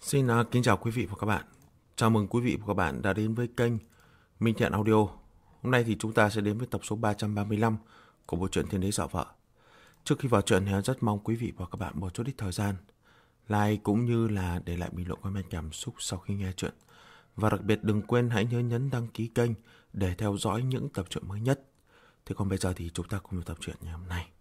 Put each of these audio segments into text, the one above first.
Xin kính chào quý vị và các bạn. Chào mừng quý vị và các bạn đã đến với kênh Minh Thiện Audio. Hôm nay thì chúng ta sẽ đến với tập số 335 của bộ truyện Thiên Đế Dạo Vợ. Trước khi vào truyện thì rất mong quý vị và các bạn một chút ít thời gian like cũng như là để lại bình luận comment cảm xúc sau khi nghe truyện. Và đặc biệt đừng quên hãy nhớ nhấn đăng ký kênh để theo dõi những tập truyện mới nhất. Thế còn bây giờ thì chúng ta cùng vào tập truyện ngày hôm nay.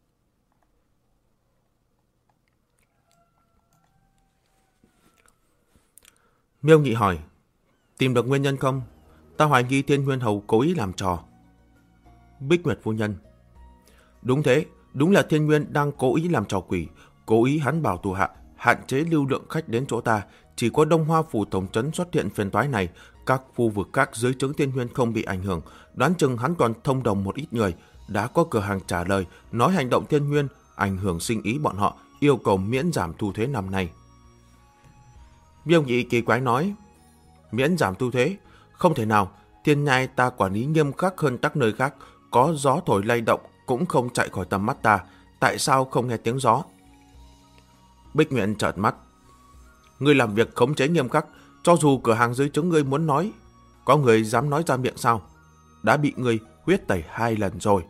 Miêu Nghị hỏi, tìm được nguyên nhân không? Ta hoài nghi Thiên Nguyên Hầu cố ý làm trò. Bích Nguyệt phu nhân, đúng thế, đúng là Thiên Nguyên đang cố ý làm trò quỷ, cố ý hắn bảo tù hạ, hạn chế lưu lượng khách đến chỗ ta. Chỉ có Đông Hoa phủ tổng trấn xuất hiện phiền toái này, các khu vực khác dưới trướng Thiên Nguyên không bị ảnh hưởng. Đoán chừng hắn còn thông đồng một ít người, đã có cửa hàng trả lời, nói hành động Thiên Nguyên ảnh hưởng sinh ý bọn họ, yêu cầu miễn giảm thu thuế năm nay. Miêu Nghị kỳ quái nói, miễn giảm thu thuế? Không thể nào, Thiên Nhai ta quản lý nghiêm khắc hơn các nơi khác, có gió thổi lay động cũng không chạy khỏi tầm mắt ta, tại sao không nghe tiếng gió? Bích Nguyện trợn mắt, ngươi làm việc khống chế nghiêm khắc, cho dù cửa hàng dưới trướng ngươi muốn nói, có người dám nói ra miệng sao? Đã bị ngươi huyết tẩy 2 lần rồi.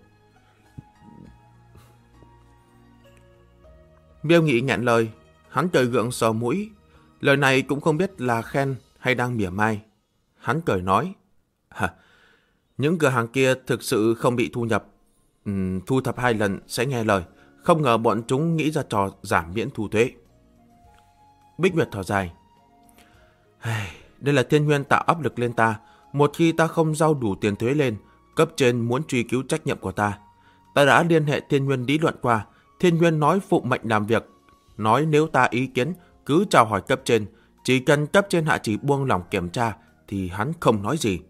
Miêu Nghị nghẹn lời, hắn cười gượng sờ mũi. Lời này cũng không biết là khen hay đang mỉa mai. Hắn cười nói, những cửa hàng kia thực sự không bị thu thập 2 lần sẽ nghe lời. Không ngờ bọn chúng nghĩ ra trò giảm miễn thu thuế. Bích Nguyệt thở dài, đây là Thiên Nguyên tạo áp lực lên ta. Một khi ta không giao đủ tiền thuế lên, cấp trên muốn truy cứu trách nhiệm của ta. Ta đã liên hệ Thiên Nguyên lý luận qua. Thiên Nguyên nói phụ mệnh làm việc, nói nếu ta ý kiến cứ chào hỏi cấp trên, chỉ cần cấp trên hạ chỉ buông lòng kiểm tra thì hắn không nói gì.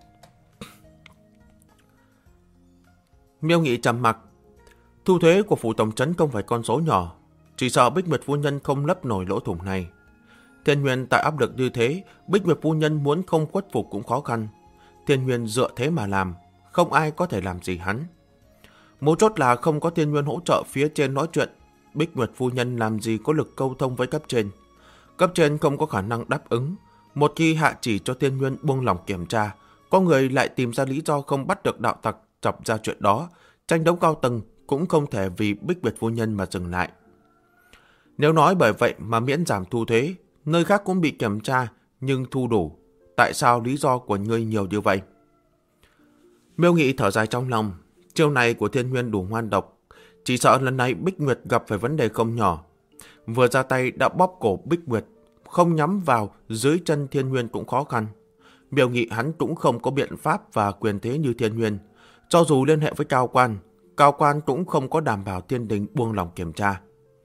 Miêu Nghị trầm mặc, thu thuế của phủ tổng trấn không phải con số nhỏ, chỉ sợ Bích Nguyệt phu nhân không lấp nổi lỗ thủng này. Thiên Nguyên tại áp lực như thế, Bích Nguyệt phu nhân muốn không khuất phục cũng khó khăn. Thiên Nguyên dựa thế mà làm, không ai có thể làm gì hắn. Mấu chốt là không có Thiên Nguyên hỗ trợ phía trên nói chuyện, Bích Nguyệt phu nhân làm gì có lực câu thông với cấp trên. Cấp trên không có khả năng đáp ứng. Một khi hạ chỉ cho Thiên Nguyên buông lòng kiểm tra, có người lại tìm ra lý do không bắt được đạo tặc chọc ra chuyện đó. Tranh đấu cao tầng cũng không thể vì Bích Nguyệt phu nhân mà dừng lại. Nếu nói bởi vậy mà miễn giảm thu thuế, nơi khác cũng bị kiểm tra nhưng thu đủ. Tại sao lý do của ngươi nhiều như vậy? Miêu Nghị thở dài trong lòng. Chiêu này của Thiên Nguyên đủ ngoan độc. Chỉ sợ lần này Bích Nguyệt gặp phải vấn đề không nhỏ. Vừa ra tay đã bóp cổ Bích Nguyệt, không nhắm vào dưới chân Thiên Nguyên cũng khó khăn. Miêu Nghị hắn cũng không có biện pháp và quyền thế như Thiên Nguyên. Cho dù liên hệ với cao quan cũng không có đảm bảo Thiên Đình buông lòng kiểm tra.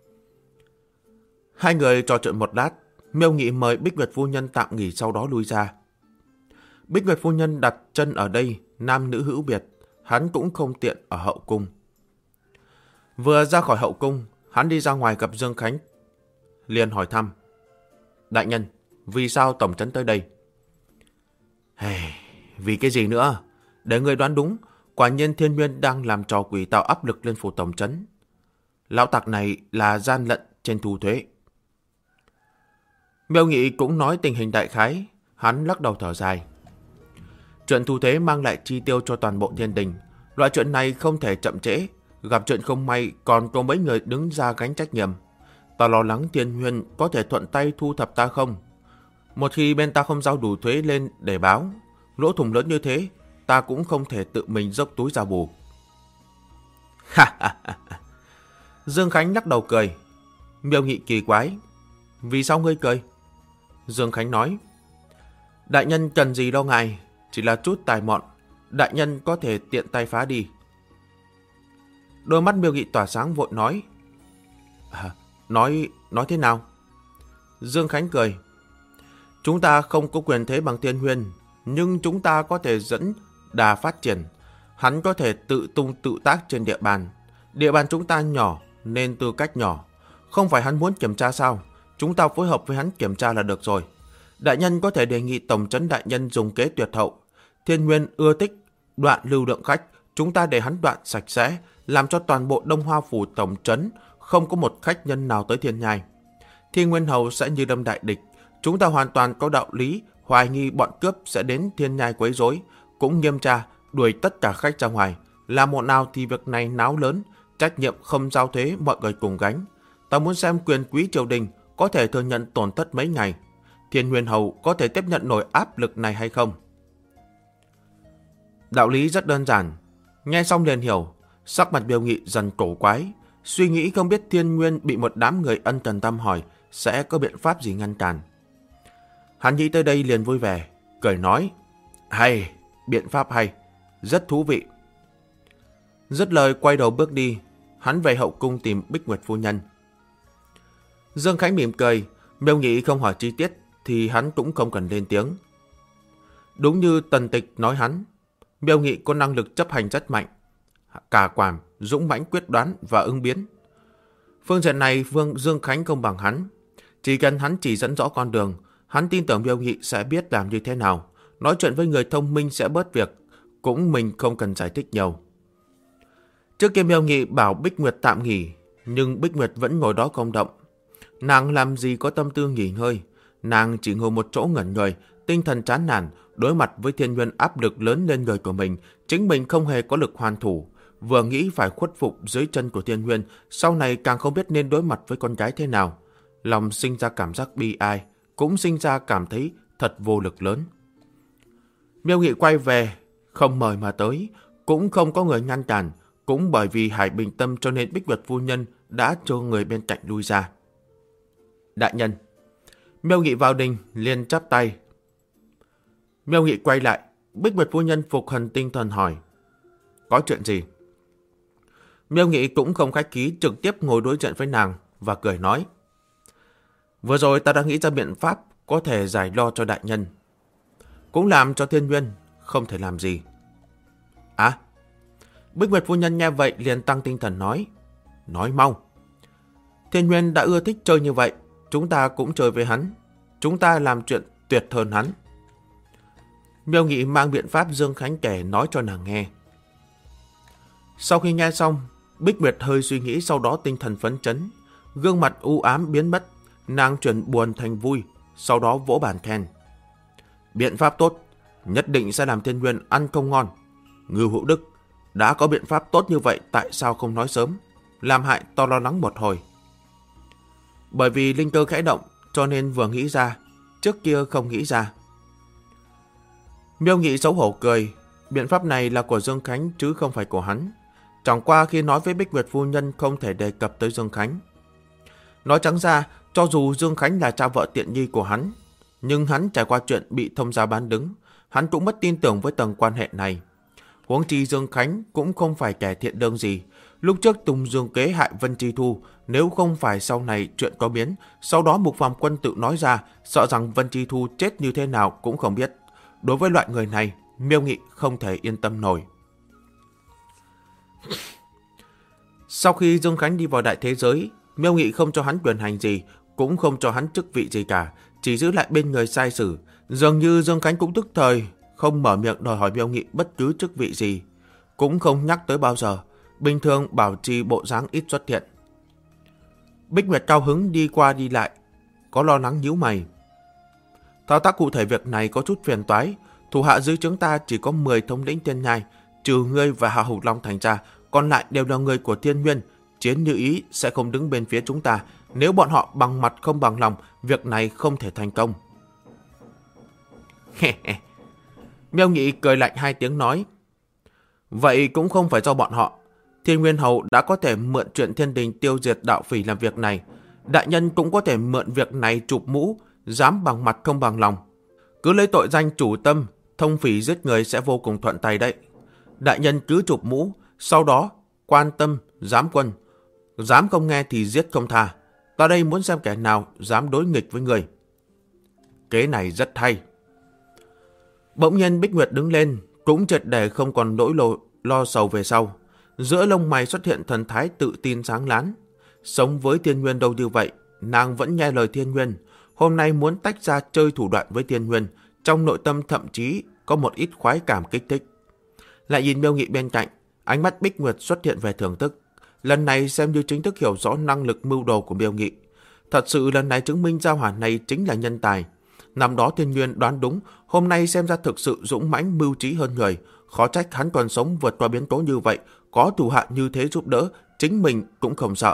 Hai người trò chuyện một lát, Miêu Nghị mời Bích Nguyệt phu nhân tạm nghỉ, sau đó lui ra. Bích Nguyệt phu nhân đặt chân ở đây, nam nữ hữu biệt, hắn cũng không tiện ở hậu cung. Vừa ra khỏi hậu cung, hắn đi ra ngoài gặp Dương Khánh, liền hỏi thăm, đại nhân, vì sao tổng trấn tới đây? Vì cái gì nữa? Để người đoán đúng, quả nhiên Thiên Nguyên đang làm trò quỷ tạo áp lực lên phủ tổng trấn. Lão tặc này là gian lận trên thu thuế. Miêu Nghị cũng nói tình hình đại khái, hắn lắc đầu thở dài. Chuyện thu thuế mang lại chi tiêu cho toàn bộ Thiên Đình, loại chuyện này không thể chậm trễ. Gặp chuyện không may còn có mấy người đứng ra gánh trách nhiệm. Ta lo lắng Thiên Nguyên có thể thuận tay thu thập ta không. Một khi bên ta không giao đủ thuế lên để báo, lỗ thủng lớn như thế, ta cũng không thể tự mình dốc túi ra bù. Dương Khánh lắc đầu cười. Miêu Nghị kỳ quái, vì sao ngươi cười? Dương Khánh nói, đại nhân cần gì lo ngại, chỉ là chút tài mọn, đại nhân có thể tiện tay phá đi. Đôi mắt Miêu Nghị tỏa sáng vội nói, nói thế nào? Dương Khánh cười, chúng ta không có quyền thế bằng Thiên Nguyên, nhưng chúng ta có thể dẫn đà phát triển. Hắn có thể tự tung tự tác trên địa bàn. Địa bàn chúng ta nhỏ nên tư cách nhỏ. Không phải hắn muốn kiểm tra sao? Chúng ta phối hợp với hắn kiểm tra là được rồi. Đại nhân có thể đề nghị tổng trấn đại nhân dùng kế tuyệt hậu. Thiên Nguyên ưa thích đoạn lưu lượng khách, chúng ta để hắn đoạn sạch sẽ, làm cho toàn bộ Đông Hoa phủ tổng trấn không có một khách nhân nào tới Thiên Nhai. Thiên Nguyên Hầu sẽ như đâm đại địch, Chúng ta hoàn toàn có đạo lý hoài nghi bọn cướp sẽ đến Thiên Nhai quấy rối, cũng nghiêm tra, đuổi tất cả khách ra ngoài. Làm một nào thì việc này náo lớn, trách nhiệm không giao thế mọi người cùng gánh. Ta muốn xem quyền quý triều đình có thể thừa nhận tổn thất mấy ngày. Thiên Nguyên Hầu có thể tiếp nhận nổi áp lực này hay không? Đạo lý rất đơn giản. Nghe xong liền hiểu, sắc mặt Miêu Nghị dần cổ quái, suy nghĩ không biết Thiên Nguyên bị một đám người ân cần thăm hỏi sẽ có biện pháp gì ngăn cản. Hắn nghĩ tới đây liền vui vẻ, cười nói, hay, biện pháp hay, rất thú vị. Dứt lời quay đầu bước đi, hắn về hậu cung tìm Bích Nguyệt phu nhân. Dương Khánh mỉm cười, Miêu Nghị không hỏi chi tiết thì hắn cũng không cần lên tiếng. Đúng như Tần Tịch nói hắn, Miêu Nghị có năng lực chấp hành rất mạnh, cả quản, dũng mãnh quyết đoán và ứng biến. Phương diện này Dương Khánh không bằng hắn, chỉ cần hắn chỉ dẫn rõ con đường, hắn tin tưởng Miêu Nghị sẽ biết làm như thế nào, nói chuyện với người thông minh sẽ bớt việc, cũng mình không cần giải thích nhiều. Trước kia Miêu Nghị bảo Bích Nguyệt tạm nghỉ, nhưng Bích Nguyệt vẫn ngồi đó không động. Nàng làm gì có tâm tư nghỉ ngơi, nàng chỉ ngồi một chỗ ngẩn người, tinh thần chán nản, đối mặt với Thiên Nguyên áp lực lớn lên người của mình, chính mình không hề có lực hoàn thủ, vừa nghĩ phải khuất phục dưới chân của Thiên Nguyên, sau này càng không biết nên đối mặt với con gái thế nào. Lòng sinh ra cảm giác bi ai, cũng sinh ra cảm thấy thật vô lực lớn. Miêu Nghị quay về, không mời mà tới, cũng không có người ngăn cản, cũng bởi vì Hải bình tâm cho nên Bích Nguyệt phu nhân đã cho người bên cạnh lui ra. Đại nhân. Miêu Nghị vào đình liền chắp tay. Miêu Nghị quay lại, Bích Nguyệt phu nhân phục hần tinh thần hỏi, có chuyện gì? Miêu Nghị cũng không khách khí, trực tiếp ngồi đối diện với nàng và cười nói, vừa rồi ta đã nghĩ ra biện pháp có thể giải lo cho đại nhân, cũng làm cho Thiên Nguyên không thể làm gì. À, Bích Nguyệt phu nhân nghe vậy liền tăng tinh thần nói mau. Thiên Nguyên đã ưa thích chơi như vậy, chúng ta cũng chơi với hắn, chúng ta làm chuyện tuyệt hơn hắn. Miêu Nghị mang biện pháp Dương Khánh kể nói cho nàng nghe. Sau khi nghe xong, Bích Nguyệt hơi suy nghĩ, sau đó tinh thần phấn chấn, gương mặt u ám biến mất, nàng chuyển buồn thành vui, sau đó vỗ bàn khen. Biện pháp tốt, nhất định sẽ làm Thiên Nguyên ăn không ngon. Ngưu Hữu Đức đã có biện pháp tốt như vậy, tại sao không nói sớm, làm hại to lo lắng một hồi. Bởi vì linh cơ khẽ động, cho nên vừa nghĩ ra, trước kia không nghĩ ra. Miêu Nghị xấu hổ cười, biện pháp này là của Dương Khánh chứ không phải của hắn. Chẳng qua khi nói với Bích Nguyệt phu nhân không thể đề cập tới Dương Khánh. Nói trắng ra, cho dù Dương Khánh là cha vợ tiện nhi của hắn, nhưng hắn trải qua chuyện bị thông gia bán đứng, hắn cũng mất tin tưởng với tầng quan hệ này. Huống chi Dương Khánh cũng không phải kẻ thiện lương gì. Lúc trước Tùng Dương kế hại Vân Chi Thu, nếu không phải sau này chuyện có biến, sau đó Mục Phàm Quân tự nói ra, sợ rằng Vân Chi Thu chết như thế nào cũng không biết. Đối với loại người này, Miêu Nghị không thể yên tâm nổi. Sau khi Dương Khánh đi vào đại thế giới, Miêu Nghị không cho hắn quyền hành gì, cũng không cho hắn chức vị gì cả, chỉ giữ lại bên người sai sử. Dường như Dương Khánh cũng tức thời, không mở miệng đòi hỏi Miêu Nghị bất cứ chức vị gì, cũng không nhắc tới bao giờ, bình thường bảo trì bộ dáng ít xuất hiện. Bích Nguyệt cao hứng đi qua đi lại, có lo lắng nhíu mày. Thao tác cụ thể việc này có chút phiền toái, thủ hạ dưới chúng ta chỉ có 10 thống lĩnh Thiên Nhai, trừ ngươi và Hạ Hầu Long thành ra, còn lại đều là người của Thiên Nguyên. Chiến Như Ý sẽ không đứng bên phía chúng ta, nếu bọn họ bằng mặt không bằng lòng, việc này không thể thành công. Miêu Nghị cười lạnh hai tiếng nói, vậy cũng không phải do bọn họ. Thiên Nguyên Hầu đã có thể mượn chuyện thiên đình tiêu diệt đạo phỉ làm việc này, đại nhân cũng có thể mượn việc này chụp mũ, dám bằng mặt không bằng lòng. Cứ lấy tội danh chủ tâm, thông phỉ giết người sẽ vô cùng thuận tay đấy. Đại nhân cứ chụp mũ, sau đó quan tâm, giám quân, dám không nghe thì giết không tha. Ta đây muốn xem kẻ nào dám đối nghịch với người. Kế này rất hay. Bỗng nhiên Bích Nguyệt đứng lên, cũng triệt để không còn nỗi lo sầu về sau. Giữa lông mày xuất hiện thần thái tự tin sáng láng. Sống với Thiên Nguyên đâu như vậy, nàng vẫn nghe lời Thiên Nguyên. Hôm nay muốn tách ra chơi thủ đoạn với Thiên Nguyên, trong nội tâm thậm chí có một ít khoái cảm kích thích. Lại nhìn Miêu Nghị bên cạnh, ánh mắt Bích Nguyệt xuất hiện về thưởng thức. Lần này xem như chính thức hiểu rõ năng lực mưu đồ của Miêu Nghị. Thật sự lần này chứng minh gia hỏa này chính là nhân tài. Năm đó Thiên Nguyên đoán đúng, hôm nay xem ra thực sự dũng mãnh mưu trí hơn người. Khó trách hắn còn sống vượt qua biến tố như vậy, có thủ hạ như thế giúp đỡ, chính mình cũng không sợ.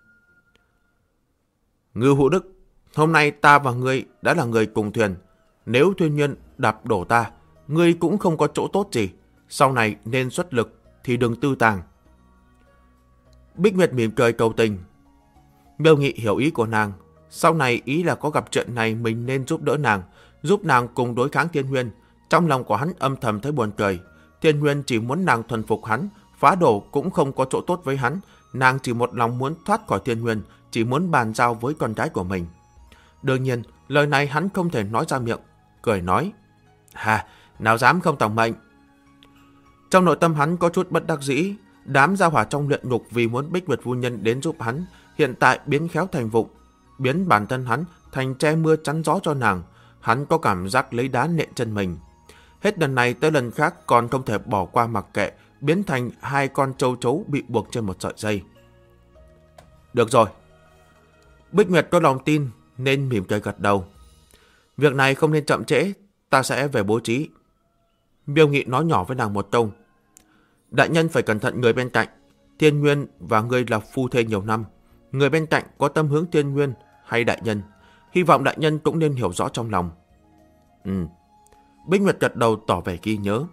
Ngư Hữu Đức, hôm nay ta và ngươi đã là người cùng thuyền. Nếu Thiên Nguyên đạp đổ ta, ngươi cũng không có chỗ tốt gì. Sau này nên xuất lực thì đừng tư tàng. Bích Nguyệt mỉm cười cầu tình. Miêu Nghị hiểu ý của nàng. Sau này ý là có gặp chuyện này mình nên giúp đỡ nàng, giúp nàng cùng đối kháng Thiên Nguyên. Trong lòng của hắn âm thầm thấy buồn cười. Thiên Nguyên chỉ muốn nàng thuần phục hắn, phá đổ cũng không có chỗ tốt với hắn. Nàng chỉ một lòng muốn thoát khỏi Thiên Nguyên, chỉ muốn bàn giao với con gái của mình. Đương nhiên, lời này hắn không thể nói ra miệng. Cười nói, nào dám không tòng mệnh. Trong nội tâm hắn có chút bất đắc dĩ. Đám gia hỏa trong luyện ngục vì muốn Bích Nguyệt phu nhân đến giúp hắn, hiện tại biến khéo thành vụng, biến bản thân hắn thành che mưa chắn gió cho nàng. Hắn có cảm giác lấy đá nện chân mình. Hết lần này tới lần khác còn không thể bỏ qua mặc kệ, biến thành hai con châu chấu bị buộc trên một sợi dây. Được rồi. Bích Nguyệt có lòng tin nên mỉm cười gật đầu. Việc này không nên chậm trễ, ta sẽ về bố trí. Miêu Nghị nói nhỏ với nàng một câu. Đại nhân phải cẩn thận người bên cạnh. Thiên Nguyên và ngươi là phu thê nhiều năm. Người bên cạnh có tâm hướng Thiên Nguyên hay đại nhân, hy vọng đại nhân cũng nên hiểu rõ trong lòng. Bích Nguyệt gật đầu tỏ vẻ ghi nhớ.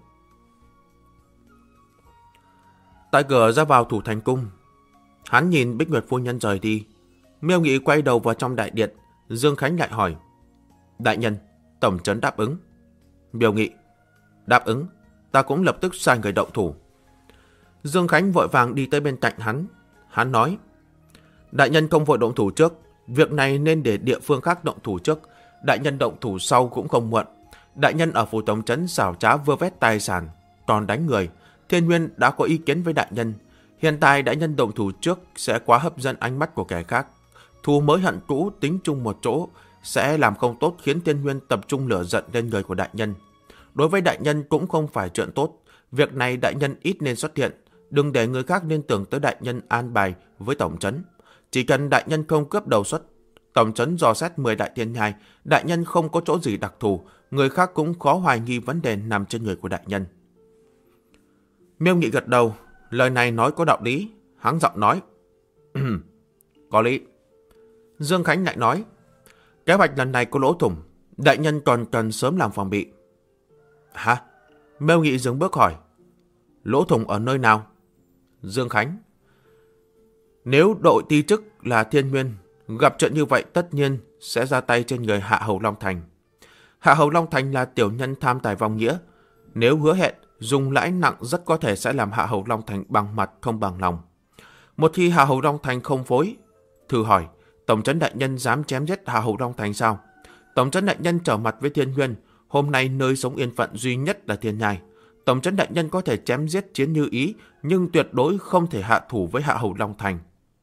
Tại cửa ra vào thủ thành cung, hắn nhìn Bích Nguyệt phu nhân rời đi. Miêu Nghị quay đầu vào trong đại điện. Dương Khánh lại hỏi, đại nhân, tổng trấn đáp ứng? Miêu Nghị, đáp ứng, ta cũng lập tức sai người động thủ. Dương Khánh vội vàng đi tới bên cạnh hắn. Hắn nói, đại nhân không vội động thủ trước, việc này nên để địa phương khác động thủ trước. Đại nhân động thủ sau cũng không muộn. Đại nhân ở phủ tổng trấn xảo trá vơ vét tài sản, còn đánh người. Thiên Nguyên đã có ý kiến với đại nhân. Hiện tại đại nhân động thủ trước sẽ quá hấp dẫn ánh mắt của kẻ khác. Thù mới hận cũ tính chung một chỗ sẽ làm không tốt, khiến Thiên Nguyên tập trung lửa giận lên người của đại nhân. Đối với đại nhân cũng không phải chuyện tốt. Việc này đại nhân ít nên xuất hiện. Đừng để người khác liên tưởng tới đại nhân an bài với tổng trấn. Chỉ cần đại nhân không cướp đầu suất, tổng trấn dò xét 10 đại thiên nhai, đại nhân không có chỗ gì đặc thù, người khác cũng khó hoài nghi vấn đề nằm trên người của đại nhân. Miêu Nghị gật đầu, lời này nói có đạo lý. Hắn giọng nói, có lý. Dương Khánh lại nói, kế hoạch lần này có lỗ thủng, đại nhân còn cần sớm làm phòng bị. Hả? Miêu Nghị dừng bước hỏi, lỗ thủng ở nơi nào? Dương Khánh, nếu đội ti chức là Thiên Nguyên gặp chuyện như vậy, tất nhiên sẽ ra tay trên người Hạ Hầu Long Thành. Hạ Hầu Long Thành là tiểu nhân tham tài vong nghĩa. Nếu hứa hẹn dùng lãi nặng, rất có thể sẽ làm Hạ Hầu Long Thành bằng mặt không bằng lòng. Một khi Hạ Hầu Long Thành không phối, thử hỏi, tổng trấn đại nhân dám chém giết Hạ Hầu Long Thành sao? Tổng trấn đại nhân trở mặt với Thiên Nguyên, hôm nay nơi sống yên phận duy nhất là Thiên Nhai. Tổng trấn đại nhân có thể chém giết Chiến Như Ý, nhưng tuyệt đối không thể hạ thủ với Hạ Hầu Long Thành.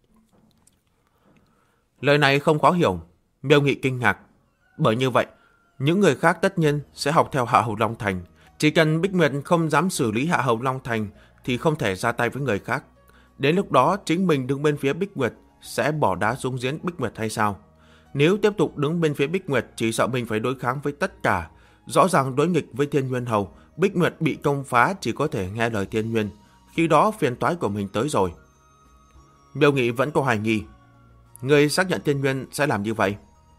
Lời này không khó hiểu. Miêu Nghị kinh ngạc. Bởi như vậy, những người khác tất nhiên sẽ học theo Hạ Hầu Long Thành. Chỉ cần Bích Nguyệt không dám xử lý Hạ Hầu Long Thành thì không thể ra tay với người khác. Đến lúc đó chính mình đứng bên phía Bích Nguyệt sẽ bỏ đá xuống giếng Bích Nguyệt hay sao? Nếu tiếp tục đứng bên phía Bích Nguyệt, chỉ sợ mình phải đối kháng với tất cả. Rõ ràng đối nghịch với Thiên Nguyên Hầu, Bích Nguyệt bị công phá chỉ có thể nghe lời Thiên Nguyên. Khi đó phiền toái của mình tới rồi. Miêu Nghị vẫn có hoài nghi. Người xác nhận Thiên Nguyên sẽ làm như vậy?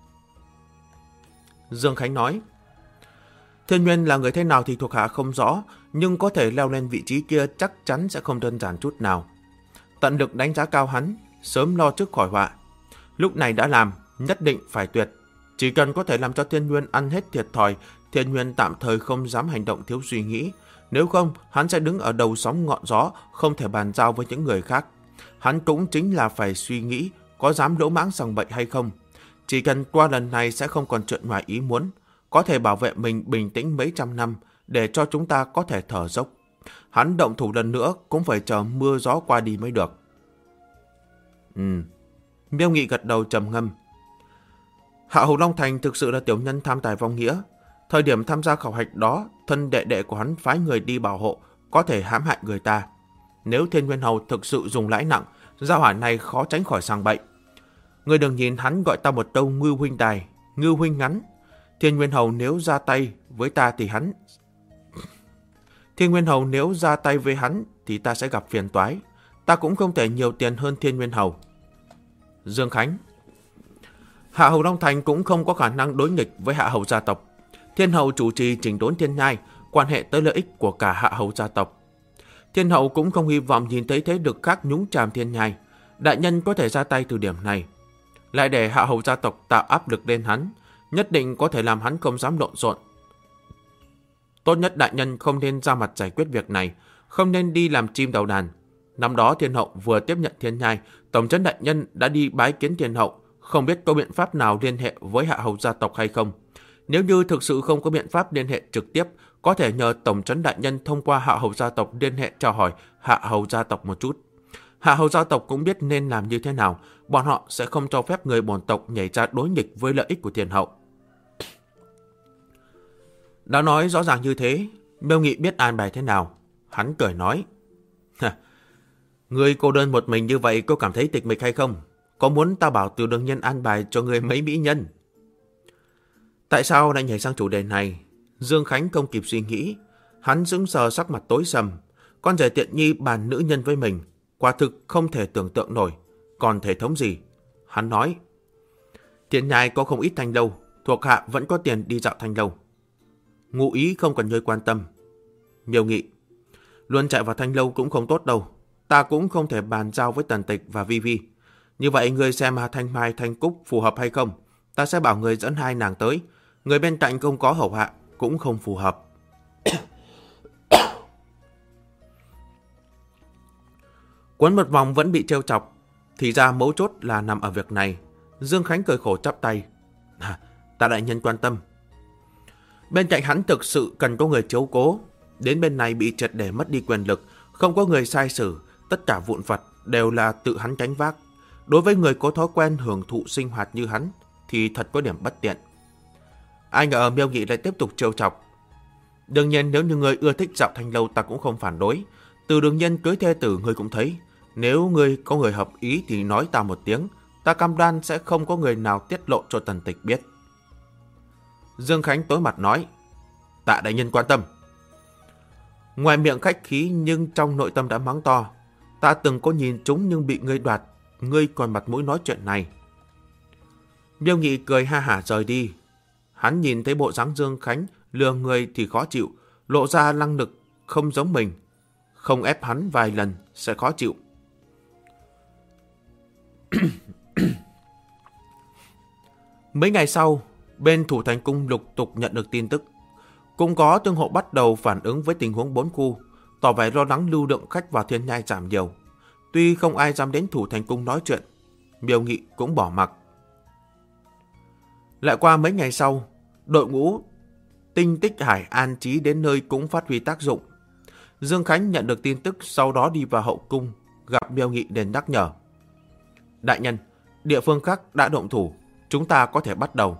Dương Khánh nói, Thiên Nguyên là người thế nào thì thuộc hạ không rõ, nhưng có thể leo lên vị trí kia chắc chắn sẽ không đơn giản chút nào. Tận lực đánh giá cao hắn, sớm lo trước khỏi họa. Lúc này đã làm, nhất định phải tuyệt. Chỉ cần có thể làm cho Thiên Nguyên ăn hết thiệt thòi, Thiên Nguyên tạm thời không dám hành động thiếu suy nghĩ. Nếu không, hắn sẽ đứng ở đầu sóng ngọn gió, không thể bàn giao với những người khác. Hắn cũng chính là phải suy nghĩ có dám lỗ mãng sằng bậy hay không. Chỉ cần qua lần này sẽ không còn chuyện ngoài ý muốn, có thể bảo vệ mình bình tĩnh mấy trăm năm để cho chúng ta có thể thở dốc. Hắn động thủ lần nữa cũng phải chờ mưa gió qua đi mới được. Miêu Nghị gật đầu trầm ngâm. Hạ Hầu Long Thành thực sự là tiểu nhân tham tài vong nghĩa. Thời điểm tham gia khảo hạch đó, thân đệ đệ của hắn phái người đi bảo hộ, có thể hãm hại người ta. Nếu Thiên Nguyên Hầu thực sự dùng lãi nặng, gia hỏa này khó tránh khỏi sang bậy. Ngươi đừng nhìn hắn gọi ta một câu Ngưu huynh đài, Ngưu huynh ngắn. Thiên Nguyên Hầu nếu ra tay với ta thì ta sẽ gặp phiền toái. Ta cũng không thể nhiều tiền hơn Thiên Nguyên Hầu. Dương Khánh: Hạ hầu Long Thành cũng không có khả năng đối nghịch với hạ hầu gia tộc. Thiên hầu chủ trì chỉnh đốn thiên nhai, quan hệ tới lợi ích của cả hạ hầu gia tộc. Thiên hậu cũng không hy vọng nhìn thấy thế lực khác nhúng chàm thiên nhai. Đại nhân có thể ra tay từ điểm này, lại để hạ hầu gia tộc tạo áp lực lên hắn, nhất định có thể làm hắn không dám lộn xộn. Tốt nhất đại nhân không nên ra mặt giải quyết việc này, không nên đi làm chim đầu đàn. Năm đó thiên hậu vừa tiếp nhận thiên nhai, tổng trấn đại nhân đã đi bái kiến thiên hậu, không biết có biện pháp nào liên hệ với hạ hầu gia tộc hay không. Nếu như thực sự không có biện pháp liên hệ trực tiếp, có thể nhờ tổng trấn đại nhân thông qua hạ hầu gia tộc liên hệ chào hỏi hạ hầu gia tộc một chút. Hạ hầu gia tộc cũng biết nên làm như thế nào, bọn họ sẽ không cho phép người bổn tộc nhảy ra đối nghịch với lợi ích của thiên hậu. Đã nói rõ ràng như thế, Miêu Nghị biết an bài thế nào. Hắn cười nói: Ngươi cô đơn một mình như vậy có cảm thấy tịch mịch hay không? Có muốn ta bảo Từ Đường Nhân an bài cho ngươi mấy mỹ nhân? Tại sao lại nhảy sang chủ đề này? Dương Khánh không kịp suy nghĩ. Hắn sững sờ, sắc mặt tối sầm. Con rể tiện nhi bàn nữ nhân với mình, quả thực không thể tưởng tượng nổi. Còn thể thống gì? Hắn nói: Thiên nhai có không ít thanh lâu, thuộc hạ vẫn có tiền đi dạo thanh lâu. Ngụ ý không cần ngươi quan tâm. Miêu Nghị: Luôn chạy vào thanh lâu cũng không tốt đâu. Ta cũng không thể bàn giao với Tần Tịch và Vi Vi. Như vậy ngươi xem Thanh Mai, Thanh Cúc phù hợp hay không? Ta sẽ bảo người dẫn hai nàng tới. Người bên cạnh không có hầu hạ cũng không phù hợp. Quấn một vòng vẫn bị trêu chọc. Thì ra mấu chốt là nằm ở việc này. Dương Khánh cười khổ chắp tay: Ta đại nhân quan tâm. Bên cạnh hắn thực sự cần có người chiếu cố. Đến bên này bị triệt để mất đi quyền lực, không có người sai xử, tất cả vụn vặt đều là tự hắn gánh vác. Đối với người có thói quen hưởng thụ sinh hoạt như hắn thì thật có điểm bất tiện. Ai ngờ Miêu Nghị lại tiếp tục trêu chọc: Đương nhiên nếu như người ưa thích dạo thanh lâu ta cũng không phản đối. Từ Đường Nhân cưới thê tử ngươi cũng thấy. Nếu ngươi có người hợp ý thì nói ta một tiếng. Ta cam đoan sẽ không có người nào tiết lộ cho Tần Tịch biết. Dương Khánh tối mặt nói: Tạ đại nhân quan tâm. Ngoài miệng khách khí nhưng trong nội tâm đã mắng to: Ta từng có nhìn chúng nhưng bị ngươi đoạt. Ngươi còn mặt mũi nói chuyện này? Miêu Nghị cười ha hả rời đi. Hắn nhìn thấy bộ dáng Dương Khánh lừa người thì khó chịu, lộ ra năng lực không giống mình. Không ép hắn vài lần sẽ khó chịu. Mấy ngày sau, bên Thủ Thành Cung lục tục nhận được tin tức. Cũng có thương hộ bắt đầu phản ứng với tình huống 4 khu, tỏ vẻ lo lắng lưu lượng khách vào thiên nhai giảm nhiều. Tuy không ai dám đến Thủ Thành Cung nói chuyện, Miêu Nghị cũng bỏ mặc. Lại qua mấy ngày sau, đội ngũ Tinh Tích Hải an trí đến nơi cũng phát huy tác dụng. Dương Khánh nhận được tin tức, sau đó đi vào hậu cung, gặp Miêu Nghị đến nhắc nhở: Đại nhân, địa phương khác đã động thủ, chúng ta có thể bắt đầu.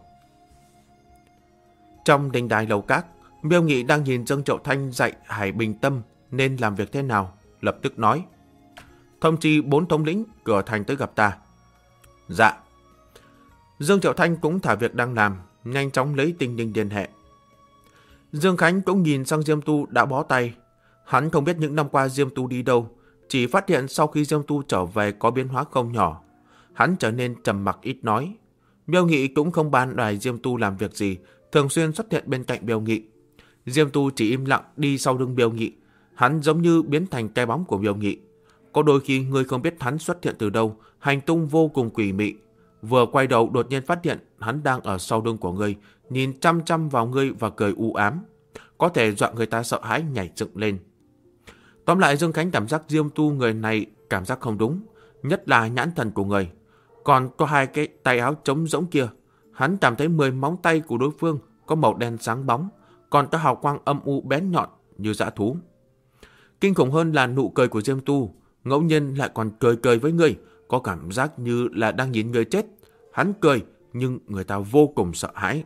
Trong đình đài lầu các, Miêu Nghị đang nhìn Dương Triệu Thanh dạy Hải Bình Tâm nên làm việc thế nào, lập tức nói: Thông chi 4 thống lĩnh cửa thành tới gặp ta. Dạ. Dương Triệu Thanh cũng thả việc đang làm, nhanh chóng lấy Tinh Ninh liên hệ. Dương Khánh cũng nhìn sang Diêm Tu đã bó tay. Hắn không biết những năm qua Diêm Tu đi đâu, chỉ phát hiện sau khi Diêm Tu trở về có biến hóa không nhỏ. Hắn trở nên trầm mặc ít nói. Miêu Nghị cũng không ban đài Diêm Tu làm việc gì, thường xuyên xuất hiện bên cạnh Miêu Nghị. Diêm Tu chỉ im lặng đi sau lưng Miêu Nghị. Hắn giống như biến thành cái bóng của Miêu Nghị. Có đôi khi ngươi không biết hắn xuất hiện từ đâu, hành tung vô cùng quỷ mị. Vừa quay đầu đột nhiên phát hiện hắn đang ở sau lưng của ngươi, nhìn chăm chăm vào ngươi và cười u ám. Có thể dọa người ta sợ hãi nhảy dựng lên. Tóm lại Dương Khánh cảm giác Diêm Tu người này cảm giác không đúng, nhất là nhãn thần của người. Còn có hai cái tay áo trống rỗng kia, hắn cảm thấy 10 móng tay của đối phương có màu đen sáng bóng, còn có hào quang âm u bén nhọn như dã thú. Kinh khủng hơn là nụ cười của Diêm Tu, ngẫu nhiên lại còn cười với người, có cảm giác như là đang nhìn người chết. Hắn cười nhưng người ta vô cùng sợ hãi.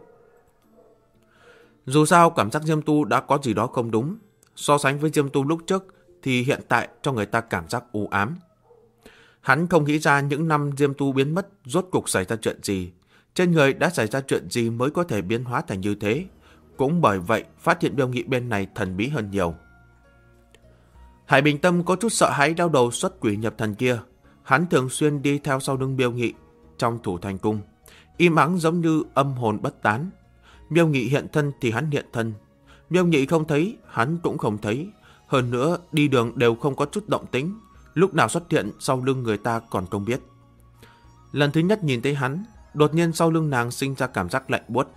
Dù sao cảm giác Diêm Tu đã có gì đó không đúng. So sánh với Diêm Tu lúc trước thì hiện tại cho người ta cảm giác u ám. Hắn không nghĩ ra những năm Diêm Tu biến mất rốt cuộc xảy ra chuyện gì. Trên người đã xảy ra chuyện gì mới có thể biến hóa thành như thế. Cũng bởi vậy phát hiện Miêu Nghị bên này thần bí hơn nhiều. Hải Bình Tâm có chút sợ hãi đau đầu xuất quỷ nhập thần kia. Hắn thường xuyên đi theo sau lưng Miêu Nghị trong thủ thành cung, im ắng giống như âm hồn bất tán. Miêu Nghị hiện thân thì hắn hiện thân. Miêu Nghị không thấy, hắn cũng không thấy. Hơn nữa, đi đường đều không có chút động tĩnh. Lúc nào xuất hiện sau lưng người ta còn không biết. Lần thứ nhất nhìn thấy hắn, đột nhiên sau lưng nàng sinh ra cảm giác lạnh buốt.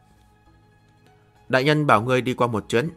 Đại nhân bảo ngươi đi qua một chuyến.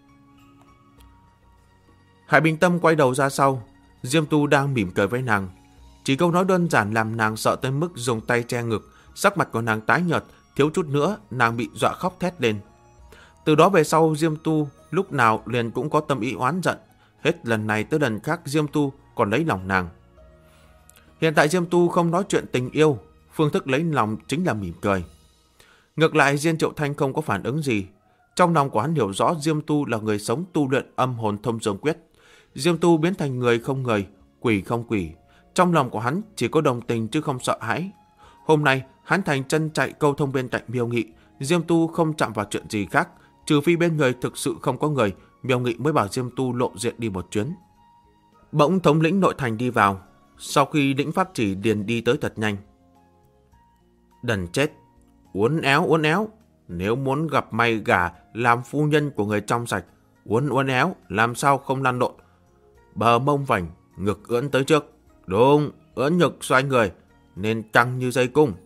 Hải Bình Tâm quay đầu ra sau. Diêm Tu đang mỉm cười với nàng. Chỉ câu nói đơn giản làm nàng sợ tới mức dùng tay che ngực. Sắc mặt của nàng tái nhợt, thiếu chút nữa nàng bị dọa khóc thét lên. Từ đó về sau Diêm Tu lúc nào liền cũng có tâm ý oán giận. Hết lần này tới lần khác Diêm Tu còn lấy lòng nàng. Hiện tại Diêm Tu không nói chuyện tình yêu, phương thức lấy lòng chính là mỉm cười. Ngược lại Diên Triệu Thanh không có phản ứng gì. Trong lòng của hắn hiểu rõ Diêm Tu là người sống tu luyện âm hồn thông dương quyết. Diêm Tu biến thành người không người, quỷ không quỷ. Trong lòng của hắn chỉ có đồng tình chứ không sợ hãi. Hôm nay hắn thành chân chạy câu thông bên cạnh Miêu Nghị. Diêm Tu không chạm vào chuyện gì khác, trừ phi bên người thực sự không có người. Miêu Nghị mới bảo Diêm Tu lộ diện đi một chuyến. Bỗng thống lĩnh nội thành đi vào. Sau khi lĩnh pháp chỉ liền đi tới thật nhanh. Đần chết, uốn éo. Nếu muốn gặp may gả làm phu nhân của người trong sạch, uốn éo làm sao không lăn lộn. Bờ mông vành, ngực ưỡn tới trước. Đúng, ưỡn ngực xoay người, nên căng như dây cung.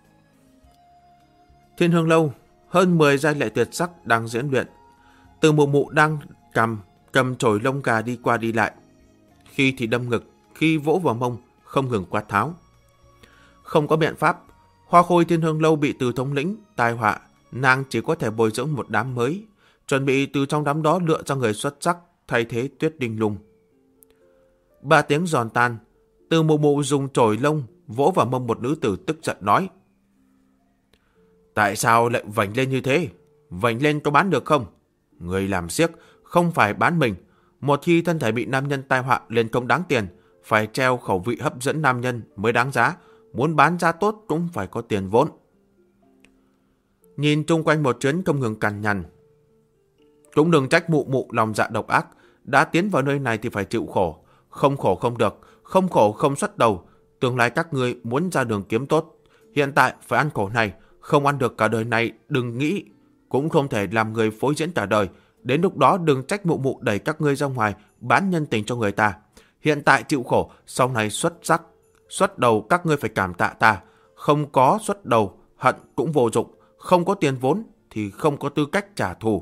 Thiên Hương Lâu, hơn 10 giai lệ tuyệt sắc đang diễn luyện. Từ Mụ Mụ đang cầm chổi lông gà đi qua đi lại. Khi thì đâm ngực, khi vỗ vào mông, không ngừng quát tháo. Không có biện pháp, Hoa Khôi Thiên Hương Lâu bị Từ thống lĩnh tai họa, nàng chỉ có thể bồi dưỡng một đám mới, chuẩn bị từ trong đám đó lựa ra người xuất sắc thay thế Tuyết Đinh Lung. 3 tiếng giòn tan, Từ Mụ Mụ dùng chổi lông vỗ vào mông một nữ tử tức giận nói: Tại sao lại vành lên như thế? Vành lên có bán được không? Người làm xiếc không phải bán mình. Một khi thân thể bị nam nhân tai họa liền không đáng tiền, phải treo khẩu vị hấp dẫn nam nhân mới đáng giá. Muốn bán giá tốt cũng phải có tiền vốn. Nhìn chung quanh một chuyến không ngừng cằn nhằn. Cũng đừng trách Mụ Mụ lòng dạ độc ác. Đã tiến vào nơi này thì phải chịu khổ. Không khổ không được, không khổ không xuất đầu. Tương lai các ngươi muốn ra đường kiếm tốt. Hiện tại phải ăn khổ này, không ăn được cả đời này đừng nghĩ. Cũng không thể làm người phối diễn cả đời. Đến lúc đó đừng trách Mụ Mụ đẩy các ngươi ra ngoài bán nhân tình cho người ta. Hiện tại chịu khổ, sau này xuất đầu các ngươi phải cảm tạ ta. Không có xuất đầu, hận cũng vô dụng. Không có tiền vốn thì không có tư cách trả thù.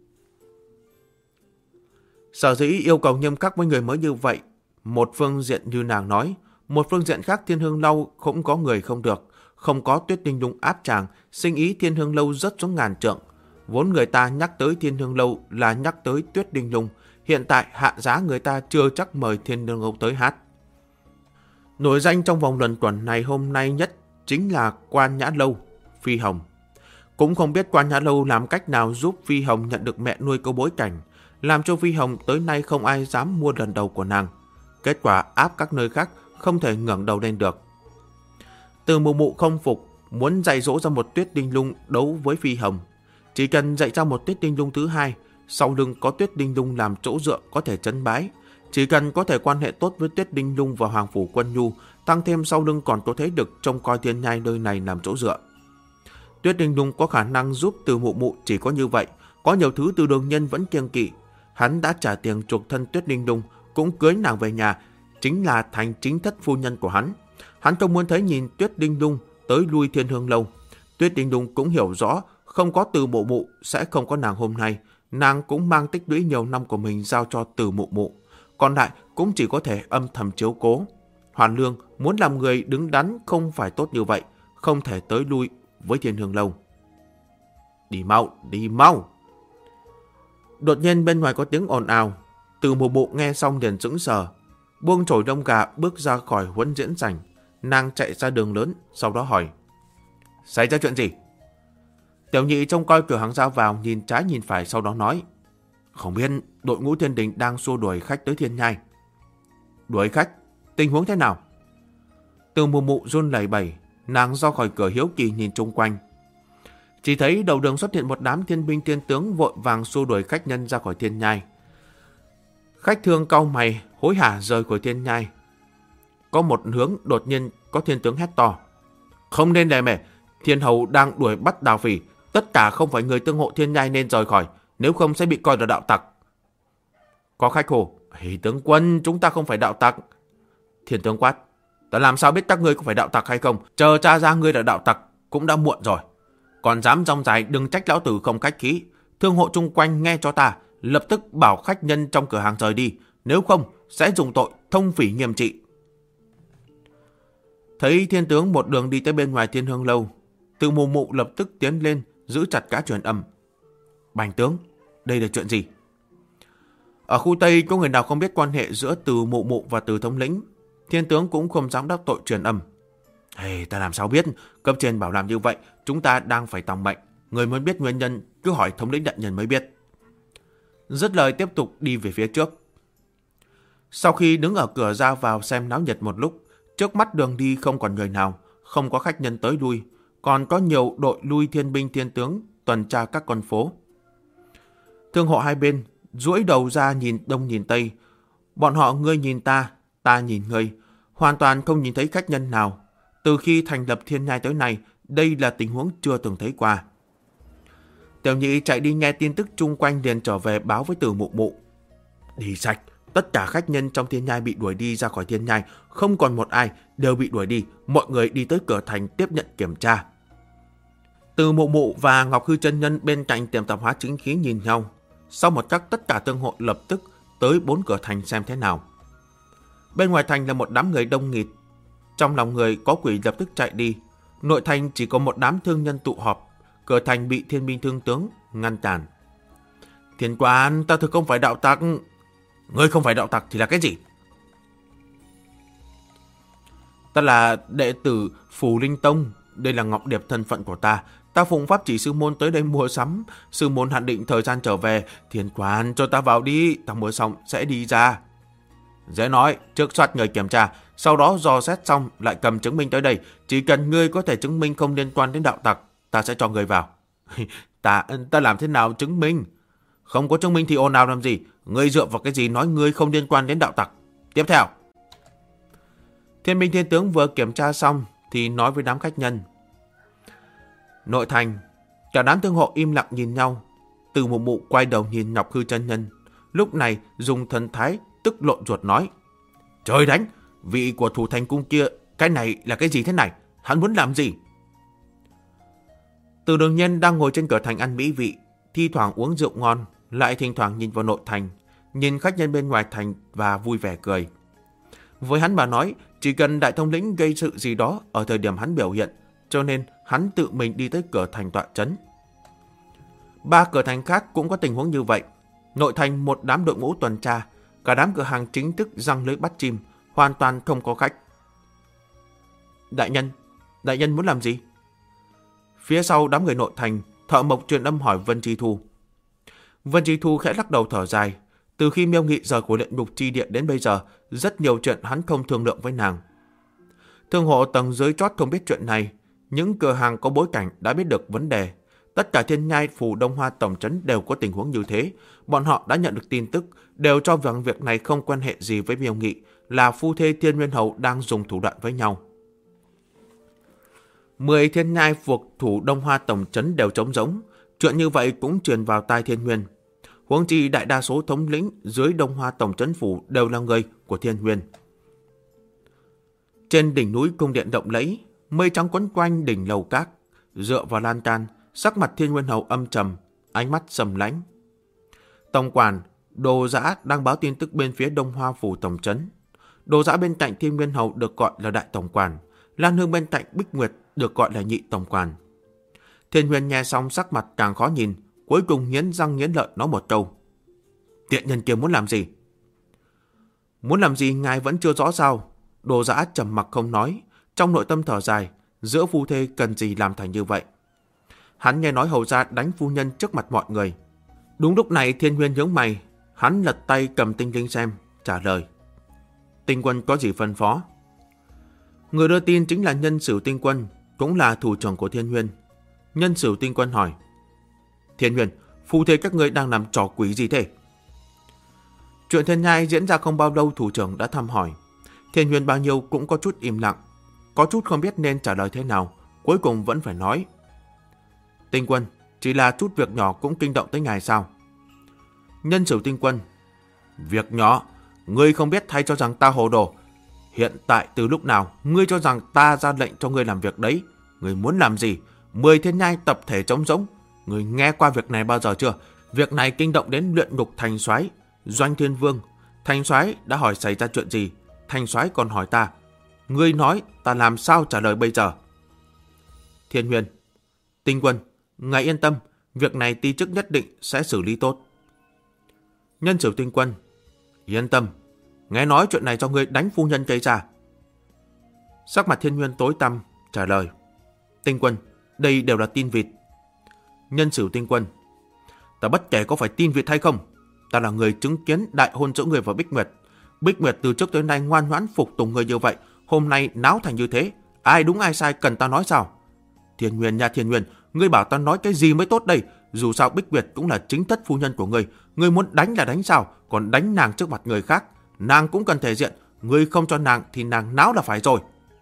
Sở dĩ yêu cầu nghiêm khắc với người mới như vậy. Một phương diện như nàng nói, một phương diện khác Thiên Hương Lâu cũng có người không được. Không có Tuyết Đinh Lung áp tràng, sinh ý Thiên Hương Lâu rất xuống ngàn trượng. Vốn người ta nhắc tới Thiên Hương Lâu là nhắc tới Tuyết Đinh Lung. Hiện tại hạ giá người ta chưa chắc mời Thiên Hương Lâu tới hát. Nổi danh trong vòng luận quẩn này hôm nay nhất chính là Quan Nhã Lâu, Phi Hồng. Cũng không biết Quan Nhã Lâu làm cách nào giúp Phi Hồng nhận được mẹ nuôi có bối cảnh, làm cho Phi Hồng tới nay không ai dám mua lần đầu của nàng. Kết quả áp các nơi khác không thể ngẩng đầu lên được. Từ Mụ Mụ không phục, muốn dạy dỗ ra một Tuyết Đinh Lung đấu với Phi Hồng. Chỉ cần dạy ra một Tuyết Đinh Lung thứ hai, sau lưng có Tuyết Đinh Lung làm chỗ dựa có thể trấn bái. Chỉ cần có thể quan hệ tốt với Tuyết Đinh Lung và Hoàng Phủ Quân Nhu, tăng thêm sau lưng còn có thế lực trông coi Thiên Nhai nơi này làm chỗ dựa. Tuyết Đinh Lung có khả năng giúp Từ Mụ Mụ chỉ có như vậy, có nhiều thứ Từ Đường Nhân vẫn kiêng kỵ. Hắn đã trả tiền chuộc thân Tuyết Đinh Lung, cũng cưới nàng về nhà, chính là thành chính thất phu nhân của hắn. Hắn không muốn thấy nhìn Tuyết Đinh Lung tới lui Thiên Hương Lâu. Tuyết Đinh Lung cũng hiểu rõ, không có Từ Mụ Mụ sẽ không có nàng hôm nay. Nàng cũng mang tích lũy nhiều năm của mình giao cho Từ Mụ Mụ, còn lại cũng chỉ có thể âm thầm chiếu cố. Hoàn Lương muốn làm người đứng đắn không phải tốt như vậy, không thể tới lui với Thiên Hương Lâu. Đi mau, đi mau! Đột nhiên bên ngoài có tiếng ồn ào. Từ Mụ Mụ nghe xong liền sững sờ, buông chổi lông gà bước ra khỏi huấn diễn sảnh. Nàng chạy ra đường lớn, sau đó hỏi: Xảy ra chuyện gì? Tiểu Nhị trông coi cửa hàng ra vào, nhìn trái nhìn phải, sau đó nói: Không biết, đội ngũ Thiên Đình đang xua đuổi khách tới Thiên Nhai. Đuổi khách? Tình huống thế nào? Từ Mụ Mụ run lẩy bẩy, nàng ra khỏi cửa hiếu kỳ nhìn chung quanh. Chỉ thấy đầu đường xuất hiện một đám thiên binh thiên tướng vội vàng xua đuổi khách nhân ra khỏi thiên nhai. Khách thương cau mày, hối hả rời khỏi thiên nhai. Có một hướng đột nhiên có thiên tướng hét to. Không nên lề mề, thiên hầu đang đuổi bắt Đào Phỉ. Tất cả không phải người tương hộ thiên nhai nên rời khỏi, nếu không sẽ bị coi là đạo tặc. Có khách hồ, tướng quân, chúng ta không phải đạo tặc. Thiên tướng quát, ta làm sao biết các ngươi có phải đạo tặc hay không? Chờ tra ra ngươi là đạo tặc cũng đã muộn rồi. Còn dám rong dài đừng trách lão tử không khách khí. Thương hộ chung quanh nghe cho ta, lập tức bảo khách nhân trong cửa hàng rời đi, nếu không sẽ dùng tội thông phỉ nghiêm trị. Thấy thiên tướng một đường đi tới bên ngoài Thiên Hương lâu, Từ Mụ Mụ lập tức tiến lên giữ chặt gã truyền âm. Bành tướng, đây là chuyện gì? Ở khu Tây có người nào không biết quan hệ giữa Từ Mụ Mụ và Từ thống lĩnh? Thiên tướng cũng không dám đắc tội truyền âm. Ta làm sao biết, cấp trên bảo làm như vậy, chúng ta đang phải tòng mệnh. Người muốn biết nguyên nhân cứ hỏi thống lĩnh đại nhân mới biết. Dứt lời tiếp tục đi về phía trước. Sau khi đứng ở cửa ra vào xem náo nhiệt một lúc, trước mắt đường đi không còn người nào, không có khách nhân tới lui, còn có nhiều đội lui thiên binh thiên tướng tuần tra các con phố. Thương hộ hai bên duỗi đầu ra nhìn đông nhìn tây, bọn họ ngươi nhìn ta nhìn ngươi, hoàn toàn không nhìn thấy khách nhân nào. Từ khi thành lập thiên nhai tới nay, đây là tình huống chưa từng thấy qua. Tiểu Nhị chạy đi nghe tin tức chung quanh liền trở về báo với Từ Mụ Mụ. Đi sạch, tất cả khách nhân trong thiên nhai bị đuổi đi ra khỏi thiên nhai, không còn một ai, đều bị đuổi đi, mọi người đi tới cửa thành tiếp nhận kiểm tra. Từ Mụ Mụ và Ngọc Hư chân nhân bên cạnh tiệm tạp hóa chính khí nhìn nhau. Sau một khắc tất cả thương hộ lập tức tới 4 cửa thành xem thế nào. Bên ngoài thành là một đám người đông nghịt, trong lòng người có quỷ lập tức chạy đi. Nội thành chỉ có một đám thương nhân tụ họp, cửa thành bị thiên binh thương tướng ngăn cản. Thiên quan, ta thực không phải đạo tặc. Ngươi không phải đạo tặc thì là cái gì? Ta là đệ tử Phù Linh Tông, đây là Ngọc Điệp thân phận của ta. Ta phụng pháp chỉ sư môn tới đây mua sắm, sư môn hạn định thời gian trở về. Thiên quan, cho ta vào đi, ta mua xong sẽ đi ra. Dễ nói, trước soát người kiểm tra, sau đó dò xét xong lại cầm chứng minh tới đây. Chỉ cần ngươi có thể chứng minh không liên quan đến đạo tặc, ta sẽ cho ngươi vào. Ta làm thế nào chứng minh? Không có chứng minh thì ồn ào làm gì? Ngươi dựa vào cái gì nói ngươi không liên quan đến đạo tặc? Tiếp theo. Thiên binh thiên tướng vừa kiểm tra xong thì nói với đám khách nhân. Nội thành, cả đám thương hộ im lặng nhìn nhau. Từ Mụ Mụ quay đầu nhìn Ngọc Hư chân nhân, lúc này dùng thần thái tức lộn ruột nói. Trời đánh, vị của thủ thành cung kia, cái này là cái gì thế này? Hắn muốn làm gì? Từ Đường Nhân đang ngồi trên cửa thành ăn mỹ vị, thi thoảng uống rượu ngon, lại thỉnh thoảng nhìn vào nội thành, nhìn khách nhân bên ngoài thành và vui vẻ cười. Với hắn mà nói, chỉ cần đại thống lĩnh gây sự gì đó ở thời điểm hắn biểu hiện, cho nên hắn tự mình đi tới cửa thành tọa trấn. 3 cửa thành khác cũng có tình huống như vậy. Nội thành một đám đội ngũ tuần tra, cả đám cửa hàng chính thức giăng lưới bắt chim, hoàn toàn không có khách. Đại nhân muốn làm gì? Phía sau đám người nội thành, Thợ Mộc truyền âm hỏi Vân Chi Thu. Vân Chi Thu khẽ lắc đầu thở dài. Từ khi Miêu Nghị rời của luyện ngục chi địa đến bây giờ, rất nhiều chuyện hắn không thương lượng với nàng. Thương hộ tầng dưới chót không biết chuyện này, những cửa hàng có bối cảnh đã biết được vấn đề. Tất cả thiên nhai Phù Đông Hoa tổng trấn đều có tình huống như thế. Bọn họ đã nhận được tin tức, đều cho rằng việc này không quan hệ gì với Miêu Nghị, là phu thê Thiên Nguyên Hầu đang dùng thủ đoạn với nhau. 10 thiên nhai thuộc thủ Đông Hoa tổng trấn đều trống rỗng, chuyện như vậy cũng truyền vào tai Thiên Nguyên. Huống chi đại đa số thống lĩnh dưới Đông Hoa tổng trấn phủ đều là người của Thiên Nguyên. Trên đỉnh núi cung điện rộng lẫy, mây trắng quấn quanh đỉnh lầu các, dựa vào lan can, sắc mặt Thiên Nguyên Hầu âm trầm, ánh mắt sầm lãnh. Tổng quản Đồ Dã đang báo tin tức bên phía Đông Hoa phủ tổng trấn. Đồ Dã bên cạnh Thiên Nguyên Hầu được gọi là đại tổng quản, Lan Hương bên cạnh Bích Nguyệt được gọi là nhị tổng quản. Thiên Nguyên nghe xong sắc mặt càng khó nhìn, cuối cùng nghiến răng nghiến lợi nói một câu. Tiện nhân kia muốn làm gì? Muốn làm gì ngài vẫn chưa rõ sao? Đồ Dã trầm mặc không nói, trong nội tâm thở dài, giữa phu thê cần gì làm thành như vậy? Hắn nghe nói hầu gia đánh phu nhân trước mặt mọi người. Đúng lúc này Thiên Nguyên nhướng mày, hắn lật tay cầm tinh linh xem, trả lời. Tinh quân có gì phân phó? Người đưa tin chính là Nhân Sửu Tinh Quân, cũng là thủ trưởng của Thiên Nguyên. Nhân Sửu Tinh Quân hỏi: Thiên Nguyên, phu thê các ngươi đang làm trò quỷ gì thế? Chuyện Thiên Nhai diễn ra không bao lâu, thủ trưởng đã thăm hỏi. Thiên Nguyên bao nhiêu cũng có chút im lặng, có chút không biết nên trả lời thế nào, cuối cùng vẫn phải nói: Tinh Quân, chỉ là chút việc nhỏ cũng kinh động tới ngài sao? Nhân Sửu Tinh Quân: Việc nhỏ? Ngươi không biết hay cho rằng ta hồ đồ? Hiện tại từ lúc nào ngươi cho rằng ta ra lệnh cho ngươi làm việc đấy? Ngươi muốn làm gì? 10 thiên nhai tập thể trống rỗng. Ngươi nghe qua việc này bao giờ chưa? Việc này kinh động đến luyện ngục Thành Soái, Doanh Thiên Vương. Thành Soái đã hỏi xảy ra chuyện gì, Thành Soái còn hỏi ta. Ngươi nói ta làm sao trả lời bây giờ? Thiên Huyền: Tinh Quân, ngài yên tâm, việc này ti chức nhất định sẽ xử lý tốt. Nhân Sửu Tinh Quân: Yên tâm, nghe nói chuyện này do ngươi đánh phu nhân gây ra. Sắc mặt Thiên Nguyên tối tăm, trả lời: Tinh Quân, đây đều là tin vịt. Nhân Sửu Tinh Quân: Ta bất kể có phải tin vịt hay không, ta là người chứng kiến đại hôn giữa người và Bích Nguyệt. Bích Nguyệt từ trước tới nay ngoan ngoãn phục tùng người như vậy, hôm nay náo thành như thế, ai đúng ai sai cần ta nói sao? Thiên Nguyên nha, Thiên Nguyên, ngươi bảo ta nói cái gì mới tốt đây? Dù sao Bích Nguyệt cũng là chính thất phu nhân của ngươi muốn đánh là đánh sao? Còn đánh nàng trước mặt người khác, nàng cũng cần thể diện, ngươi không cho nàng thì nàng náo là phải rồi.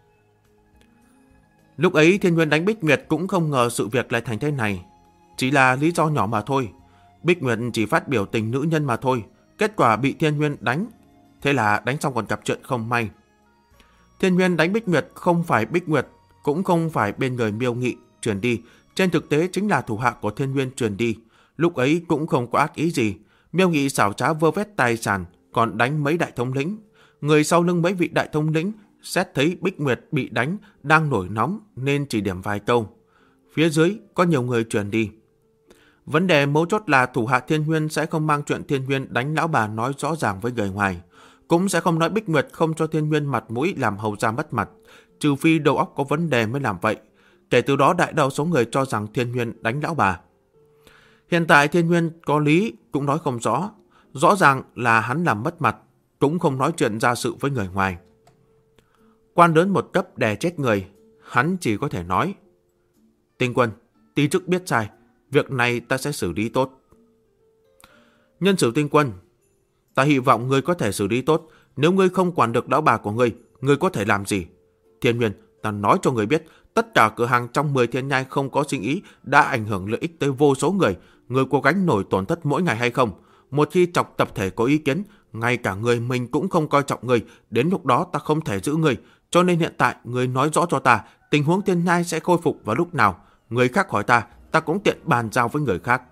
Lúc ấy Thiên Nguyên đánh Bích Nguyệt cũng không ngờ sự việc lại thành thế này, chỉ là lý do nhỏ mà thôi. Bích Nguyệt chỉ phát biểu tình nữ nhân mà thôi, kết quả bị Thiên Nguyên đánh, thế là đánh xong còn gặp chuyện không may. Thiên Nguyên đánh Bích Nguyệt không phải Bích Nguyệt, cũng không phải bên người Miêu Nghị truyền đi, trên thực tế chính là thủ hạ của Thiên Nguyên truyền đi. Lúc ấy cũng không có ác ý gì, Miêu Nghị xảo trá vơ vét tài sản, còn đánh mấy đại thống lĩnh. Người sau lưng mấy vị đại thống lĩnh xét thấy Bích Nguyệt bị đánh đang nổi nóng nên chỉ điểm vài câu. Phía dưới có nhiều người truyền đi. Vấn đề mấu chốt là thủ hạ Thiên Nguyên sẽ không mang chuyện Thiên Nguyên đánh lão bà nói rõ ràng với người ngoài, cũng sẽ không nói Bích Nguyệt không cho Thiên Nguyên mặt mũi làm hầu ra mất mặt, trừ phi đầu óc có vấn đề mới làm vậy. Kể từ đó đại đa số người cho rằng Thiên Nguyên đánh lão bà. Hiện tại Thiên Nguyên có lý cũng nói không rõ, rõ ràng là hắn làm mất mặt, cũng không nói chuyện ra sự với người ngoài. Quan lớn một cấp đè chết người, hắn chỉ có thể nói: Tinh Quân, ti chức biết sai, việc này ta sẽ xử lý tốt. Nhân Sửu Tinh Quân: Ta hy vọng ngươi có thể xử lý tốt. Nếu ngươi không quản được lão bà của ngươi có thể làm gì? Thiên Nguyên, ta nói cho ngươi biết, tất cả cửa hàng trong 10 thiên nhai không có sinh ý đã ảnh hưởng lợi ích tới vô số người. Ngươi có gánh nổi tổn thất mỗi ngày hay không? Một khi chọc tập thể có ý kiến, ngay cả người mình cũng không coi trọng ngươi, đến lúc đó ta không thể giữ ngươi. Cho nên hiện tại ngươi nói rõ cho ta, tình huống thiên nhai sẽ khôi phục vào lúc nào? Người khác hỏi ta, ta cũng tiện bàn giao với người khác.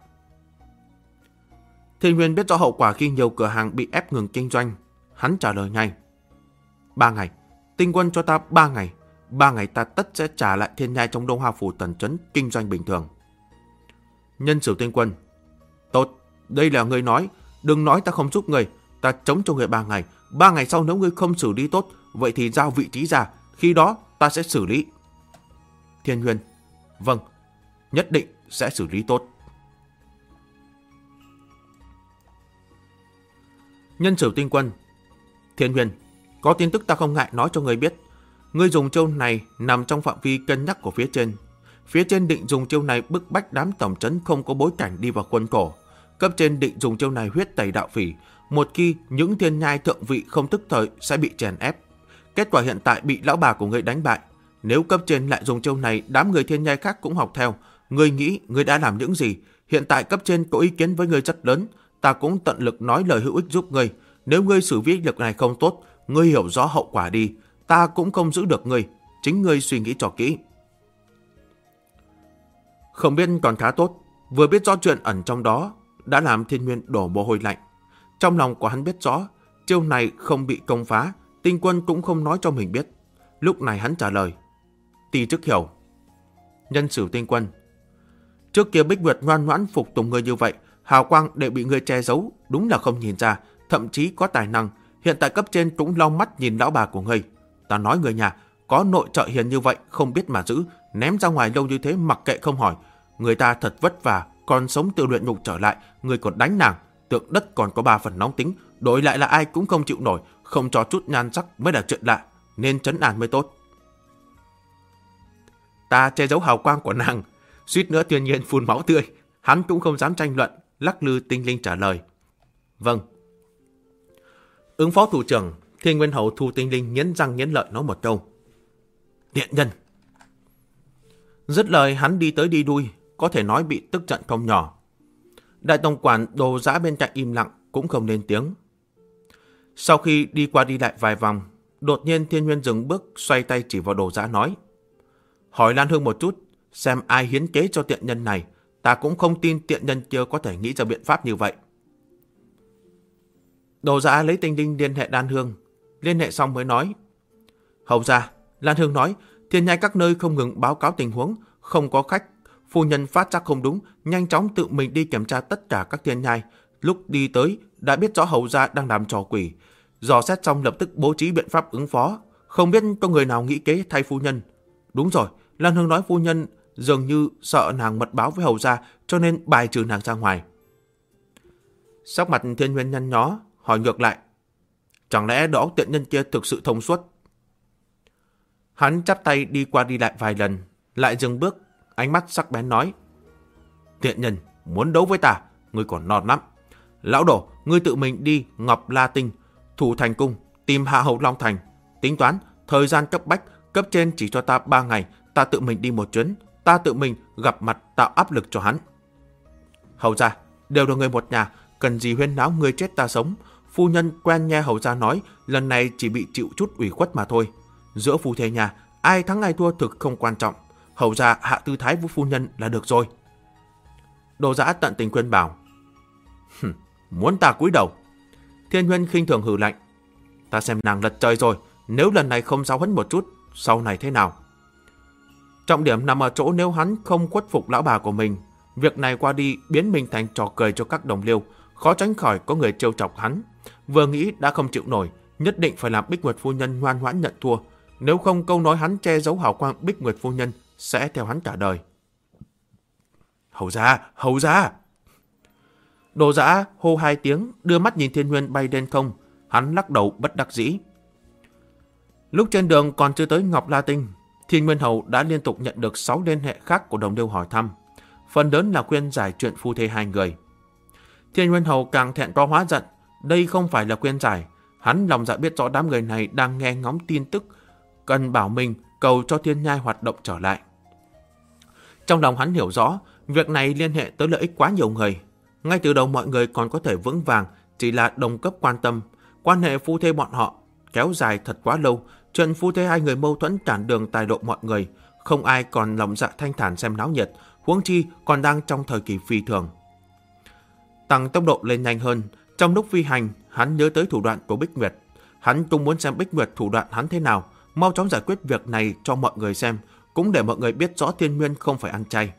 Thiên Nguyên biết rõ hậu quả khi nhiều cửa hàng bị ép ngừng kinh doanh, hắn trả lời ngay: 3 ngày, Tinh Quân cho ta 3 ngày. 3 ngày ta tất sẽ trả lại thiên nhai trong Đông Hoa Phủ Tần Trấn kinh doanh bình thường. Nhân Sửu Tinh Quân: Tốt, đây là ngươi nói, đừng nói ta không giúp ngươi, ta chống cho ngươi 3 ngày. 3 ngày sau nếu ngươi không xử lý tốt, vậy thì giao vị trí ra, khi đó ta sẽ xử lý. Thiên Nguyên: Vâng, nhất định sẽ xử lý tốt. Nhân Sửu Tinh Quân: Thiên Huyền, có tin tức ta không ngại nói cho ngươi biết. Ngươi dùng chiêu này nằm trong phạm vi cân nhắc của phía trên. Phía trên định dùng chiêu này bức bách đám tổng trấn không có bối cảnh đi vào khuôn khổ. Cấp trên định dùng chiêu này huyết tẩy đạo phỉ. Một khi những thiên nhai thượng vị không tức thời sẽ bị chèn ép. Kết quả hiện tại bị lão bà của ngươi đánh bại. Nếu cấp trên lại dùng chiêu này, đám người thiên nhai khác cũng học theo. Ngươi nghĩ ngươi đã làm những gì? Hiện tại cấp trên có ý kiến với ngươi rất lớn. Ta cũng tận lực nói lời hữu ích giúp ngươi. Nếu ngươi xử lý việc này không tốt, ngươi hiểu rõ hậu quả đi. Ta cũng không giữ được ngươi. Chính ngươi suy nghĩ cho kỹ. Không biết còn khá tốt. Vừa biết rõ chuyện ẩn trong đó đã làm Thiên Nguyên đổ mồ hôi lạnh. Trong lòng của hắn biết rõ chiêu này không bị công phá, Tinh Quân cũng không nói cho mình biết. Lúc này hắn trả lời: Ti chức hiểu. Nhân Sửu Tinh Quân: Trước kia Bích Nguyệt ngoan ngoãn phục tùng ngươi như vậy, hào quang để bị ngươi che giấu, đúng là không nhìn ra, thậm chí có tài năng. Hiện tại cấp trên cũng lau mắt nhìn lão bà của ngươi. Ta nói người nhà có nội trợ hiền như vậy không biết mà giữ, ném ra ngoài lâu như thế mặc kệ không hỏi. Người ta thật vất vả còn sống từ luyện ngục trở lại, người còn đánh nàng. Tượng đất còn có 3 phần nóng tính, đổi lại là ai cũng không chịu nổi. Không cho chút nhan sắc mới là chuyện lạ, nên trấn an mới tốt. ta che giấu hào quang của nàng. Suýt nữa Thiên Nhiên phun máu tươi. Hắn cũng không dám tranh luận, lắc lư tinh linh trả lời. Vâng. Ứng phó thủ trưởng, Thiên Nguyên Hầu Thu Tinh Linh nghiến răng nghiến lợi nói một câu. Tiện nhân. Dứt lời hắn đi tới đi lui, có thể nói bị tức giận không nhỏ. Đại tổng quản Đồ Dã bên cạnh im lặng, cũng không lên tiếng. Sau khi đi qua đi lại vài vòng, đột nhiên Thiên Nguyên dừng bước, xoay tay chỉ vào Đồ Dã nói. Hỏi Lan Hương một chút, xem ai hiến kế cho tiện nhân này, ta cũng không tin tiện nhân kia có thể nghĩ ra biện pháp như vậy. Đồ Dã lấy tinh linh liên hệ Lan Hương, liên hệ xong mới nói. Hầu ra, Lan Hương nói, thiên nhai các nơi không ngừng báo cáo tình huống, không có khách. Phu nhân phát giác không đúng, nhanh chóng tự mình đi kiểm tra tất cả các thiên nhai. Lúc đi tới, đã biết rõ hầu gia đang làm trò quỷ. Dò xét xong lập tức bố trí biện pháp ứng phó. Không biết có người nào nghĩ kế thay phu nhân. Đúng rồi, Lan Hương nói phu nhân dường như sợ nàng mật báo với hầu gia, cho nên bài trừ nàng ra ngoài. Sắc mặt Thiên Nguyên nhăn nhó, hỏi ngược lại. Chẳng lẽ đó tiện nhân kia thực sự thông suốt? Hắn chắp tay đi qua đi lại vài lần, lại dừng bước, ánh mắt sắc bén nói. Tiện nhân, muốn đấu với ta, ngươi còn non lắm. Lão Đồ, ngươi tự mình đi Ngọc La Tinh, Thủ Thành Cung, tìm Hạ Hầu Long Thành. Tính toán, thời gian cấp bách, cấp trên chỉ cho ta 3 ngày, ta tự mình đi một chuyến, ta tự mình gặp mặt tạo áp lực cho hắn. Hầu gia, đều là người một nhà, cần gì huyên náo người chết ta sống. Phu nhân quen nghe hầu gia nói, lần này chỉ bị chịu chút ủy khuất mà thôi. Giữa phu thê nhà, ai thắng ai thua thực không quan trọng. Hầu gia hạ tư thái với phu nhân là được rồi. Đồ Dã tận tình khuyên bảo. Muốn ta cúi đầu? Thiên Nguyên khinh thường hừ lạnh. Ta xem nàng lật trời rồi, nếu lần này không giáo huấn một chút, sau này thế nào? Trọng điểm nằm ở chỗ nếu hắn không khuất phục lão bà của mình, việc này qua đi biến mình thành trò cười cho các đồng liêu, khó tránh khỏi có người trêu chọc hắn. Vừa nghĩ đã không chịu nổi, nhất định phải làm Bích Nguyệt phu nhân ngoan ngoãn nhận thua, nếu không câu nói hắn che giấu hào quang Bích Nguyệt phu nhân sẽ theo hắn cả đời. Hầu gia, hầu gia! Đồ Dã hô 2 tiếng, đưa mắt nhìn Thiên Nguyên bay lên không, hắn lắc đầu bất đắc dĩ. Lúc trên đường còn chưa tới Ngọc La Tinh, Thiên Nguyên Hầu đã liên tục nhận được 6 liên hệ khác của đồng liêu hỏi thăm, phần lớn là khuyên giải chuyện phu thê hai người. Thiên Nguyên Hầu càng thẹn to hóa giận, đây không phải là khuyên giải, hắn lòng dạ biết rõ đám người này đang nghe ngóng tin tức, cần bảo mình cầu cho thiên nhai hoạt động trở lại. Trong lòng hắn hiểu rõ, việc này liên hệ tới lợi ích quá nhiều người. Ngay từ đầu mọi người còn có thể vững vàng, chỉ là đồng cấp quan tâm. Quan hệ phu thê bọn họ kéo dài thật quá lâu, chuyện phu thê hai người mâu thuẫn cản đường tài lộ mọi người, không ai còn lòng dạ thanh thản xem náo nhiệt, huống chi còn đang trong thời kỳ phi thường. Tăng tốc độ lên nhanh hơn, trong lúc phi hành, hắn nhớ tới thủ đoạn của Bích Nguyệt. Hắn cũng muốn xem Bích Nguyệt thủ đoạn hắn thế nào, mau chóng giải quyết việc này cho mọi người xem, cũng để mọi người biết rõ Thiên Nguyên không phải ăn chay.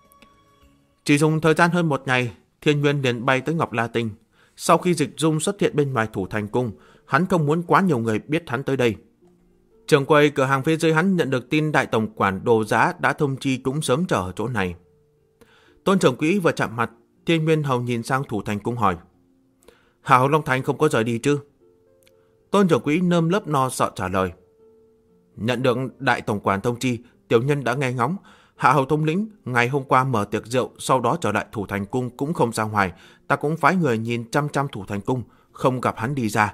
Chỉ dùng thời gian hơn 1 ngày, Thiên Nguyên liền bay tới Ngọc La Tinh. Sau khi Dịch Dung xuất hiện bên ngoài Thủ Thành Cung, hắn không muốn quá nhiều người biết hắn tới đây. Trưởng quầy cửa hàng phía dưới hắn nhận được tin đại tổng quản Đồ Dã đã thông chi cũng sớm chờ ở chỗ này. Tôn trưởng quỹ vừa chạm mặt, Thiên Nguyên Hầu nhìn sang Thủ Thành Cung hỏi. Hạ Hầu Long Thành không có rời đi chứ? Tôn trưởng quỹ nơm lớp no sợ trả lời. Nhận được đại tổng quản thông chi, tiểu nhân đã nghe ngóng. Hạ Hầu thống lĩnh ngày hôm qua mở tiệc rượu, sau đó trở lại Thủ Thành Cung cũng không ra ngoài. Ta cũng phái người nhìn chăm Thủ Thành Cung, không gặp hắn đi ra.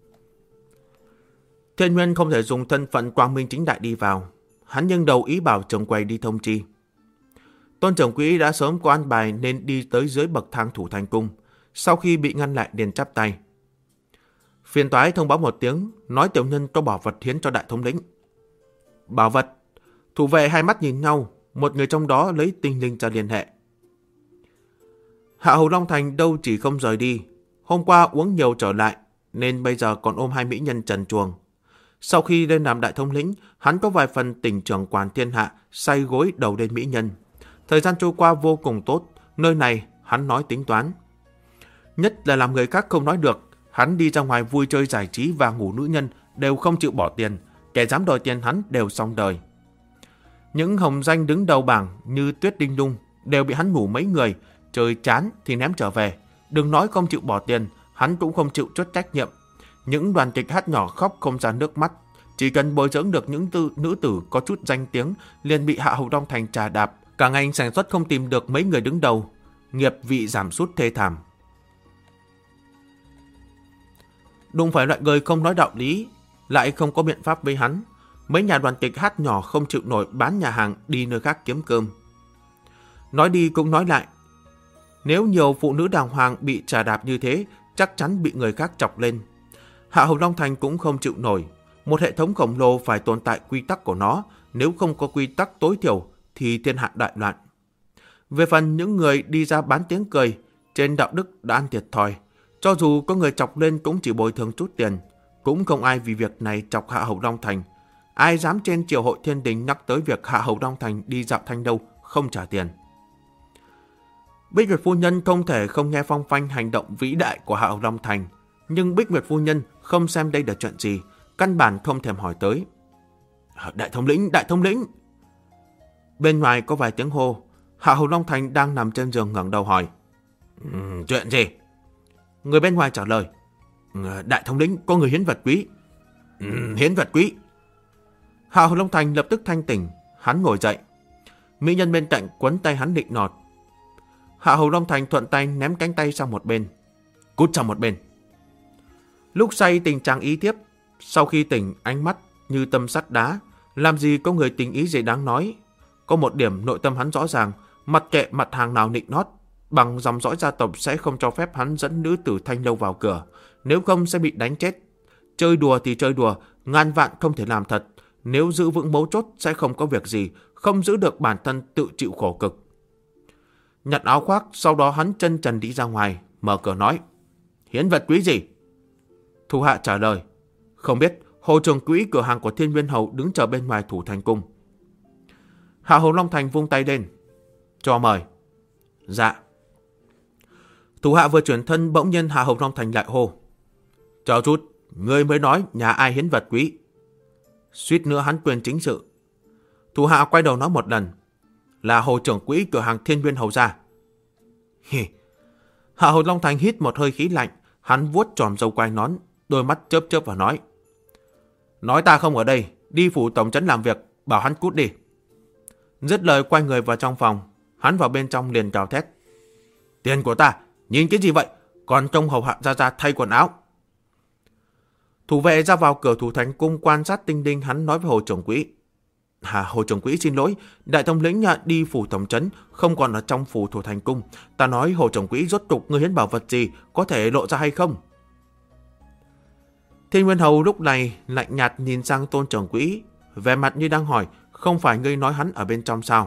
Thiên Nguyên không thể dùng thân phận quang minh chính đại đi vào. Hắn nhưng đầu ý bảo trưởng quầy đi thông chi. Tôn trưởng quỹ đã sớm có an bài nên đi tới dưới bậc thang Thủ Thành Cung. Sau khi bị ngăn lại liền chắp tay. Phiền toái thông báo một tiếng, nói tiểu nhân có bảo vật hiến cho đại thống lĩnh. Bảo vật? Thủ vệ hai mắt nhìn nhau, một người trong đó lấy tinh linh ra liên hệ. Hạ Hầu Long Thành đâu chỉ không rời đi, hôm qua uống nhiều trở lại, nên bây giờ còn ôm 2 mỹ nhân trần truồng. Sau khi lên làm đại thống lĩnh, hắn có vài phần tỉnh trưởng quản thiên hạ, say gối đầu lên mỹ nhân. Thời gian trôi qua vô cùng tốt, nơi này hắn nói tính toán. Nhất là làm người khác không nói được, hắn đi ra ngoài vui chơi giải trí và ngủ nữ nhân đều không chịu bỏ tiền, kẻ dám đòi tiền hắn đều xong đời. Những hồng danh đứng đầu bảng như Tuyết Đinh Lung đều bị hắn ngủ mấy người, chơi chán thì ném trở về. Đừng nói không chịu bỏ tiền, hắn cũng không chịu chốt trách nhiệm. Những đoàn kịch hát nhỏ khóc không ra nước mắt, Chỉ cần bồi dưỡng được những nữ tử có chút danh tiếng liền bị Hạ Hầu Long Thành trà đạp, cả ngành sản xuất không tìm được mấy người đứng đầu, nghiệp vị giảm sút thê thảm. Đụng phải loại người không nói đạo lý, lại không có biện pháp với hắn, mấy nhà đoàn kịch hát nhỏ không chịu nổi bán nhà hàng đi nơi khác kiếm cơm. Nói đi cũng nói lại, nếu nhiều phụ nữ đàng hoàng bị trà đạp như thế, chắc chắn bị người khác chọc lên. Hạ Hầu Long Thành cũng không chịu nổi, một hệ thống khổng lồ phải tồn tại quy tắc của nó, nếu không có quy tắc tối thiểu thì thiên hạ đại loạn. Về phần những người đi ra bán tiếng cười, trên đạo đức đã ăn thiệt thòi, cho dù có người chọc lên cũng chỉ bồi thường chút tiền, cũng không ai vì việc này chọc Hạ Hầu Long Thành. Ai dám trên triều hội thiên đình nhắc tới việc Hạ Hầu Long Thành đi dạo Thanh Lâu không trả tiền. Bích Nguyệt phu nhân không thể không nghe phong phanh hành động vĩ đại của Hạ Hầu Long Thành, nhưng Bích Nguyệt phu nhân không xem đây là chuyện gì, căn bản không thèm hỏi tới. Đại thống lĩnh, đại thống lĩnh! Bên ngoài có vài tiếng hô. Hạ Hầu Long Thành đang nằm trên giường ngẩng đầu hỏi. Chuyện gì? Người bên ngoài trả lời. Đại thống lĩnh, có người hiến vật quý. Hiến vật quý. Hạ Hầu Long Thành lập tức thanh tỉnh, hắn ngồi dậy. Mỹ nhân bên cạnh quấn tay hắn định nọt. Hạ Hầu Long Thành thuận tay ném cánh tay sang một bên. Cút sang một bên. Lúc say tình trạng ý tiếp, sau khi tỉnh ánh mắt như tâm sắt đá, làm gì có người tình ý gì đáng nói. Có một điểm nội tâm hắn rõ ràng, mặc kệ mặt hàng nào nịnh nót, bằng dòng dõi gia tộc sẽ không cho phép hắn dẫn nữ tử Thanh Lâu vào cửa, nếu không sẽ bị đánh chết. Chơi đùa thì chơi đùa, ngàn vạn không thể làm thật. Nếu giữ vững mấu chốt sẽ không có việc gì, không giữ được bản thân tự chịu khổ cực. Nhặt áo khoác, sau đó hắn chân trần đi ra ngoài, mở cửa nói. Hiến vật quý gì? Thủ hạ trả lời. Không biết, Hồ trưởng quỹ cửa hàng của Thiên Nguyên Hầu đứng chờ bên ngoài thủ thành cung. Hạ Hầu Long Thành vung tay lên. Cho mời. Dạ. Thủ hạ vừa chuyển thân bỗng nhiên Hạ Hầu Long Thành lại hô. Chờ chút, ngươi mới nói nhà ai hiến vật quý. Suýt nữa hắn quên chính sự. Thủ hạ quay đầu nói một lần. Là Hồ trưởng quỹ cửa hàng Thiên Nguyên Hầu gia. Hạ Hầu Long Thành hít một hơi khí lạnh, hắn vuốt tròm râu quai nón, đôi mắt chớp chớp và nói. Nói ta không ở đây, đi phủ tổng trấn làm việc, bảo hắn cút đi. Dứt lời quay người vào trong phòng, hắn vào bên trong liền gào thét. Tiền của ta, nhìn cái gì vậy? Còn trông hầu hạ ra thay quần áo. Thủ vệ ra vào cửa thủ thành cung quan sát tinh đinh, hắn nói với Hồ trưởng quỹ. Hồ trưởng quỹ xin lỗi, đại thống lĩnh đi phủ tổng trấn, không còn ở trong phủ thủ thành cung. Ta nói Hồ trưởng quỹ rốt cục ngươi hiến bảo vật gì, có thể lộ ra hay không? Thiên Nguyên Hầu lúc này lạnh nhạt nhìn sang Tôn trưởng quỹ, vẻ mặt như đang hỏi, không phải ngươi nói hắn ở bên trong sao?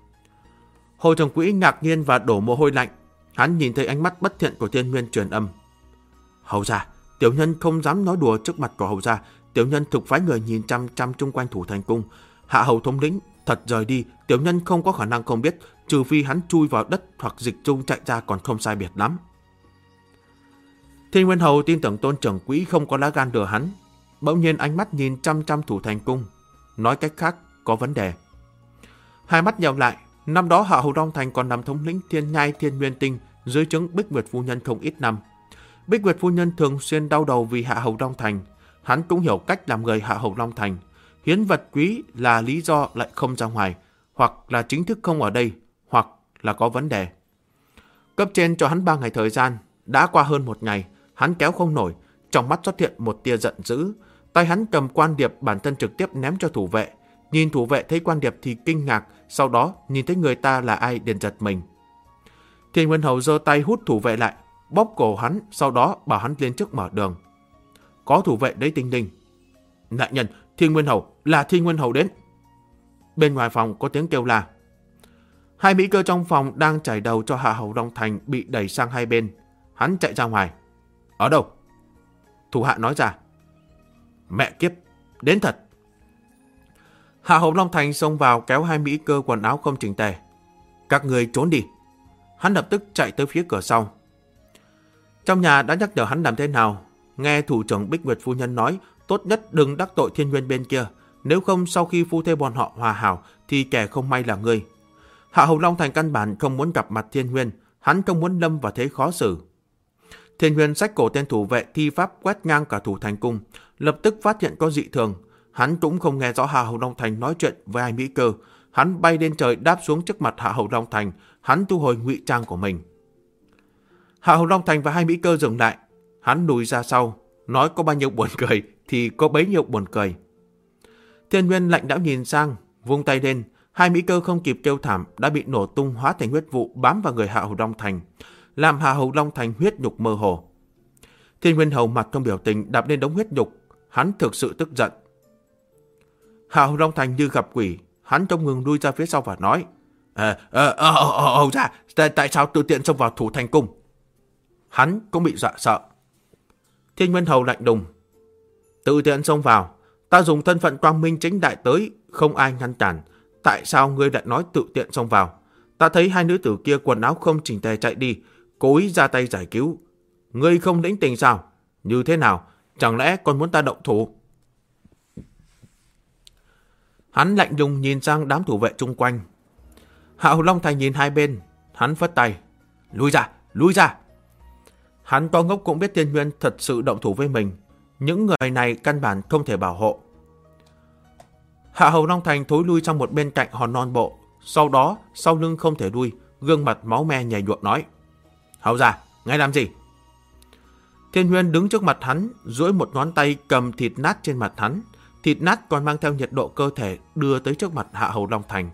Hồ trưởng quỹ ngạc nhiên và đổ mồ hôi lạnh, hắn nhìn thấy ánh mắt bất thiện của Thiên Nguyên truyền âm. Hầu gia, tiểu nhân không dám nói đùa trước mặt của hầu gia, tiểu nhân thực phái người nhìn chăm chăm chung quanh thủ thành cung. Hạ Hầu thống lĩnh thật rời đi, tiểu nhân không có khả năng không biết, trừ phi hắn chui vào đất hoặc dịch trung chạy ra còn không sai biệt lắm. Thiên Nguyên Hầu tin tưởng Tôn trưởng quỹ không có lá gan lừa hắn, bỗng nhiên ánh mắt nhìn chăm chăm thủ thành cung, nói cách khác có vấn đề. Hai mắt nheo lại, năm đó Hạ Hầu Long Thành còn làm thống lĩnh Thiên Nhai Thiên Nguyên Tinh dưới trướng Bích Nguyệt phu nhân không ít năm. Bích Nguyệt phu nhân thường xuyên đau đầu vì Hạ Hầu Long Thành, hắn cũng hiểu cách làm người Hạ Hầu Long Thành. Hiến vật quý là lý do lại không ra ngoài, hoặc là chính thức không ở đây, hoặc là có vấn đề. Cấp trên cho hắn 3 ngày thời gian, đã qua hơn 1 ngày, hắn kéo không nổi, trong mắt xuất hiện một tia giận dữ. Tay hắn cầm quan điệp, bản thân trực tiếp ném cho thủ vệ. Nhìn thủ vệ thấy quan điệp thì kinh ngạc, sau đó nhìn thấy người ta là ai liền giật mình. Thiên Nguyên Hầu giơ tay hút thủ vệ lại, bóp cổ hắn, sau đó bảo hắn lên trước mở đường. Có thủ vệ đấy tinh đinh. Đại nhân, Thiên Nguyên Hầu, là Thiên Nguyên Hầu đến. Bên ngoài phòng có tiếng kêu la. Hai mỹ cơ trong phòng đang chải đầu cho Hạ Hầu Long Thành bị đẩy sang hai bên. Hắn chạy ra ngoài. Ở đâu? Thủ hạ nói ra. Mẹ kiếp, đến thật. Hạ Hầu Long Thành xông vào kéo hai mỹ cơ quần áo không chỉnh tề. Các người trốn đi. Hắn lập tức chạy tới phía cửa sau. Trong nhà đã nhắc nhở hắn làm thế nào. Nghe thủ trưởng Bích Nguyệt phu nhân nói, tốt nhất đừng đắc tội Thiên Nguyên bên kia, nếu không sau khi phu thê bọn họ hòa hảo thì kẻ không may là ngươi. Hạ Hầu Long Thành căn bản không muốn gặp mặt Thiên Nguyên, hắn không muốn lâm vào thế khó xử. Thiên Nguyên xách cổ tên thủ vệ thi pháp quét ngang cả thủ thành cung, lập tức phát hiện có dị thường. Hắn cũng không nghe rõ Hạ Hầu Long Thành nói chuyện với ai Mỹ Cơ. Hắn bay lên trời đáp xuống trước mặt Hạ Hầu Long Thành. Hắn thu hồi ngụy trang của mình. Hạ Hầu Long Thành và hai Mỹ Cơ dừng lại. Hắn lùi ra sau, nói có bao nhiêu buồn cười thì có bấy nhiêu buồn cười. Thiên Nguyên lạnh lẽo nhìn sang, vung tay lên. Hai Mỹ Cơ không kịp kêu thảm đã bị nổ tung hóa thành huyết vụ bám vào người Hạ Hầu Long Thành, làm Hạ Hầu Long Thành huyết nhục mơ hồ. Thiên Nguyên Hầu mặt không biểu tình đạp lên đống huyết nhục. Hắn thực sự tức giận. Hạ Hầu Long Thành như gặp quỷ. Hắn không ngừng lui ra phía sau và nói: Hầu ra, tại sao tự tiện xông vào Thủ Thành Cung? Hắn cũng bị dọa sợ. Thiên Nguyên Hầu lạnh đùng: tự tiện xông vào, ta dùng thân phận quang minh chính đại tới, không ai ngăn cản. Tại sao ngươi lại nói tự tiện xông vào? Ta thấy hai nữ tử kia quần áo không chỉnh tề chạy đi, cố ý ra tay giải cứu. Ngươi không lĩnh tình sao? Như thế nào? Chẳng lẽ còn muốn ta động thủ? Hắn lạnh lùng nhìn sang đám thủ vệ chung quanh. Hạ Hầu Long Thành nhìn hai bên. Hắn phất tay: lui ra, lui ra. Hắn to ngốc cũng biết Thiên Nguyên thật sự động thủ với mình. Những người này căn bản không thể bảo hộ. Hạ Hầu Long Thành thối lui sang một bên cạnh hòn non bộ. Sau đó, sau lưng không thể lui, gương mặt máu me nhảy nhụa nói: Hầu ra, ngài làm gì? Thiên Nguyên đứng trước mặt hắn, duỗi một ngón tay cầm thịt nát trên mặt hắn. Thịt nát còn mang theo nhiệt độ cơ thể đưa tới trước mặt Hạ Hầu Long Thành.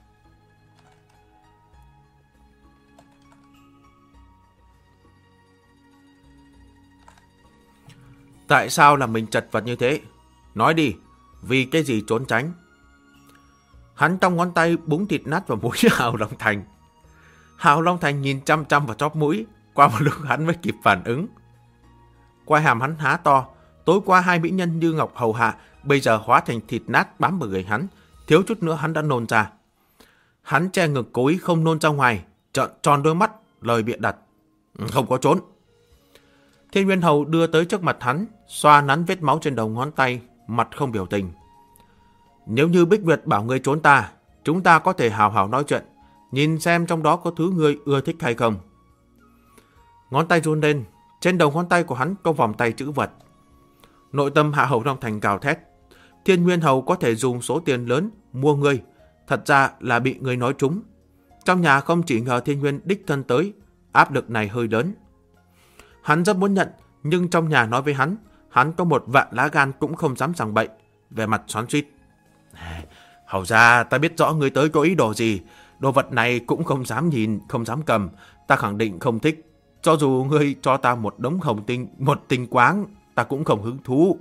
Tại sao là mình chật vật như thế? Nói đi, vì cái gì trốn tránh? Hắn trong ngón tay búng thịt nát vào mũi Hạ Hầu Long Thành. Hạ Hầu Long Thành nhìn chăm chăm vào chóp mũi, qua một lúc hắn mới kịp phản ứng. Quai hàm hắn há to, tối qua hai mỹ nhân như ngọc hầu hạ, bây giờ hóa thành thịt nát bám vào người hắn, thiếu chút nữa hắn đã nôn ra. Hắn che ngực cố ý không nôn ra ngoài, trợn tròn đôi mắt, lời bịa đặt: không có trốn. Thiên Nguyên Hầu đưa tới trước mặt hắn, xoa nắn vết máu trên đầu ngón tay, mặt không biểu tình. Nếu như Bích Nguyệt bảo ngươi trốn ta, chúng ta có thể hào hào nói chuyện, nhìn xem trong đó có thứ ngươi ưa thích hay không. Ngón tay run lên, trên đầu ngón tay của hắn có vòng tay chữ vật. Nội tâm Hạ Hầu Long Thành gào thét: Thiên Nguyên Hầu có thể dùng số tiền lớn mua ngươi, thật ra là bị ngươi nói trúng. Trong nhà không chỉ ngờ Thiên Nguyên đích thân tới, áp lực này hơi lớn. Hắn rất muốn nhận, nhưng trong nhà nói với hắn có một vạn lá gan cũng không dám giằng bậy, về mặt xoắn xuýt. Hầu ra, ta biết rõ ngươi tới có ý đồ gì, đồ vật này cũng không dám nhìn, không dám cầm, ta khẳng định không thích. Cho dù ngươi cho ta một đống hồng tinh, một tinh quáng, ta cũng không hứng thú.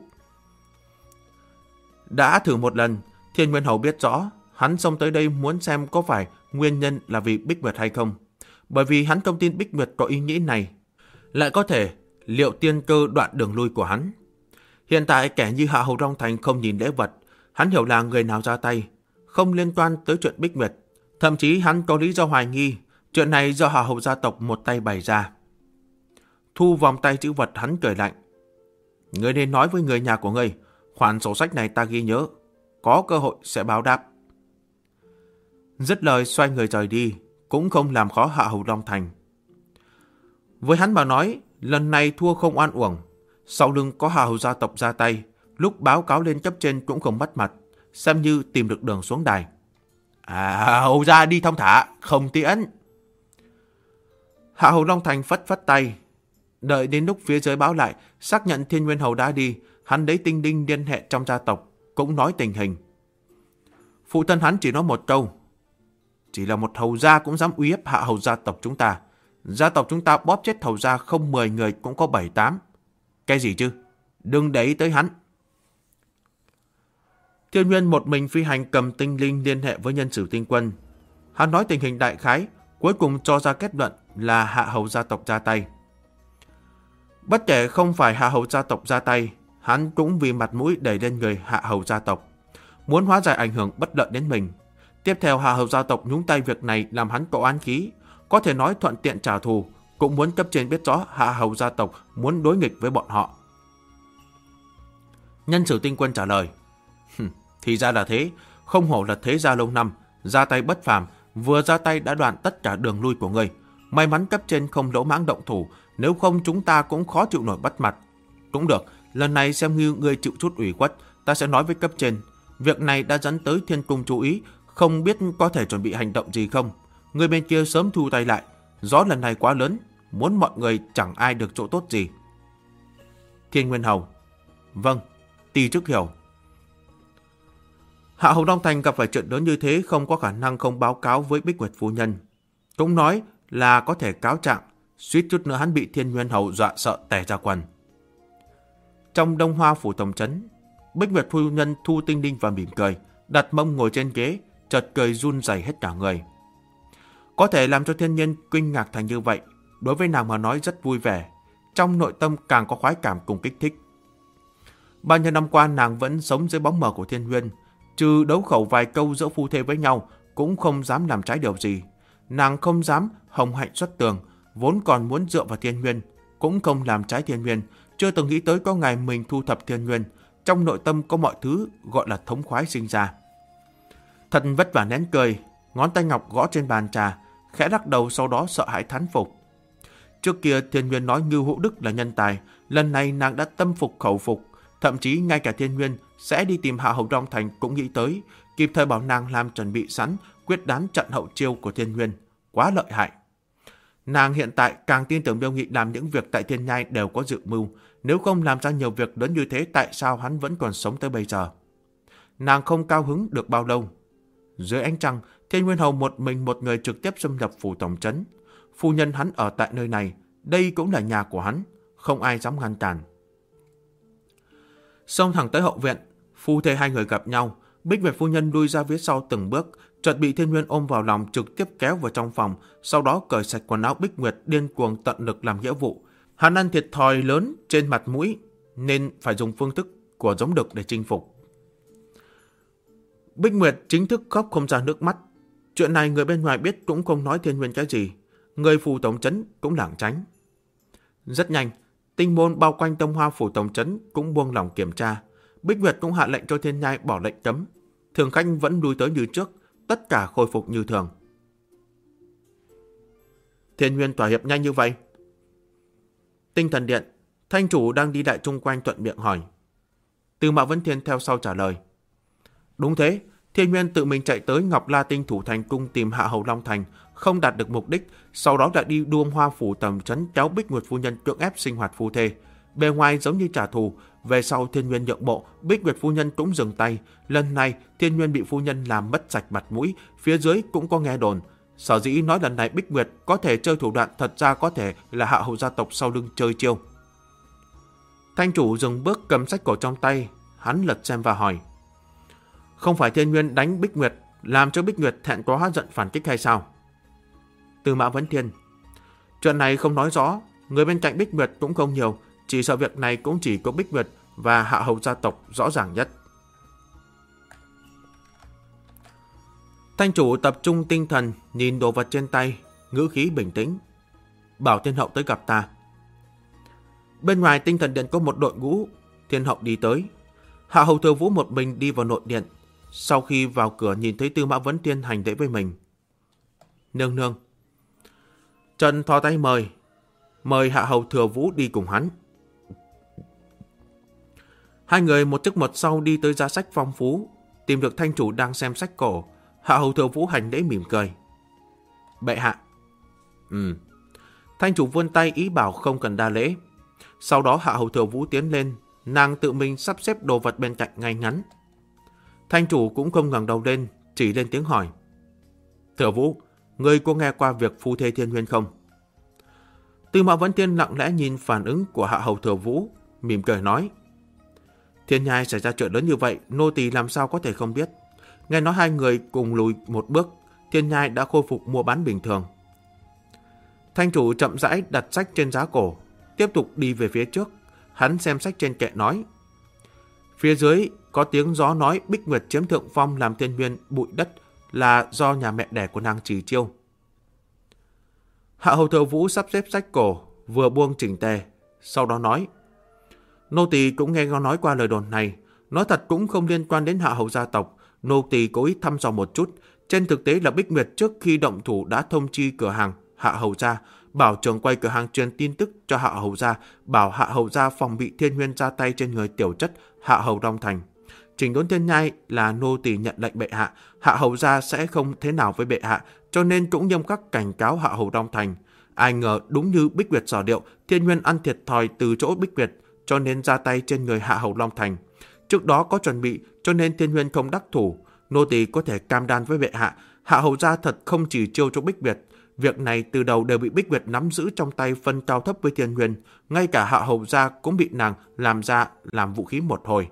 Đã thử một lần, Thiên Nguyên Hầu biết rõ, hắn xông tới đây muốn xem có phải nguyên nhân là vì Bích Nguyệt hay không. Bởi vì hắn không tin Bích Nguyệt có ý nghĩ này. Lại có thể liệu tiên cơ đoạn đường lui của hắn. Hiện tại kẻ như Hạ Hầu Long Thành không nhìn lễ vật, hắn hiểu là người nào ra tay, không liên quan tới chuyện Bích Nguyệt. Thậm chí hắn có lý do hoài nghi, chuyện này do Hạ Hầu gia tộc một tay bày ra. Thu vòng tay chữ vật, hắn cười lạnh: Ngươi nên nói với người nhà của ngươi, khoản sổ sách này ta ghi nhớ, có cơ hội sẽ báo đáp. Dứt lời xoay người rời đi, cũng không làm khó Hạ Hầu Long Thành. Với hắn mà nói, lần này thua không oan uổng. Sau lưng có Hạ Hầu gia tộc ra tay, lúc báo cáo lên cấp trên cũng không mất mặt, xem như tìm được đường xuống đài. Hầu gia đi thong thả, không tiễn. Hạ Hầu Long Thành phất phất tay. Đợi đến lúc phía dưới báo lại, xác nhận Thiên Nguyên Hầu đã đi, hắn lấy tinh đinh liên hệ trong gia tộc, cũng nói tình hình. Phụ thân hắn chỉ nói một câu: chỉ là một hầu gia cũng dám uy hiếp Hạ Hầu gia tộc chúng ta. Gia tộc chúng ta bóp chết hầu gia không 10 người cũng có 7-8. Cái gì chứ? Đừng để ý tới hắn. Thiên Nguyên một mình phi hành cầm tinh linh liên hệ với nhân sử tinh quân. Hắn nói tình hình đại khái, cuối cùng cho ra kết luận là Hạ Hầu gia tộc ra tay. Bất kể không phải Hạ Hầu gia tộc ra tay, hắn cũng vì mặt mũi đẩy lên người Hạ Hầu gia tộc, muốn hóa giải ảnh hưởng bất lợi đến mình. Tiếp theo Hạ Hầu gia tộc nhúng tay việc này làm hắn có oán khí, có thể nói thuận tiện trả thù, cũng muốn cấp trên biết rõ Hạ Hầu gia tộc muốn đối nghịch với bọn họ. Nhân sử tinh quân trả lời: thì ra là thế, không hổ là thế gia lâu năm, ra tay bất phàm, vừa ra tay đã đoạn tất cả đường lui của ngươi. May mắn cấp trên không lỗ mãng động thủ, nếu không chúng ta cũng khó chịu nổi bắt mặt. Cũng được, lần này xem như ngươi chịu chút ủy khuất, ta sẽ nói với cấp trên. Việc này đã dẫn tới thiên cung chú ý, không biết có thể chuẩn bị hành động gì không. Người bên kia sớm thu tay lại, gió lần này quá lớn, muốn mọi người chẳng ai được chỗ tốt gì. Thiên Nguyên Hầu: Vâng, ti chức hiểu. Hạ Hầu Long Thành gặp phải chuyện lớn như thế không có khả năng không báo cáo với Bích Nguyệt phu nhân. Cũng nói là có thể cáo trạng, suýt chút nữa hắn bị Thiên Nguyên Hầu dọa sợ tè ra quần. Trong Đông Hoa phủ tổng trấn, Bích Nguyệt phu nhân thu tinh đinh và mỉm cười, đặt mông ngồi trên ghế, chợt cười run rẩy hết cả người. Có thể làm cho thiên nhiên kinh ngạc thành như vậy, đối với nàng mà nói rất vui vẻ, trong nội tâm càng có khoái cảm cùng kích thích. Bao nhiêu năm qua nàng vẫn sống dưới bóng mờ của Thiên Nguyên, trừ đấu khẩu vài câu giữa phu thê với nhau, cũng không dám làm trái điều gì. Nàng không dám hồng hạnh xuất tường, vốn còn muốn dựa vào Thiên Nguyên, cũng không làm trái Thiên Nguyên, chưa từng nghĩ tới có ngày mình thu thập Thiên Nguyên, trong nội tâm có mọi thứ gọi là thống khoái sinh ra. Thật vất vả nén cười, ngón tay ngọc gõ trên bàn trà, khẽ lắc đầu sau đó sợ hãi thán phục. Trước kia Thiên Nguyên nói Ngưu Hữu Đức là nhân tài, lần này nàng đã tâm phục khẩu phục, thậm chí ngay cả Thiên Nguyên sẽ đi tìm Hạ Hầu Long Thành cũng nghĩ tới, kịp thời bảo nàng làm chuẩn bị sẵn, quyết đoán trận hậu chiêu của Thiên Nguyên, quá lợi hại. Nàng hiện tại càng tin tưởng Miêu Nghị làm những việc tại Thiên Nhai đều có dự mưu, nếu không làm ra nhiều việc lớn như thế tại sao hắn vẫn còn sống tới bây giờ. Nàng không cao hứng được bao lâu. Dưới ánh trăng, Thiên Nguyên Hầu một mình một người trực tiếp xâm nhập phủ tổng trấn. Phu nhân hắn ở tại nơi này, đây cũng là nhà của hắn, không ai dám ngăn cản. Xông thẳng tới hậu viện, phu thê hai người gặp nhau, Bích Nguyệt phu nhân lui ra phía sau từng bước, chợt bị Thiên Nguyên ôm vào lòng trực tiếp kéo vào trong phòng, sau đó cởi sạch quần áo. Bích Nguyệt điên cuồng tận lực làm nghĩa vụ. Hắn ăn thiệt thòi lớn trên mặt mũi, nên phải dùng phương thức của giống đực để chinh phục. Bích Nguyệt chính thức khóc không ra nước mắt. Chuyện này người bên ngoài biết cũng không nói Thiên Nguyên cái gì, người phủ tổng trấn cũng lảng tránh. Rất nhanh, tinh môn bao quanh Đông Hoa phủ tổng trấn cũng buông lỏng kiểm tra. Bích Nguyệt cũng hạ lệnh cho Thiên Nhai bỏ lệnh cấm. Thường khách vẫn lui tới như trước, tất cả khôi phục như thường. Thiên Nguyên thỏa hiệp nhanh như vậy? Tinh Thần Điện, thanh chủ đang đi đại chung quanh thuận miệng hỏi. Tư Mã Vấn Thiên theo sau trả lời. Đúng thế, Thiên Nguyên tự mình chạy tới Ngọc La Tinh Thủ Thành cung tìm Hạ Hầu Long Thành, không đạt được mục đích, sau đó đã đi Đông Hoa phủ tầm trấn kéo Bích Nguyệt phu nhân cưỡng ép sinh hoạt phu thê. Bề ngoài giống như trả thù, về sau Thiên Nguyên nhượng bộ, Bích Nguyệt phu nhân cũng dừng tay. Lần này Thiên Nguyên bị phu nhân làm mất sạch mặt mũi, phía dưới cũng có nghe đồn. Sở dĩ nói lần này Bích Nguyệt có thể chơi thủ đoạn, thật ra có thể là Hạ Hầu gia tộc sau lưng chơi chiêu. Thanh chủ dừng bước cầm sách cổ trong tay, hắn lật xem và hỏi. Không phải Thiên Nguyên đánh Bích Nguyệt, làm cho Bích Nguyệt thẹn quá hóa giận phản kích hay sao? Tư Mã Vấn Thiên. Chuyện này không nói rõ, người bên cạnh Bích Nguyệt cũng không nhiều, chỉ sợ việc này cũng chỉ có Bích Nguyệt và Hạ Hầu gia tộc rõ ràng nhất. Thanh chủ tập trung tinh thần nhìn đồ vật trên tay, ngữ khí bình tĩnh. Bảo Thiên Hậu tới gặp ta. Bên ngoài Tinh Thần Điện có một đội ngũ. Thiên Hậu đi tới. Hạ Hầu Thừa Vũ một mình đi vào nội điện. Sau khi vào cửa nhìn thấy Tư Mã Vấn Thiên hành lễ với mình. Nương nương. Trần thò tay mời Hạ Hầu Thừa Vũ đi cùng hắn. Hai người một trước một sau đi tới giá sách phong phú, tìm được thanh chủ đang xem sách cổ. Hạ Hầu Thừa Vũ hành lễ mỉm cười. Bệ hạ. Thanh chủ vươn tay ý bảo không cần đa lễ. Sau đó Hạ Hầu Thừa Vũ tiến lên, nàng tự mình sắp xếp đồ vật bên cạnh ngay ngắn. Thanh chủ cũng không ngẩng đầu lên, chỉ lên tiếng hỏi. Thừa Vũ, ngươi có nghe qua việc phu thê Thiên Nguyên không? Tư Mã Vấn Thiên lặng lẽ nhìn phản ứng của Hạ Hầu Thừa Vũ, mỉm cười nói. Thiên Nhai xảy ra chuyện lớn như vậy, nô tỳ làm sao có thể không biết. Nghe nói hai người cùng lùi một bước, Thiên Nhai đã khôi phục mua bán bình thường. Thanh chủ chậm rãi đặt sách trên giá cổ, tiếp tục đi về phía trước. Hắn xem sách trên kệ nói. Phía dưới có tiếng gió nói Bích Nguyệt chiếm thượng phong làm Thiên Nguyên bụi đất là do nhà mẹ đẻ của nàng trì chiêu. Hạ Hầu Thừa Vũ sắp xếp sách cổ, vừa buông chỉnh tề, sau đó nói. Nô tỳ cũng nghe nói qua lời đồn này, nói thật cũng không liên quan đến Hạ Hầu gia tộc. Nô tỳ cố ý thăm dò một chút, trên thực tế là Bích Nguyệt trước khi động thủ đã thông chi cửa hàng Hạ Hầu gia, bảo trưởng quay cửa hàng truyền tin tức cho Hạ Hầu gia, bảo Hạ Hầu gia phòng bị Thiên Nguyên ra tay trên người tiểu chất Hạ Hầu Long Thành. Chỉnh đốn Thiên Nhai là nô tỳ nhận lệnh bệ hạ, Hạ hầu gia sẽ không thế nào với bệ hạ, cho nên cũng nghiêm khắc cảnh cáo Hạ hầu Long Thành. Ai ngờ đúng như Bích Nguyệt sở điệu, Thiên Nguyên ăn thiệt thòi từ chỗ Bích Nguyệt, cho nên ra tay trên người Hạ hầu Long Thành. Trước đó có chuẩn bị, cho nên Thiên Nguyên không đắc thủ. Nô tỳ có thể cam đoan với bệ hạ, Hạ hầu gia thật không chỉ chiêu cho Bích Nguyệt. Việc này từ đầu đều bị Bích Nguyệt nắm giữ trong tay, phân cao thấp với Thiên Nguyên. Ngay cả Hạ hầu gia cũng bị nàng làm ra làm vũ khí một hồi.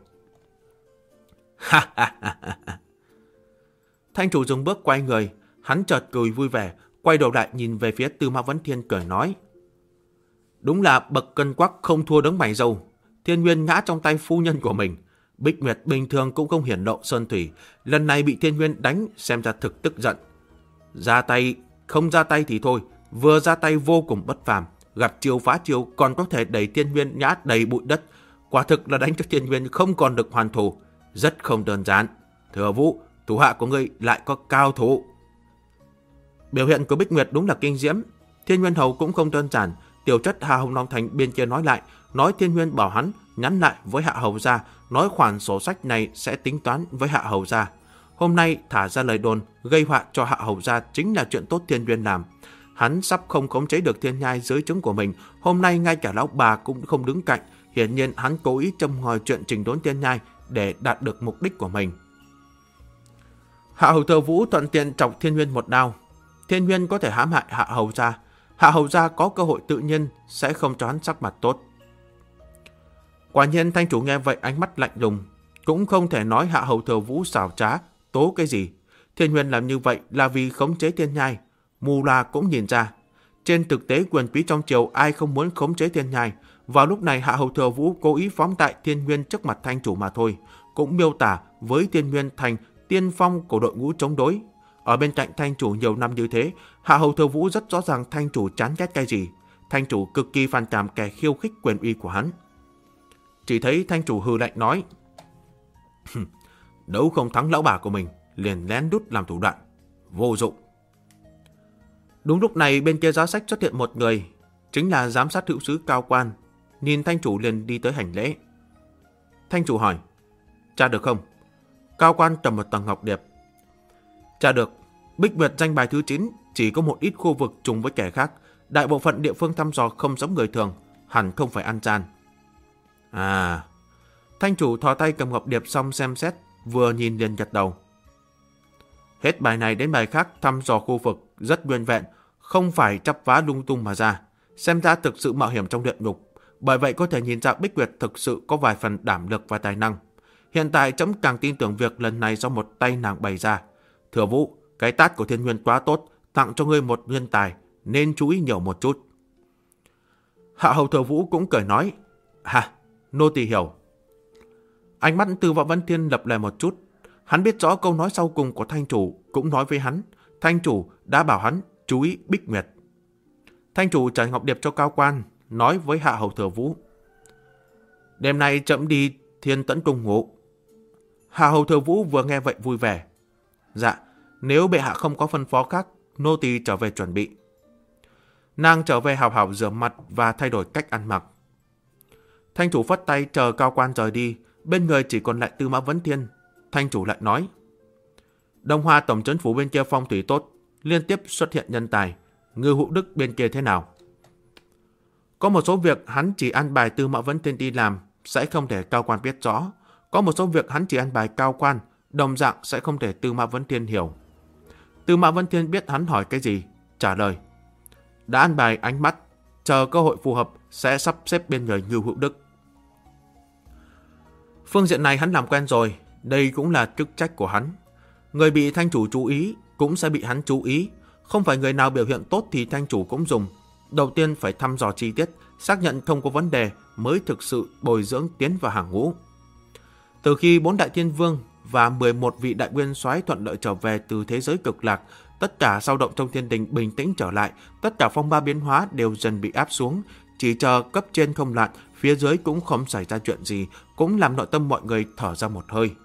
Thanh chủ dừng bước quay người, hắn chợt cười vui vẻ, quay đầu lại nhìn về phía Tư Mã Vấn Thiên cười nói: đúng là bậc cân quắc không thua đấng mày râu. Thiên Nguyên ngã trong tay phu nhân của mình. Bích Nguyệt bình thường cũng không hiển lộ sơn thủy, lần này bị Thiên Nguyên đánh xem ra thực tức giận. Ra tay, không ra tay thì thôi, vừa ra tay vô cùng bất phàm, gặp chiêu phá chiêu, còn có thể đẩy Thiên Nguyên ngã đầy bụi đất. Quả thực là đánh cho Thiên Nguyên không còn được hoàn thủ, rất không đơn giản. Thừa Vũ, thủ hạ của ngươi lại có cao thủ. Biểu hiện của Bích Nguyệt đúng là kinh diễm. Thiên Nguyên hầu cũng không đơn giản. Tiểu chất Hạ hầu Long Thành bên kia nói lại, nói Thiên Nguyên bảo hắn nhắn lại với Hạ hầu gia, nói khoản sổ sách này sẽ tính toán với Hạ hầu gia. Hôm nay thả ra lời đồn gây họa cho Hạ hầu gia chính là chuyện tốt Thiên Nguyên làm. Hắn sắp không khống chế được Thiên Nhai dưới trướng của mình, hôm nay ngay cả lão bà cũng không đứng cạnh. Hiển nhiên hắn cố ý châm ngòi chuyện chỉnh đốn Thiên Nhai để đạt được mục đích của mình. Hạ hầu Thừa Vũ thuận tiện chọc Thiên Nguyên một đao. Thiên Nguyên có thể hãm hại Hạ hầu gia, Hạ hầu gia có cơ hội tự nhiên sẽ không cho hắn sắc mặt tốt. Quả nhiên Thanh chủ nghe vậy ánh mắt lạnh lùng, cũng không thể nói Hạ hầu Thừa Vũ xảo trá tố cái gì. Thiên Nguyên làm như vậy là vì khống chế Thiên Nhai, mù loà cũng nhìn ra. Trên thực tế quyền quý trong triều ai không muốn khống chế Thiên Nhai. Vào lúc này Hạ hầu Thừa Vũ cố ý phóng đại Thiên Nguyên trước mặt Thanh chủ mà thôi, cũng miêu tả với Thiên Nguyên thành tiên phong của đội ngũ chống đối. Ở bên cạnh Thanh chủ nhiều năm như thế, Hạ hầu Thừa Vũ rất rõ ràng Thanh chủ chán ghét cái gì. Thanh chủ cực kỳ phản cảm kẻ khiêu khích quyền uy của hắn. Chỉ thấy Thanh chủ hừ lạnh nói: đấu không thắng lão bà của mình, liền lén đút làm thủ đoạn, vô dụng. Đúng lúc này bên kia giá sách xuất hiện một người, chính là giám sát hữu sứ Cao Quan. Nhìn Thanh chủ liền đi tới hành lễ. Thanh chủ hỏi: tra được không? Cao Quan cầm một tầng ngọc điệp. Tra được. Bích Nguyệt danh bài thứ 9 chỉ có một ít khu vực trùng với kẻ khác, đại bộ phận địa phương thăm dò không giống người thường, hẳn không phải ăn gian. À. Thanh chủ thò tay cầm ngọc điệp xong xem xét, vừa nhìn liền gật đầu. Hết bài này đến bài khác thăm dò khu vực rất nguyên vẹn, không phải chắp vá lung tung mà ra, xem ra thực sự mạo hiểm trong địa ngục. Bởi vậy có thể nhìn ra Bích Nguyệt thực sự có vài phần đảm lực và tài năng. Hiện tại trẫm càng tin tưởng việc lần này do một tay nàng bày ra. Thừa Vũ, cái tát của Thiên Nguyên quá tốt, tặng cho ngươi một nhân tài, nên chú ý nhiều một chút. Hạ hầu Thừa Vũ cũng cười nói: nô tỳ hiểu. Ánh mắt Tư Mã Vấn Thiên lập lè một chút. Hắn biết rõ câu nói sau cùng của Thanh chủ cũng nói với hắn. Thanh chủ đã bảo hắn chú ý Bích Nguyệt. Thanh chủ trả ngọc điệp cho Cao Quan, nói với Hạ hầu Thừa Vũ: đêm nay trẫm đi Thiên Tẫn Cung ngủ. Hạ hầu Thừa Vũ vừa nghe vậy vui vẻ. Dạ, nếu bệ hạ không có phân phó khác, nô tỳ trở về chuẩn bị. Nàng trở về hào hào rửa mặt và thay đổi cách ăn mặc. Thanh chủ phất tay chờ Cao Quan rời đi, bên người chỉ còn lại Tư Mã Vấn Thiên. Thanh chủ lại nói: Đông Hoa tổng trấn phủ bên kia phong thủy tốt, liên tiếp xuất hiện nhân tài. Ngư Hữu Đức bên kia thế nào? Có một số việc hắn chỉ an bài Tư Mã Vấn Thiên đi làm, sẽ không để Cao Quan biết rõ. Có một số việc hắn chỉ an bài Cao Quan, đồng dạng sẽ không để Tư Mã Vấn Thiên hiểu. Tư Mã Vấn Thiên biết hắn hỏi cái gì, trả lời: đã an bài ánh mắt, chờ cơ hội phù hợp sẽ sắp xếp bên người Ngưu Hữu Đức. Phương diện này hắn làm quen rồi, đây cũng là chức trách của hắn. Người bị Thanh chủ chú ý cũng sẽ bị hắn chú ý, không phải người nào biểu hiện tốt thì Thanh chủ cũng dùng. Đầu tiên phải thăm dò chi tiết, xác nhận không có vấn đề mới thực sự bồi dưỡng tiến vào hàng ngũ. Từ khi 4 đại thiên vương và 11 vị đại nguyên soái thuận lợi trở về từ thế giới cực lạc, tất cả dao động trong thiên đình bình tĩnh trở lại, tất cả phong ba biến hóa đều dần bị áp xuống, chỉ chờ cấp trên không loạn, phía dưới cũng không xảy ra chuyện gì, cũng làm nội tâm mọi người thở ra một hơi.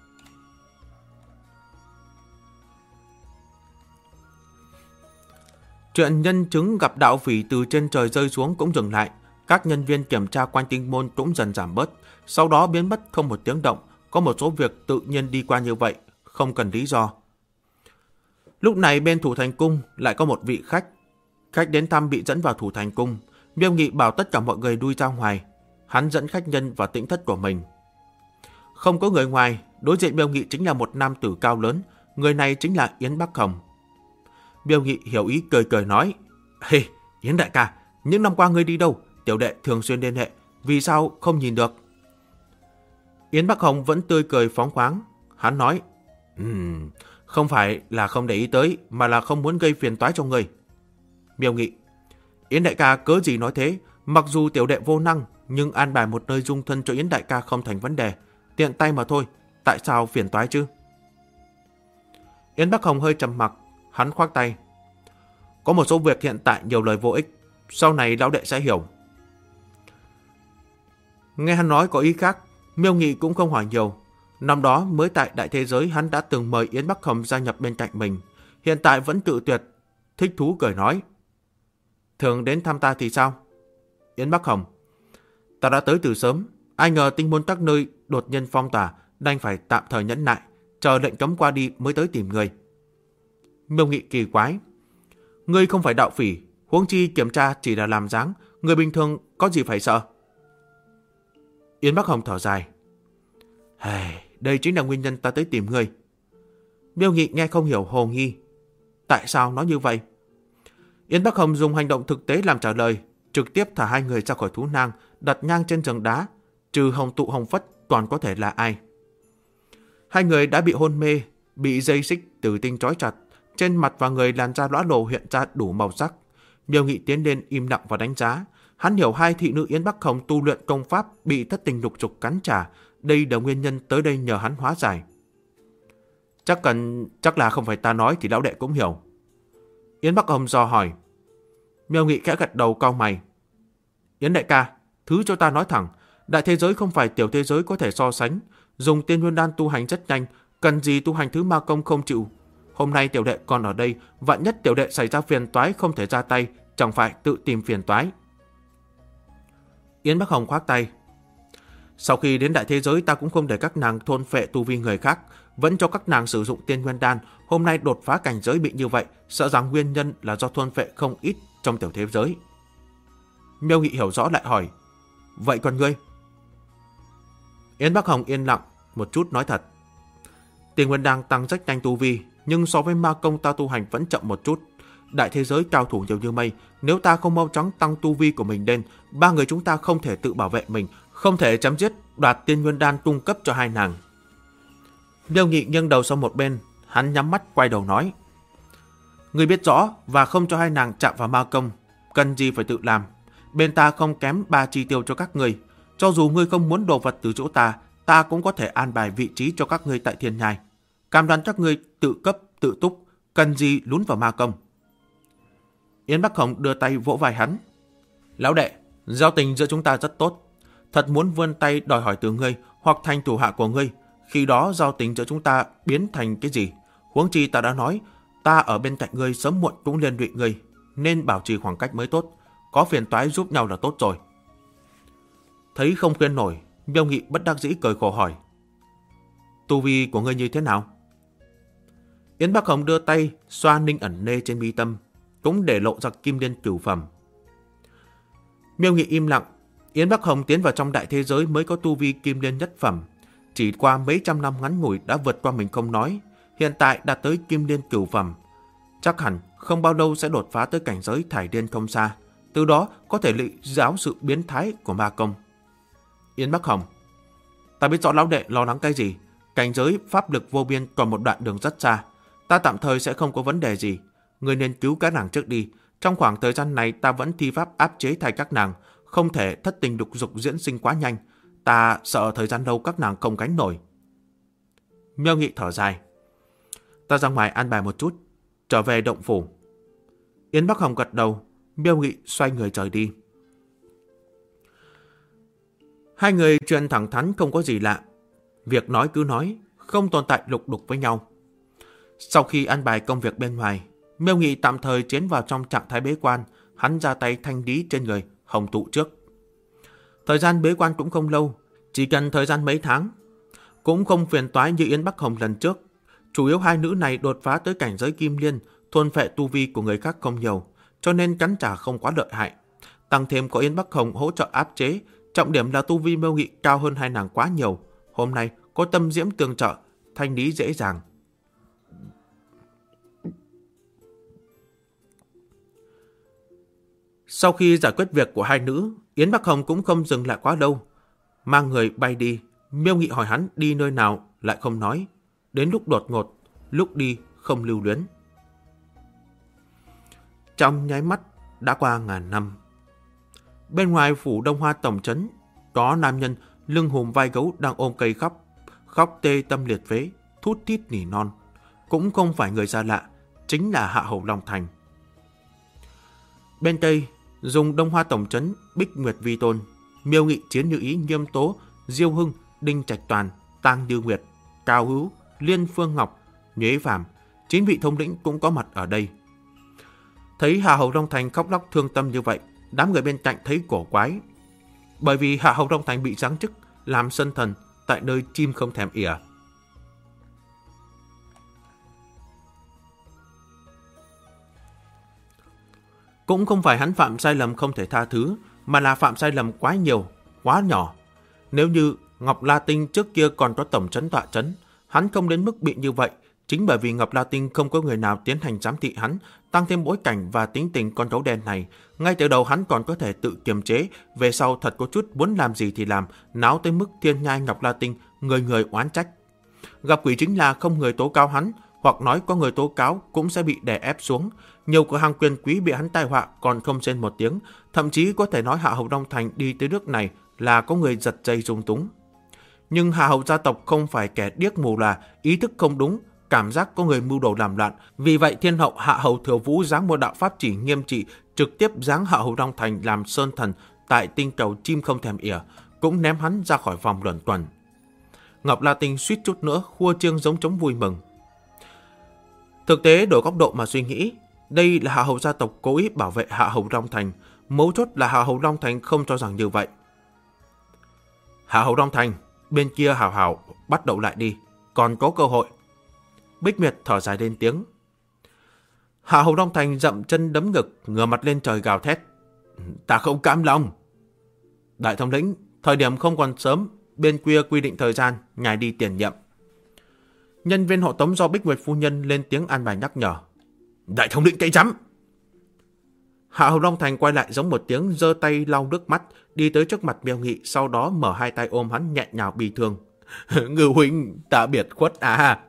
Chuyện nhân chứng gặp đạo phỉ từ trên trời rơi xuống cũng dừng lại, các nhân viên kiểm tra quan tinh môn cũng dần giảm bớt, sau đó biến mất không một tiếng động, có một số việc tự nhiên đi qua như vậy, không cần lý do. Lúc này bên Thủ Thành Cung lại có một vị khách. Khách đến thăm bị dẫn vào Thủ Thành Cung. Miêu Nghị bảo tất cả mọi người lui ra ngoài. Hắn dẫn khách nhân vào tĩnh thất của mình. Không có người ngoài, đối diện Miêu Nghị chính là một nam tử cao lớn. Người này chính là Yến Bắc Hồng. Miêu Nghị hiểu ý cười cười nói: "Hey, Yến đại ca, những năm qua ngươi đi đâu? Tiểu đệ thường xuyên liên hệ, vì sao không nhìn được?" Yến Bắc Hồng vẫn tươi cười phóng khoáng. Hắn nói: Không phải là không để ý tới, mà là không muốn gây phiền toái cho ngươi." Miêu Nghị: "Yến đại ca cớ gì nói thế? Mặc dù tiểu đệ vô năng, nhưng an bài một nơi dung thân cho Yến đại ca không thành vấn đề. Tiện tay mà thôi, tại sao phiền toái chứ?" Yến Bắc Hồng hơi trầm mặc, hắn khoác tay: "Có một số việc hiện tại nhiều lời vô ích, sau này lão đệ sẽ hiểu." Nghe hắn nói có ý khác, Miêu Nghị cũng không hỏi nhiều. Năm đó mới tại Đại Thế Giới hắn đã từng mời Yến Bắc Hồng gia nhập bên cạnh mình, hiện tại vẫn cự tuyệt. Thích thú cười nói: "Thường đến thăm ta thì sao?" Yến Bắc Hồng: "Ta đã tới từ sớm, ai ngờ tinh môn các nơi đột nhiên phong tỏa, đành phải tạm thời nhẫn nại, chờ lệnh cấm qua đi mới tới tìm người." Miêu Nghị kỳ quái: "Ngươi không phải đạo phỉ, huống chi kiểm tra chỉ là làm dáng, người bình thường có gì phải sợ?" Yến Bắc Hồng thở dài: "Đây chính là nguyên nhân ta tới tìm ngươi." Miêu Nghị nghe không hiểu, hồ nghi: "Tại sao nói như vậy?" Yến Bắc Hồng dùng hành động thực tế làm trả lời, trực tiếp thả hai người ra khỏi thú nang, đặt nhang trên giường đá. Trừ Hồng Tụ Hồng Phất còn có thể là ai? Hai người đã bị hôn mê, bị dây xích tử tinh trói chặt, trên mặt và người làn da lõa lồ hiện ra đủ màu sắc. Miêu Nghị tiến lên im lặng và đánh giá. Hắn hiểu hai thị nữ Yến Bắc Hồng tu luyện công pháp bị thất tình lục dục cắn trả, đây là nguyên nhân tới đây nhờ hắn hóa giải. Chắc là không phải ta nói thì lão đệ cũng hiểu." Yến Bắc Hồng dò hỏi. Miêu Nghị khẽ gật đầu cau mày: "Yến đại ca, thứ cho ta nói thẳng, đại thế giới không phải tiểu thế giới có thể so sánh, dùng tiên nguyên đan tu hành rất nhanh, cần gì tu hành thứ ma công không chịu. Hôm nay tiểu đệ còn ở đây, vạn nhất tiểu đệ xảy ra phiền toái không thể ra tay, chẳng phải tự tìm phiền toái." Yến Bắc Hồng khoác tay: "Sau khi đến đại thế giới ta cũng không để các nàng thôn phệ tu vi người khác, vẫn cho các nàng sử dụng tiên nguyên đan. Hôm nay đột phá cảnh giới bị như vậy, sợ rằng nguyên nhân là do thôn phệ không ít trong tiểu thế giới." Miêu Nghị hiểu rõ lại hỏi: "Vậy còn ngươi?" Yến Bắc Hồng yên lặng một chút nói thật: "Tiên nguyên đan tăng rất nhanh tu vi, nhưng so với ma công ta tu hành vẫn chậm một chút. Đại thế giới cao thủ nhiều như mây, nếu ta không mau chóng tăng tu vi của mình lên, ba người chúng ta không thể tự bảo vệ mình, không thể chấm dứt đoạt tiên nguyên đan cung cấp cho hai nàng." Miêu Nghị nghiêng đầu sang một bên, hắn nhắm mắt quay đầu nói: "Ngươi biết rõ và không cho hai nàng chạm vào ma công, cần gì phải tự làm. Bên ta không kém 3 chi tiêu cho các ngươi. Cho dù ngươi không muốn đồ vật từ chỗ ta, ta cũng có thể an bài vị trí cho các ngươi tại thiên nhai. Cam đoan các ngươi tự cấp, tự túc, cần gì lún vào ma công." Yến Bắc Hồng đưa tay vỗ vai hắn: "Lão đệ, giao tình giữa chúng ta rất tốt. Thật muốn vươn tay đòi hỏi từ ngươi hoặc thành thủ hạ của ngươi, khi đó giao tình giữa chúng ta biến thành cái gì? Huống chi ta đã nói, ta ở bên cạnh ngươi sớm muộn cũng liên lụy ngươi, nên bảo trì khoảng cách mới tốt. Có phiền toái giúp nhau là tốt rồi." Thấy không khuyên nổi, Miêu Nghị bất đắc dĩ cười khổ hỏi: "Tu vi của ngươi như thế nào?" Yến Bắc Hồng đưa tay xoa ninh ẩn nê trên mi tâm, cũng để lộ ra kim liên cửu phẩm. Miêu Nghị im lặng. Yến Bắc Hồng tiến vào trong đại thế giới mới có tu vi kim liên nhất phẩm, chỉ qua mấy trăm năm ngắn ngủi đã vượt qua mình không nói, hiện tại đạt tới kim liên cửu phẩm, chắc hẳn không bao lâu sẽ đột phá tới cảnh giới thải điên không xa, từ đó có thể lĩnh giáo sự biến thái của ma công. Yến Bắc Hồng: "Ta biết rõ lão đệ lo lắng cái gì, cảnh giới pháp lực vô biên còn một đoạn đường rất xa, ta tạm thời sẽ không có vấn đề gì. Ngươi nên cứu các nàng trước đi, trong khoảng thời gian này ta vẫn thi pháp áp chế thay các nàng, không thể thất tình lục dục diễn sinh quá nhanh, ta sợ thời gian lâu các nàng không gánh nổi." Miêu Nghị thở dài: "Ta ra ngoài an bài một chút, trở về động phủ." Yến Bắc Hồng gật đầu. Miêu Nghị xoay người rời đi. Hai người chuyện thẳng thắn không có gì lạ, việc nói cứ nói, không tồn tại lục đục với nhau. Sau khi an bài công việc bên ngoài, Miêu Nghị tạm thời tiến vào trong trạng thái bế quan, hắn ra tay thanh lý trên người Hồng Tụ trước. Thời gian bế quan cũng không lâu, chỉ cần thời gian mấy tháng. Cũng không phiền toái như Yến Bắc Hồng lần trước. Chủ yếu hai nữ này đột phá tới cảnh giới kim liên, thôn phệ tu vi của người khác không nhiều, cho nên cắn trả không quá lợi hại. Tăng thêm có Yến Bắc Hồng hỗ trợ áp chế, trọng điểm là tu vi Miêu Nghị cao hơn hai nàng quá nhiều. Hôm nay có Tâm Diễm tương trợ, thanh lý dễ dàng. Sau khi giải quyết việc của hai nữ, Yến Bắc Hồng cũng không dừng lại quá lâu. Mang người bay đi, Miêu Nghị hỏi hắn đi nơi nào lại không nói. Đến lúc đột ngột, lúc đi không lưu luyến. Trong nháy mắt đã qua ngàn năm. Bên ngoài phủ Đông Hoa tổng trấn, có nam nhân lưng hùm vai gấu đang ôm cây khóc tê tâm liệt phế, thút thít nỉ non. Cũng không phải người xa lạ, chính là Hạ Hầu Long Thành. Bên Tây, dùng Đông Hoa tổng trấn, Bích Nguyệt Vi Tôn, Miêu Nghị, Chiến Như Ý, Nghiêm Tố, Diêu Hưng, Đinh Trạch Toàn, Tang Như Nguyệt, Cao Hữu, Liên Phương Ngọc, Nhuế Phàm, 9 vị thống lĩnh cũng có mặt ở đây. Thấy Hạ Hầu Long Thành khóc lóc thương tâm như vậy, đám người bên cạnh thấy cổ quái. Bởi vì Hạ Hầu Long Thành bị giáng chức làm sân thần tại nơi chim không thèm ỉa. Cũng không phải hắn phạm sai lầm không thể tha thứ, mà là phạm sai lầm quá nhiều, quá nhỏ. Nếu như Ngọc La Tinh trước kia còn có tổng trấn tọa trấn, hắn không đến mức bị như vậy. Chính bởi vì Ngọc La Tinh không có người nào tiến hành giám thị hắn, tăng thêm bối cảnh và tính tình con gấu đen này, ngay từ đầu hắn còn có thể tự kiềm chế, về sau thật có chút muốn làm gì thì làm, náo tới mức thiên nhai Ngọc La Tinh, người người oán trách. Gặp quỷ chính là không người tố cáo hắn, hoặc nói có người tố cáo cũng sẽ bị đè ép xuống. Nhiều cửa hàng quyền quý bị hắn tai họa còn không rên một tiếng, thậm chí có thể nói Hạ Hầu Long Thành đi tới nước này là có người giật dây dung túng. Nhưng Hạ Hầu gia tộc không phải kẻ điếc mù là ý thức không đúng, cảm giác có người mưu đồ làm loạn. Vì vậy Thiên Hậu Hạ Hầu Thừa Vũ giáng một đạo pháp chỉ nghiêm trị, trực tiếp giáng Hạ Hầu Long Thành làm sơn thần tại tinh cầu chim không thèm ỉa, cũng ném hắn ra khỏi vòng luẩn quẩn. Ngọc La Tinh suýt chút nữa khua chiêng giống trống vui mừng. Thực tế đổi góc độ mà suy nghĩ, đây là Hạ Hầu gia tộc cố ý bảo vệ Hạ Hầu Long Thành, mấu chốt là Hạ Hầu Long Thành không cho rằng như vậy. Hạ Hầu Long Thành, bên kia hảo hảo bắt đầu lại đi, còn có cơ hội. Bích Nguyệt thở dài lên tiếng. Hạ Hầu Long Thành dậm chân đấm ngực, ngửa mặt lên trời gào thét. Ta không cam lòng. Đại thống lĩnh, thời điểm không còn sớm, bên kia quy định thời gian, ngài đi tiền nhiệm. Nhân viên hộ tống do Bích Nguyệt phu nhân lên tiếng an bài nhắc nhở. Đại thống lĩnh cái rắm. Hạ Hầu Long Thành quay lại giống một tiếng, giơ tay lau nước mắt, đi tới trước mặt Miêu Nghị, sau đó mở hai tay ôm hắn nhẹ nhàng bi thương. Ngư huynh, ta biệt khuất à?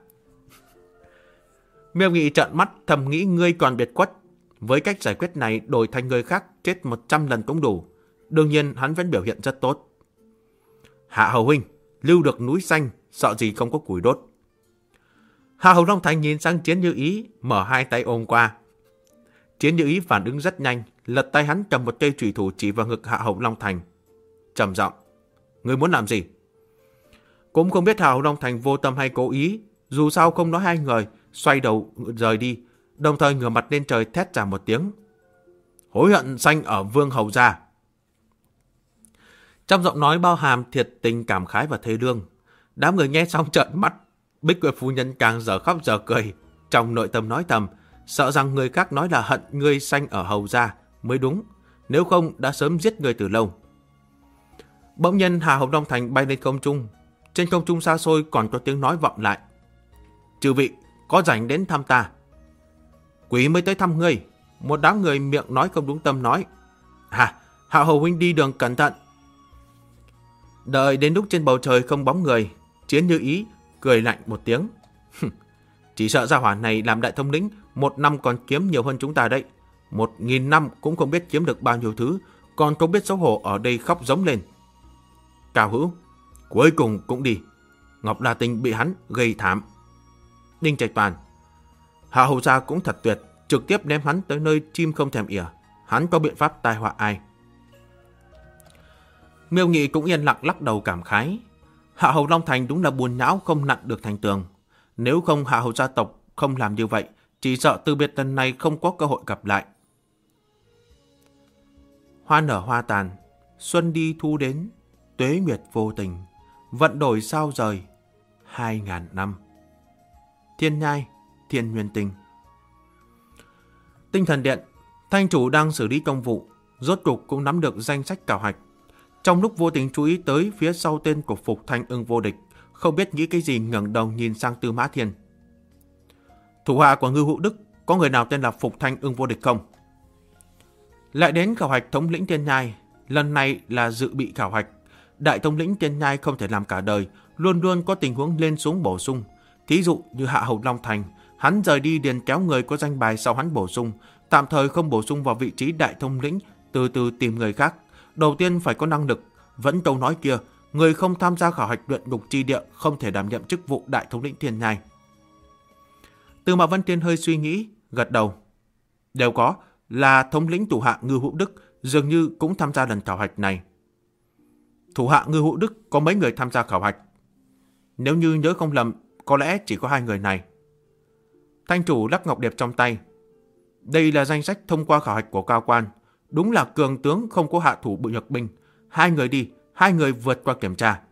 Miêu Nghị trợn mắt thầm nghĩ ngươi còn biệt khuất. Với cách giải quyết này đổi thành người khác chết 100 lần cũng đủ. Đương nhiên hắn vẫn biểu hiện rất tốt. Hạ Hầu huynh, lưu được núi xanh, sợ gì không có củi đốt. Hạ Hầu Long Thành nhìn sang Chiến Như Ý, mở hai tay ôm qua. Chiến Như Ý phản ứng rất nhanh, lật tay hắn cầm một cây chùy thủ chỉ vào ngực Hạ Hầu Long Thành. Trầm giọng, ngươi muốn làm gì? Cũng không biết Hạ Hầu Long Thành vô tâm hay cố ý, dù sao không nói hai người, xoay đầu rời đi, đồng thời ngửa mặt lên trời thét ra một tiếng. Hối hận sanh ở Vương Hầu gia. Trong giọng nói bao hàm thiệt tình cảm khái và thê lương. Đám người nghe xong trợn mắt. Bích Nguyệt phu nhân càng giờ khóc giờ cười, trong nội tâm nói thầm, sợ rằng người khác nói là hận ngươi sanh ở Hầu gia mới đúng, nếu không đã sớm giết người từ lâu. Bỗng nhiên Hạ Hầu Long Thành bay lên không trung, trên không trung xa xôi còn có tiếng nói vọng lại. Chư vị có rảnh đến thăm ta? Quỷ mới tới thăm ngươi. Một đám người miệng nói không đúng tâm nói. Hạ Hầu huynh đi đường cẩn thận. Đợi đến lúc trên bầu trời không bóng người, Chiến Như Ý cười lạnh một tiếng. Chỉ sợ gia hỏa này làm đại thống lĩnh 1 năm còn kiếm nhiều hơn chúng ta đấy. 1000 năm cũng không biết kiếm được bao nhiêu thứ, còn không biết xấu hổ ở đây khóc giống lên. Cao Hữu, cuối cùng cũng đi. Ngọc La Tinh bị hắn gây thảm. Đinh Trạch Toàn, Hạ Hầu gia cũng thật tuyệt, trực tiếp ném hắn tới nơi chim không thèm ỉa. Hắn có biện pháp tai họa ai? Miêu Nghị cũng yên lặng lắc đầu cảm khái. Hạ Hầu Long Thành đúng là buồn nhão không nặn được thành tường. Nếu không Hạ Hầu gia tộc không làm như vậy, chỉ sợ từ biệt lần này không có cơ hội gặp lại. Hoa nở hoa tàn, xuân đi thu đến, tuế nguyệt vô tình, vận đổi sao rời, 2.000 năm. Thiên nhai, Thiên Nguyên Tinh. Tinh Thần Điện, Thanh chủ đang xử lý công vụ, rốt cục cũng nắm được danh sách khảo hạch. Trong lúc vô tình chú ý tới phía sau tên của Phục Thanh Ưng vô địch, không biết nghĩ cái gì ngẩng đầu nhìn sang Tư Mã Thiên. Thủ hạ của Ngưu Hữu Đức có người nào tên là Phục Thanh Ưng vô địch không? Lại đến khảo hạch thống lĩnh Thiên Nhai, lần này là dự bị khảo hạch. Đại thống lĩnh Thiên Nhai không thể làm cả đời, luôn luôn có tình huống lên xuống bổ sung. Thí dụ như Hạ Hầu Long Thành, hắn rời đi liền kéo người có danh bài sau hắn bổ sung, tạm thời không bổ sung vào vị trí đại thống lĩnh, từ từ tìm người khác. Đầu tiên phải có năng lực, vẫn câu nói kia, người không tham gia khảo hạch luyện ngục chi địa không thể đảm nhiệm chức vụ đại thống lĩnh Thiên Nhai. Tư Mã Vân Tiên hơi suy nghĩ, gật đầu. Đều có, là thống lĩnh thủ hạ Ngưu Hữu Đức dường như cũng tham gia lần khảo hạch này. Thủ hạ Ngưu Hữu Đức có mấy người tham gia khảo hạch? Nếu như nhớ không lầm, có lẽ chỉ có 2 người này. Thanh chủ lắc ngọc điệp trong tay. Đây là danh sách thông qua khảo hạch của cao quan. Đúng là cường tướng không có hạ thủ bự nhược binh. 2 người đi, 2 người vượt qua kiểm tra.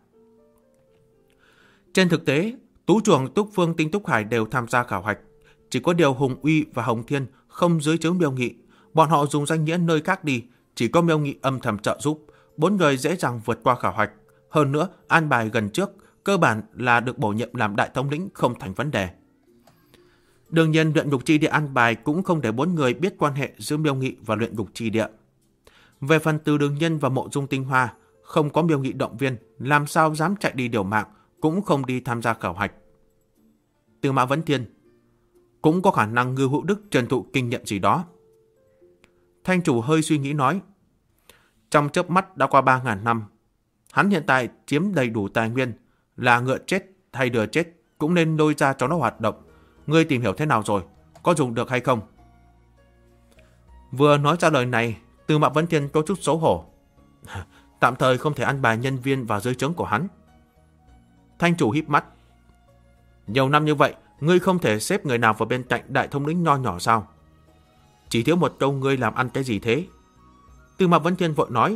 Trên thực tế, Tú Chuồng, Túc Phương, Tinh Túc Hải đều tham gia khảo hạch. Chỉ có điều Hùng Uy và Hồng Thiên không dưới trướng Miêu Nghị. Bọn họ dùng danh nghĩa nơi khác đi, chỉ có Miêu Nghị âm thầm trợ giúp. 4 người dễ dàng vượt qua khảo hạch. Hơn nữa, an bài gần trước, cơ bản là được bổ nhiệm làm đại thống lĩnh không thành vấn đề. Đương nhiên, luyện ngục chi địa an bài cũng không để 4 người biết quan hệ giữa Miêu Nghị và luyện ngục chi địa. Về phần Từ Đường Nhân và Mộ Dung Tinh Hoa, không có Miêu Nghị động viên, làm sao dám chạy đi điều mạng, cũng không đi tham gia khảo hạch. Tư Mã Vấn Thiên, cũng có khả năng Ngưu Hữu Đức truyền thụ kinh nghiệm gì đó. Thanh chủ hơi suy nghĩ nói, trong chớp mắt đã qua 3.000 năm, hắn hiện tại chiếm đầy đủ tài nguyên, là ngựa chết hay đừa chết cũng nên lôi ra cho nó hoạt động. Ngươi tìm hiểu thế nào rồi, có dùng được hay không? Vừa nói ra lời này, Tư Mã Vấn Thiên có chút xấu hổ. Tạm thời không thể ăn bài nhân viên vào dưới trướng của hắn. Thanh chủ híp mắt. Nhiều năm như vậy, ngươi không thể xếp người nào vào bên cạnh đại thống lĩnh nho nhỏ sao? Chỉ thiếu một câu ngươi làm ăn cái gì thế? Tư Mã Vấn Thiên vội nói.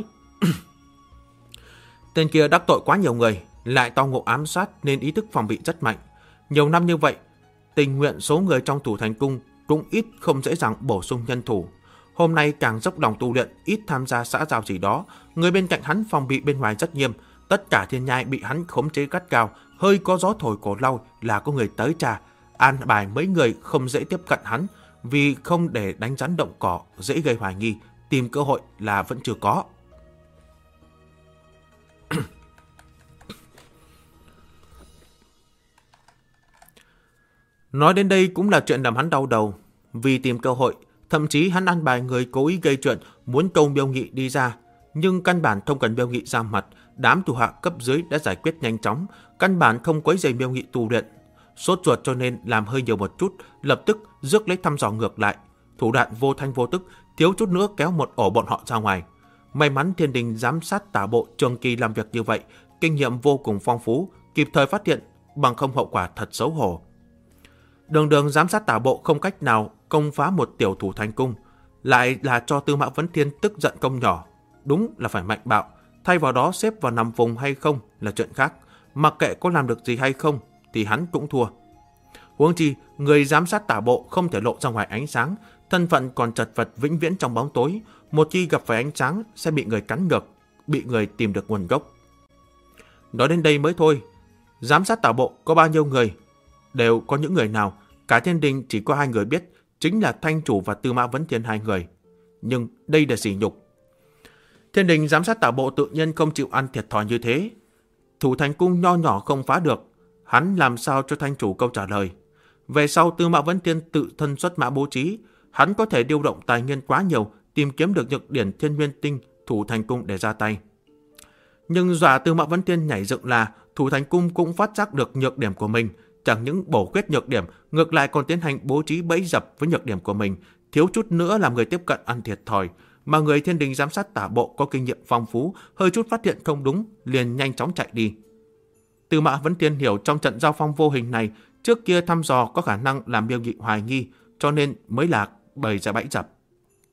Tên kia đắc tội quá nhiều người, lại tao ngộ ám sát nên ý thức phòng bị rất mạnh. Nhiều năm như vậy, tình nguyện số người trong Thủ Thành Cung cũng ít không dễ dàng bổ sung nhân thủ. Hôm nay càng dốc lòng tu luyện, ít tham gia xã giao gì đó. Người bên cạnh hắn phòng bị bên ngoài rất nghiêm. Tất cả Thiên Nhai bị hắn khống chế gắt gao. Hơi có gió thổi cổ lau là có người tới trà. An bài mấy người không dễ tiếp cận hắn, vì không để đánh rắn động cỏ dễ gây hoài nghi. Tìm cơ hội là vẫn chưa có. Nói đến đây cũng là chuyện làm hắn đau đầu. Vì tìm cơ hội, thậm chí hắn ăn bài người cố ý gây chuyện muốn câu Miêu Nghị đi ra. Nhưng căn bản không cần Miêu Nghị ra mặt, đám thủ hạ cấp dưới đã giải quyết nhanh chóng, căn bản không quấy rầy Miêu Nghị tu luyện. Sốt ruột cho nên làm hơi nhiều một chút, lập tức rước lấy thăm dò ngược lại. Thủ đoạn vô thanh vô tức, thiếu chút nữa kéo một ổ bọn họ ra ngoài. May mắn Thiên Đình giám sát tả bộ trường kỳ làm việc như vậy, kinh nghiệm vô cùng phong phú, kịp thời phát hiện, bằng không hậu quả thật xấu hổ. Đường giám sát tả bộ không cách nào công phá một tiểu Thủ Thành Cung, lại là cho Tư Mã Vấn Thiên tức giận công nhỏ. Đúng là phải mạnh bạo, thay vào đó xếp vào nằm vùng hay không là chuyện khác. Mặc kệ có làm được gì hay không thì hắn cũng thua. Huống chi, người giám sát tả bộ không thể lộ ra ngoài ánh sáng, thân phận còn chật vật vĩnh viễn trong bóng tối. Một khi gặp phải ánh sáng sẽ bị người cắn ngược, bị người tìm được nguồn gốc. Nói đến đây mới thôi. Giám sát tả bộ có bao nhiêu người? Đều có những người nào? Cả Thiên Đình chỉ có 2 người biết, chính là Thanh chủ và Tư Mã Vấn Thiên 2 người. Nhưng đây là sỉ nhục. Thiên Đình giám sát tả bộ tự nhiên không chịu ăn thiệt thòi như thế. Thủ Thành Cung nho nhỏ không phá được, hắn làm sao cho Thanh chủ câu trả lời? Về sau Tư Mã Vấn Thiên tự thân xuất mã bố trí, hắn có thể điều động tài nguyên quá nhiều, tìm kiếm được nhược điểm Thiên Nguyên Tinh, Thủ Thành Cung để ra tay. Nhưng dọa Tư Mã Vấn Thiên nhảy dựng là Thủ Thành Cung cũng phát giác được nhược điểm của mình, chẳng những bổ khuyết nhược điểm, ngược lại còn tiến hành bố trí bẫy dập với nhược điểm của mình, thiếu chút nữa làm người tiếp cận ăn thiệt thòi. Mà người Thiên Đình giám sát tả bộ có kinh nghiệm phong phú, hơi chút phát hiện không đúng, liền nhanh chóng chạy đi. Tư Mã Vấn Thiên hiểu trong trận giao phong vô hình này, trước kia thăm dò có khả năng làm Miêu Nghị hoài nghi, cho nên mới là bày ra bẫy dập.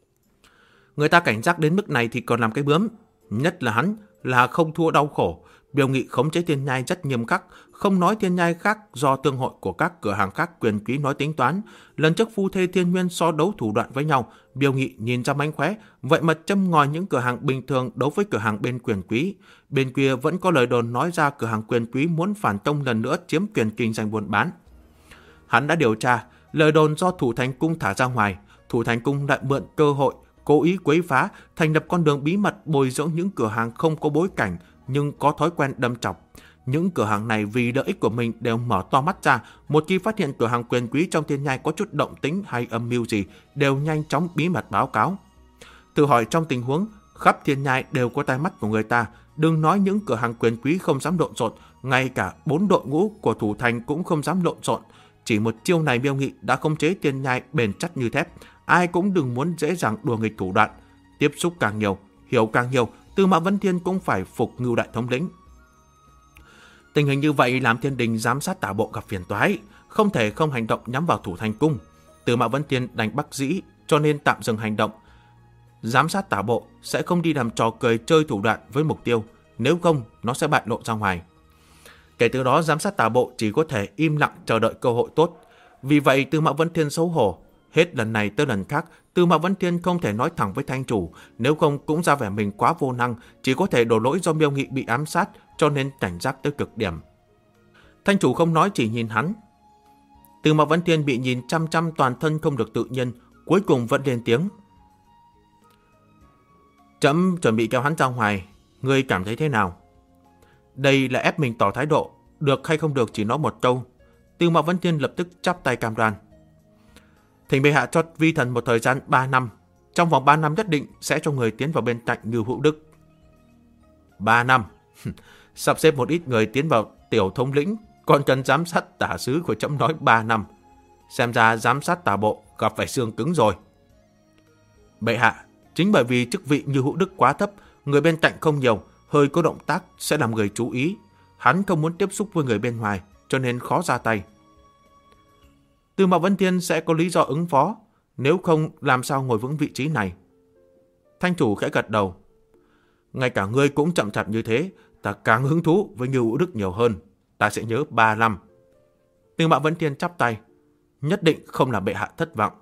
Người ta cảnh giác đến mức này thì còn làm cái bướm, nhất là hắn là không thua đau khổ, Miêu Nghị khống chế Thiên Nhai rất nghiêm khắc, không nói Thiên Nhai khác do tương hội của các cửa hàng khác quyền quý nói tính toán. Lần trước phu thê Thiên Nguyên so đấu thủ đoạn với nhau, Miêu Nghị nhìn ra mánh khóe, vậy mà châm ngòi những cửa hàng bình thường đấu với cửa hàng bên quyền quý. Bên kia vẫn có lời đồn nói ra cửa hàng quyền quý muốn phản tông lần nữa chiếm quyền kinh doanh buôn bán. Hắn đã điều tra, lời đồn do Thủ Thành Cung thả ra ngoài, Thủ Thành Cung lại mượn cơ hội cố ý quấy phá, thành lập con đường bí mật bồi dưỡng những cửa hàng không có bối cảnh nhưng có thói quen đâm chọc. Những cửa hàng này vì lợi ích của mình đều mở to mắt ra, một khi phát hiện cửa hàng quyền quý trong Thiên Nhai có chút động tĩnh hay âm mưu gì, đều nhanh chóng bí mật báo cáo. Thử hỏi trong tình huống khắp Thiên Nhai đều có tai mắt của người ta, đừng nói những cửa hàng quyền quý không dám lộn xộn, ngay cả 4 đội ngũ của Thủ Thành cũng không dám lộn xộn. Chỉ một chiêu này Miêu Nghị đã khống chế Thiên Nhai bền chắc như thép, ai cũng đừng muốn dễ dàng đùa nghịch thủ đoạn. Tiếp xúc càng nhiều, hiểu càng nhiều, Tư Mã Vấn Thiên cũng phải phục Ngưu đại thống lĩnh. Tình hình như vậy làm Thiên Đình giám sát tả bộ gặp phiền toái, không thể không hành động nhắm vào Thủ Thành Cung. Tư Mã Vấn Thiên đành bất dĩ cho nên tạm dừng hành động. Giám sát tả bộ sẽ không đi làm trò cười chơi thủ đoạn với mục tiêu, nếu không nó sẽ bại lộ ra ngoài. Kể từ đó giám sát tả bộ chỉ có thể im lặng chờ đợi cơ hội tốt. Vì vậy Tư Mã Vấn Thiên xấu hổ. Hết lần này tới lần khác, Tư Mã Vấn Thiên không thể nói thẳng với Thanh chủ, nếu không cũng ra vẻ mình quá vô năng, chỉ có thể đổ lỗi do Miêu Nghị bị ám sát, cho nên cảnh giác tới cực điểm. Thanh chủ không nói, chỉ nhìn hắn. Tư Mã Vấn Thiên bị nhìn chăm chăm, toàn thân không được tự nhiên, cuối cùng vẫn lên tiếng. Trẫm chuẩn bị kéo hắn ra ngoài, ngươi cảm thấy thế nào? Đây là ép mình tỏ thái độ, được hay không được chỉ nói một câu. Tư Mã Vấn Thiên lập tức chắp tay cam đoan. Thỉnh bệ hạ cho vi thần một thời gian 3 năm. Trong vòng 3 năm nhất định sẽ cho người tiến vào bên cạnh Ngưu Hữu Đức. 3 năm? Sắp xếp một ít người tiến vào tiểu thống lĩnh, còn cần giám sát tả sứ của trẫm nói 3 năm. Xem ra giám sát tả bộ gặp phải xương cứng rồi. Bệ hạ, chính bởi vì chức vị Ngưu Hữu Đức quá thấp, người bên cạnh không nhiều, hơi có động tác sẽ làm người chú ý. Hắn không muốn tiếp xúc với người bên ngoài, cho nên khó ra tay. Tư Mã Vấn Thiên sẽ có lý do ứng phó, nếu không làm sao ngồi vững vị trí này. Thanh chủ khẽ gật đầu. Ngay cả ngươi cũng chậm chạp như thế, ta càng hứng thú với Ngưu Hữu Đức nhiều hơn. Ta sẽ nhớ 3 năm. Tư Mã Vấn Thiên chắp tay. Nhất định không làm bệ hạ thất vọng.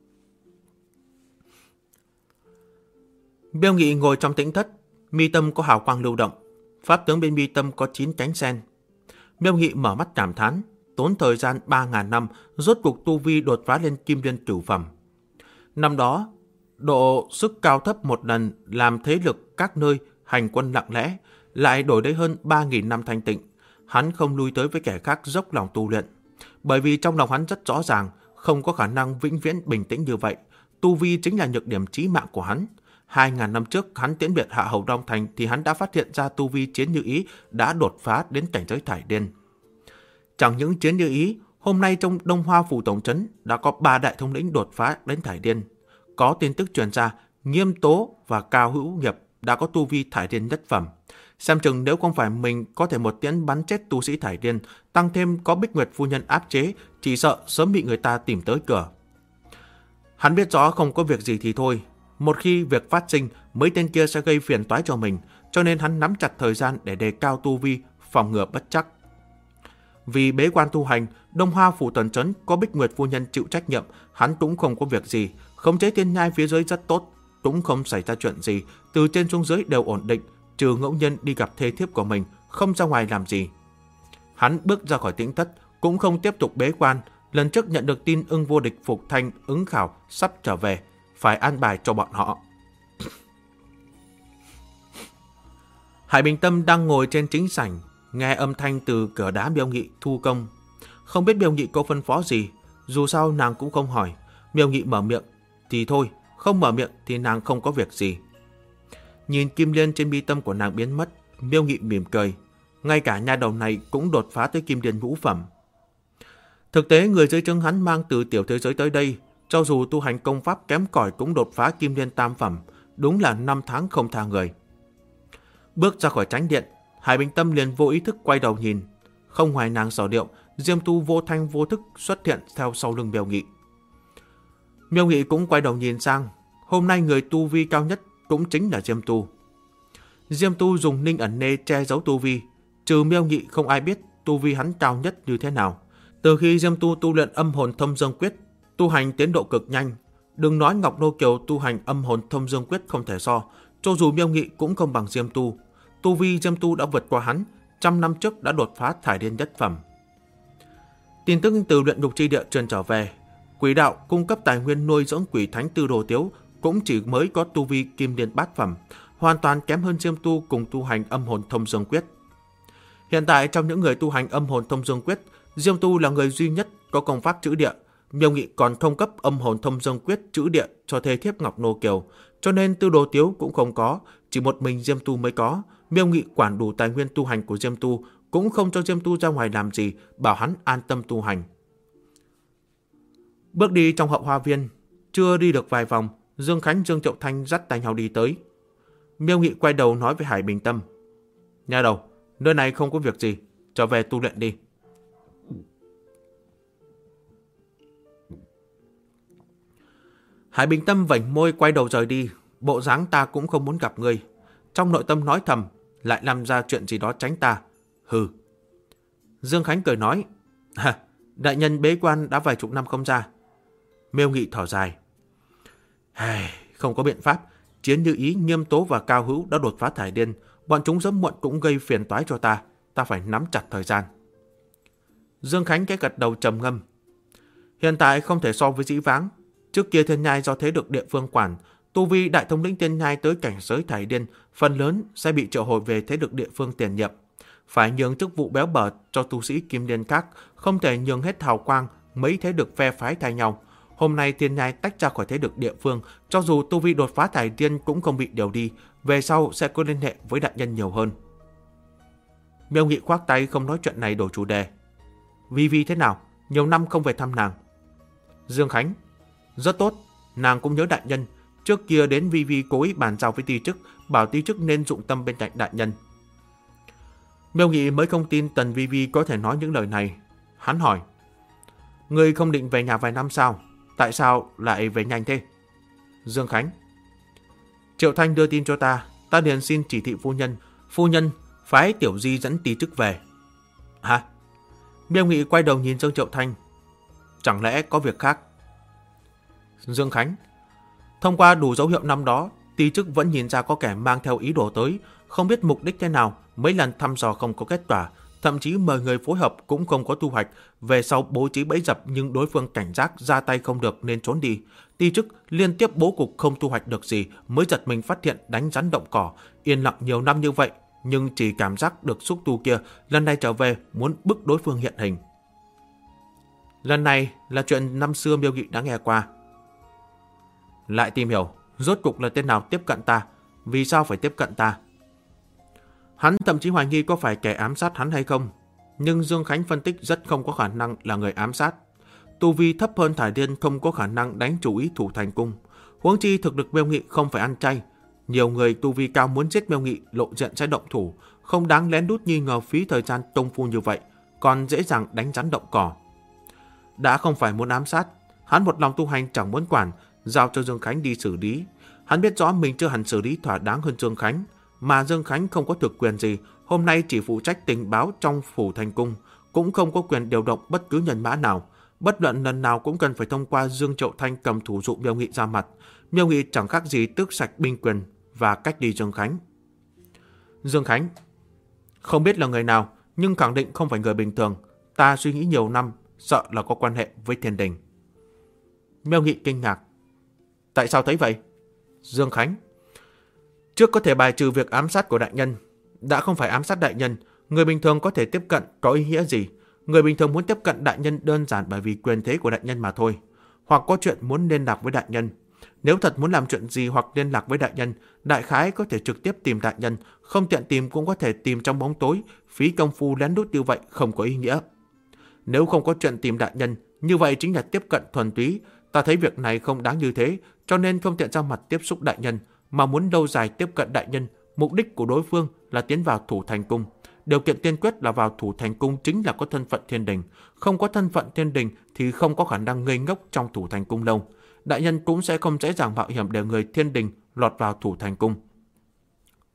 Miêu Nghị ngồi trong tĩnh thất, mi tâm có hào quang lưu động. Pháp tướng bên mi tâm có 9 cánh sen. Miêu Nghị mở mắt cảm thán, tốn thời gian 3.000 năm, rốt cuộc tu vi đột phá lên Kim Liên cửu phẩm. Năm đó, độ sức cao thấp một lần làm thế lực các nơi hành quân lặng lẽ, lại đổi lấy hơn 3.000 năm thanh tịnh. Hắn không lui tới với kẻ khác dốc lòng tu luyện, bởi vì trong lòng hắn rất rõ ràng, không có khả năng vĩnh viễn bình tĩnh như vậy. Tu vi chính là nhược điểm chí mạng của hắn. 2.000 năm trước hắn tiễn biệt Hạ Hầu Đông Thành thì hắn đã phát hiện ra tu vi Chiến Như Ý đã đột phá đến cảnh giới thải điên. Chẳng những Chiến Như Ý, hôm nay trong Đông Hoa phủ tổng trấn đã có 3 đại thống lĩnh đột phá đến thải điên. Có tin tức truyền ra, Nghiêm Tố và Cao Hữu Nghiệp đã có tu vi thải điên nhất phẩm. Xem chừng nếu không phải mình có thể một tiễn bắn chết tu sĩ thải điên, tăng thêm có Bích Nguyệt phu nhân áp chế, chỉ sợ sớm bị người ta tìm tới cửa. Hắn biết rõ không có việc gì thì thôi, một khi việc phát sinh, mấy tên kia sẽ gây phiền toái cho mình, cho nên hắn nắm chặt thời gian để đề cao tu vi, phòng ngừa bất trắc. Vì bế quan tu hành, Đông Hoa phủ tổng trấn có Bích Nguyệt phu nhân chịu trách nhiệm, hắn cũng không có việc gì, khống chế Thiên Nhai phía dưới rất tốt, cũng không xảy ra chuyện gì, từ trên xuống dưới đều ổn định, trừ ngẫu nhiên đi gặp thê thiếp của mình, không ra ngoài làm gì. Hắn bước ra khỏi tĩnh thất, cũng không tiếp tục bế quan. Lần trước nhận được tin Ưng vô địch Phục Thanh ứng khảo sắp trở về, phải an bài cho bọn họ. Hải Bình Tâm đang ngồi trên chính sảnh, nghe âm thanh từ cửa đá Miêu Nghị thu công. Không biết Miêu Nghị có phân phó gì, dù sao nàng cũng không hỏi. Miêu Nghị mở miệng thì thôi, không mở miệng thì nàng không có việc gì. Nhìn kim liên trên mi tâm của nàng biến mất, Miêu Nghị mỉm cười. Ngay cả nha đầu này cũng đột phá tới kim liên ngũ phẩm. Thực tế người dưới trướng hắn mang từ tiểu thế giới tới đây, cho dù tu hành công pháp kém cỏi cũng đột phá kim liên tam phẩm, đúng là 5 tháng không tha người. Bước ra khỏi tránh điện, Hải Bình Tâm liền vô ý thức quay đầu nhìn. Không ngoài nàng sở điệu, Diêm Tu vô thanh vô thức xuất hiện theo sau lưng Miêu Nghị. Miêu Nghị cũng quay đầu nhìn sang. Hôm nay người tu vi cao nhất cũng chính là Diêm Tu. Diêm Tu dùng ninh ẩn nê che giấu tu vi, Trừ Miêu Nghị không ai biết tu vi hắn cao nhất như thế nào. Từ khi Diêm Tu tu luyện âm hồn thông dương quyết, tu hành tiến độ cực nhanh. Đừng nói Ngọc Nô Kiều tu hành âm hồn thông dương quyết không thể so, cho dù Miêu Nghị cũng không bằng Diêm Tu. Tu vi Diêm Tu đã vượt qua hắn, 100 năm trước đã đột phá thải điên nhất phẩm. Tin tức từ luyện ngục chi địa truyền trở về, quỷ đạo cung cấp tài nguyên nuôi dưỡng quỷ thánh Tư Đồ Tiếu cũng chỉ mới có tu vi kim điên bát phẩm, hoàn toàn kém hơn Diêm Tu cùng tu hành âm hồn thông dương quyết. Hiện tại trong những người tu hành âm hồn thông dương quyết, Diêm Tu là người duy nhất có công pháp trữ địa. Miêu Nghị còn thông cấp âm hồn thông dương quyết trữ địa cho thê thiếp Ngọc Nô Kiều, cho nên Tư Đồ Tiếu cũng không có, chỉ một mình Diêm Tu mới có. Miêu Nghị quản đủ tài nguyên tu hành của Diêm Tu, cũng không cho Diêm Tu ra ngoài làm gì, bảo hắn an tâm tu hành. Bước đi trong hậu hoa viên, chưa đi được vài vòng, Dương Khánh Dương Triệu Thanh dắt tay nhau đi tới. Miêu Nghị quay đầu nói với Hải Bình Tâm: "Nha đầu, nơi này không có việc gì, trở về tu luyện đi." Hải Bình Tâm vảnh môi quay đầu rời đi, bộ dáng ta cũng không muốn gặp ngươi. Trong nội tâm nói thầm, lại làm ra chuyện gì đó tránh ta. Hừ. Dương Khánh cười nói: "Đại nhân bế quan đã vài chục năm không ra." Miêu Nghị thở dài: "Không có biện pháp, Chiến Như Ý, Nghiêm Tố và Cao Hữu đã đột phá thải điên, bọn chúng sớm muộn cũng gây phiền toái cho ta phải nắm chặt thời gian." Dương Khánh cái gật đầu trầm ngâm: "Hiện tại không thể so với dĩ vãng. Trước kia Thiên Nhai do thế được địa phương quản, tu vi đại thống lĩnh Thiên Nhai tới cảnh giới thải điên, phần lớn sẽ bị triệu hồi về thế lực địa phương tiền nhiệm. Phải nhường chức vụ béo bở cho tu sĩ kim điên khác, không thể nhường hết hào quang mấy thế lực phe phái thay nhau. Hôm nay Thiên Nhai tách ra khỏi thế lực địa phương, cho dù tu vi đột phá thải điên cũng không bị điều đi, về sau sẽ có liên hệ với đại nhân nhiều hơn." Miêu Nghị khoác tay không nói chuyện này, đổi chủ đề: "Vi Vi thế nào? Nhiều năm không về thăm nàng." Dương Khánh: "Rất tốt, nàng cũng nhớ đại nhân. Trước kia đến Vi Vi cố ý bàn giao với Ti Chức, bảo Ti Chức nên dụng tâm bên cạnh đại nhân." Miêu Nghị mới không tin Tần Vi Vi có thể nói những lời này. Hắn hỏi: "Ngươi không định về nhà vài năm sao? Tại sao lại về nhanh thế?" Dương Khánh: "Triệu Thanh đưa tin cho ta liền xin chỉ thị phu nhân phái Tiểu Di dẫn Ti Chức về." "Hả?" Miêu Nghị quay đầu nhìn Dương Triệu Thanh: "Chẳng lẽ có việc khác?" Dương Khánh: "Thông qua đủ dấu hiệu năm đó, Ti Chức vẫn nhìn ra có kẻ mang theo ý đồ tới, không biết mục đích thế nào, mấy lần thăm dò không có kết quả, thậm chí mời người phối hợp cũng không có thu hoạch, về sau bố trí bẫy dập nhưng đối phương cảnh giác ra tay không được nên trốn đi. Ti Chức liên tiếp bố cục không thu hoạch được gì, mới giật mình phát hiện đánh rắn động cỏ, yên lặng nhiều năm như vậy, nhưng chỉ cảm giác được xúc tu kia lần này trở về muốn bức đối phương hiện hình." Lần này là chuyện năm xưa Miêu Nghị đã nghe qua. Lại tìm hiểu rốt cục là tên nào tiếp cận ta, vì sao phải tiếp cận ta. Hắn thậm chí hoài nghi có phải kẻ ám sát hắn hay không, nhưng Dương Khánh phân tích rất không có khả năng là người ám sát. Tu vi thấp hơn thải điên không có khả năng đánh chủ ý thủ thành cung, huống chi thực lực Miêu Nghị không phải ăn chay. Nhiều người tu vi cao muốn giết Miêu Nghị lộ diện sẽ động thủ, không đáng lén lút nghi ngờ phí thời gian công phu như vậy, còn dễ dàng đánh rắn động cỏ. Đã không phải muốn ám sát, hắn một lòng tu hành chẳng muốn quản, giao cho Dương Khánh đi xử lý. Hắn biết rõ mình chưa hẳn xử lý thỏa đáng hơn Dương Khánh, mà Dương Khánh không có thực quyền gì, hôm nay chỉ phụ trách tình báo trong phủ thành cung, cũng không có quyền điều động bất cứ nhân mã nào. Bất luận lần nào cũng cần phải thông qua Dương Triệu Thanh cầm thủ dụ Miêu Nghị ra mặt. Miêu Nghị chẳng khác gì tước sạch binh quyền và cách đi Dương Khánh. Dương Khánh: "Không biết là người nào, nhưng khẳng định không phải người bình thường. Ta suy nghĩ nhiều năm, sợ là có quan hệ với thiên đình." Miêu Nghị kinh ngạc: "Tại sao thấy vậy?" Dương Khánh: "Trước có thể bài trừ việc ám sát của đại nhân. Đã không phải ám sát đại nhân, người bình thường có thể tiếp cận có ý nghĩa gì? Người bình thường muốn tiếp cận đại nhân đơn giản bởi vì quyền thế của đại nhân mà thôi, hoặc có chuyện muốn liên lạc với đại nhân. Nếu thật muốn làm chuyện gì hoặc liên lạc với đại nhân, đại khái có thể trực tiếp tìm đại nhân, không tiện tìm cũng có thể tìm trong bóng tối, phí công phu lén lút như vậy không có ý nghĩa. Nếu không có chuyện tìm đại nhân, như vậy chính là tiếp cận thuần túy. Ta thấy việc này không đáng như thế, cho nên không tiện ra mặt tiếp xúc đại nhân, mà muốn lâu dài tiếp cận đại nhân. Mục đích của đối phương là tiến vào thủ thành cung. Điều kiện tiên quyết là vào thủ thành cung chính là có thân phận thiên đình. Không có thân phận thiên đình thì không có khả năng ngây ngốc trong thủ thành cung lâu. Đại nhân cũng sẽ không dễ dàng mạo hiểm để người thiên đình lọt vào thủ thành cung."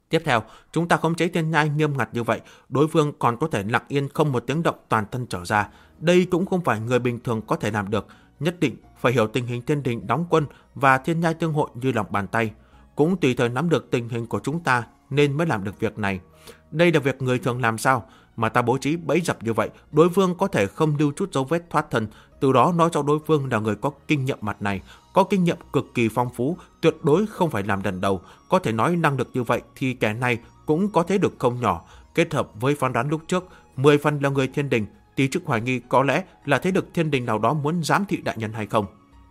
Tiếp theo, chúng ta khống chế Thiên Nhai nghiêm ngặt như vậy, đối phương còn có thể lặng yên không một tiếng động toàn thân trở ra. Đây cũng không phải người bình thường có thể làm được, nhất định phải hiểu tình hình thiên đình đóng quân và Thiên Nhai tương hội như lòng bàn tay. Cũng tùy thời nắm được tình hình của chúng ta nên mới làm được việc này. Đây là việc người thường làm sao, mà ta bố trí bẫy dập như vậy, đối phương có thể không lưu chút dấu vết thoát thân, từ đó nói cho đối phương là người có kinh nghiệm mặt này, có kinh nghiệm cực kỳ phong phú, tuyệt đối không phải làm lần đầu. Có thể nói năng lực như vậy thì kẻ này cũng có thế được không nhỏ, kết hợp với phán đoán lúc trước, 10 phần là người thiên đình, tí chức hoài nghi có lẽ là thế lực thiên đình nào đó muốn giám thị đại nhân hay không.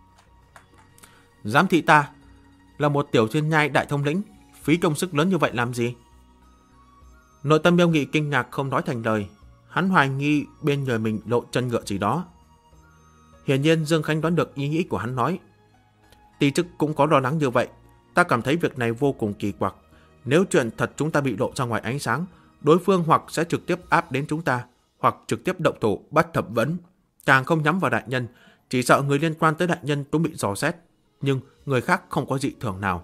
Giám thị ta là một tiểu thiên nhai đại thông lĩnh, phí công sức lớn như vậy làm gì? Nội tâm Miêu Nghị kinh ngạc không nói thành lời, hắn hoài nghi bên người mình lộ chân ngựa gì đó. Hiển nhiên Dương Khánh đoán được ý nghĩ của hắn nói. Ti chức cũng có lo lắng như vậy, ta cảm thấy việc này vô cùng kỳ quặc. Nếu chuyện thật chúng ta bị lộ ra ngoài ánh sáng, đối phương hoặc sẽ trực tiếp áp đến chúng ta, hoặc trực tiếp động thủ bắt thẩm vấn. Càng không nhắm vào đại nhân, chỉ sợ người liên quan tới đại nhân cũng bị dò xét, nhưng người khác không có dị thường nào.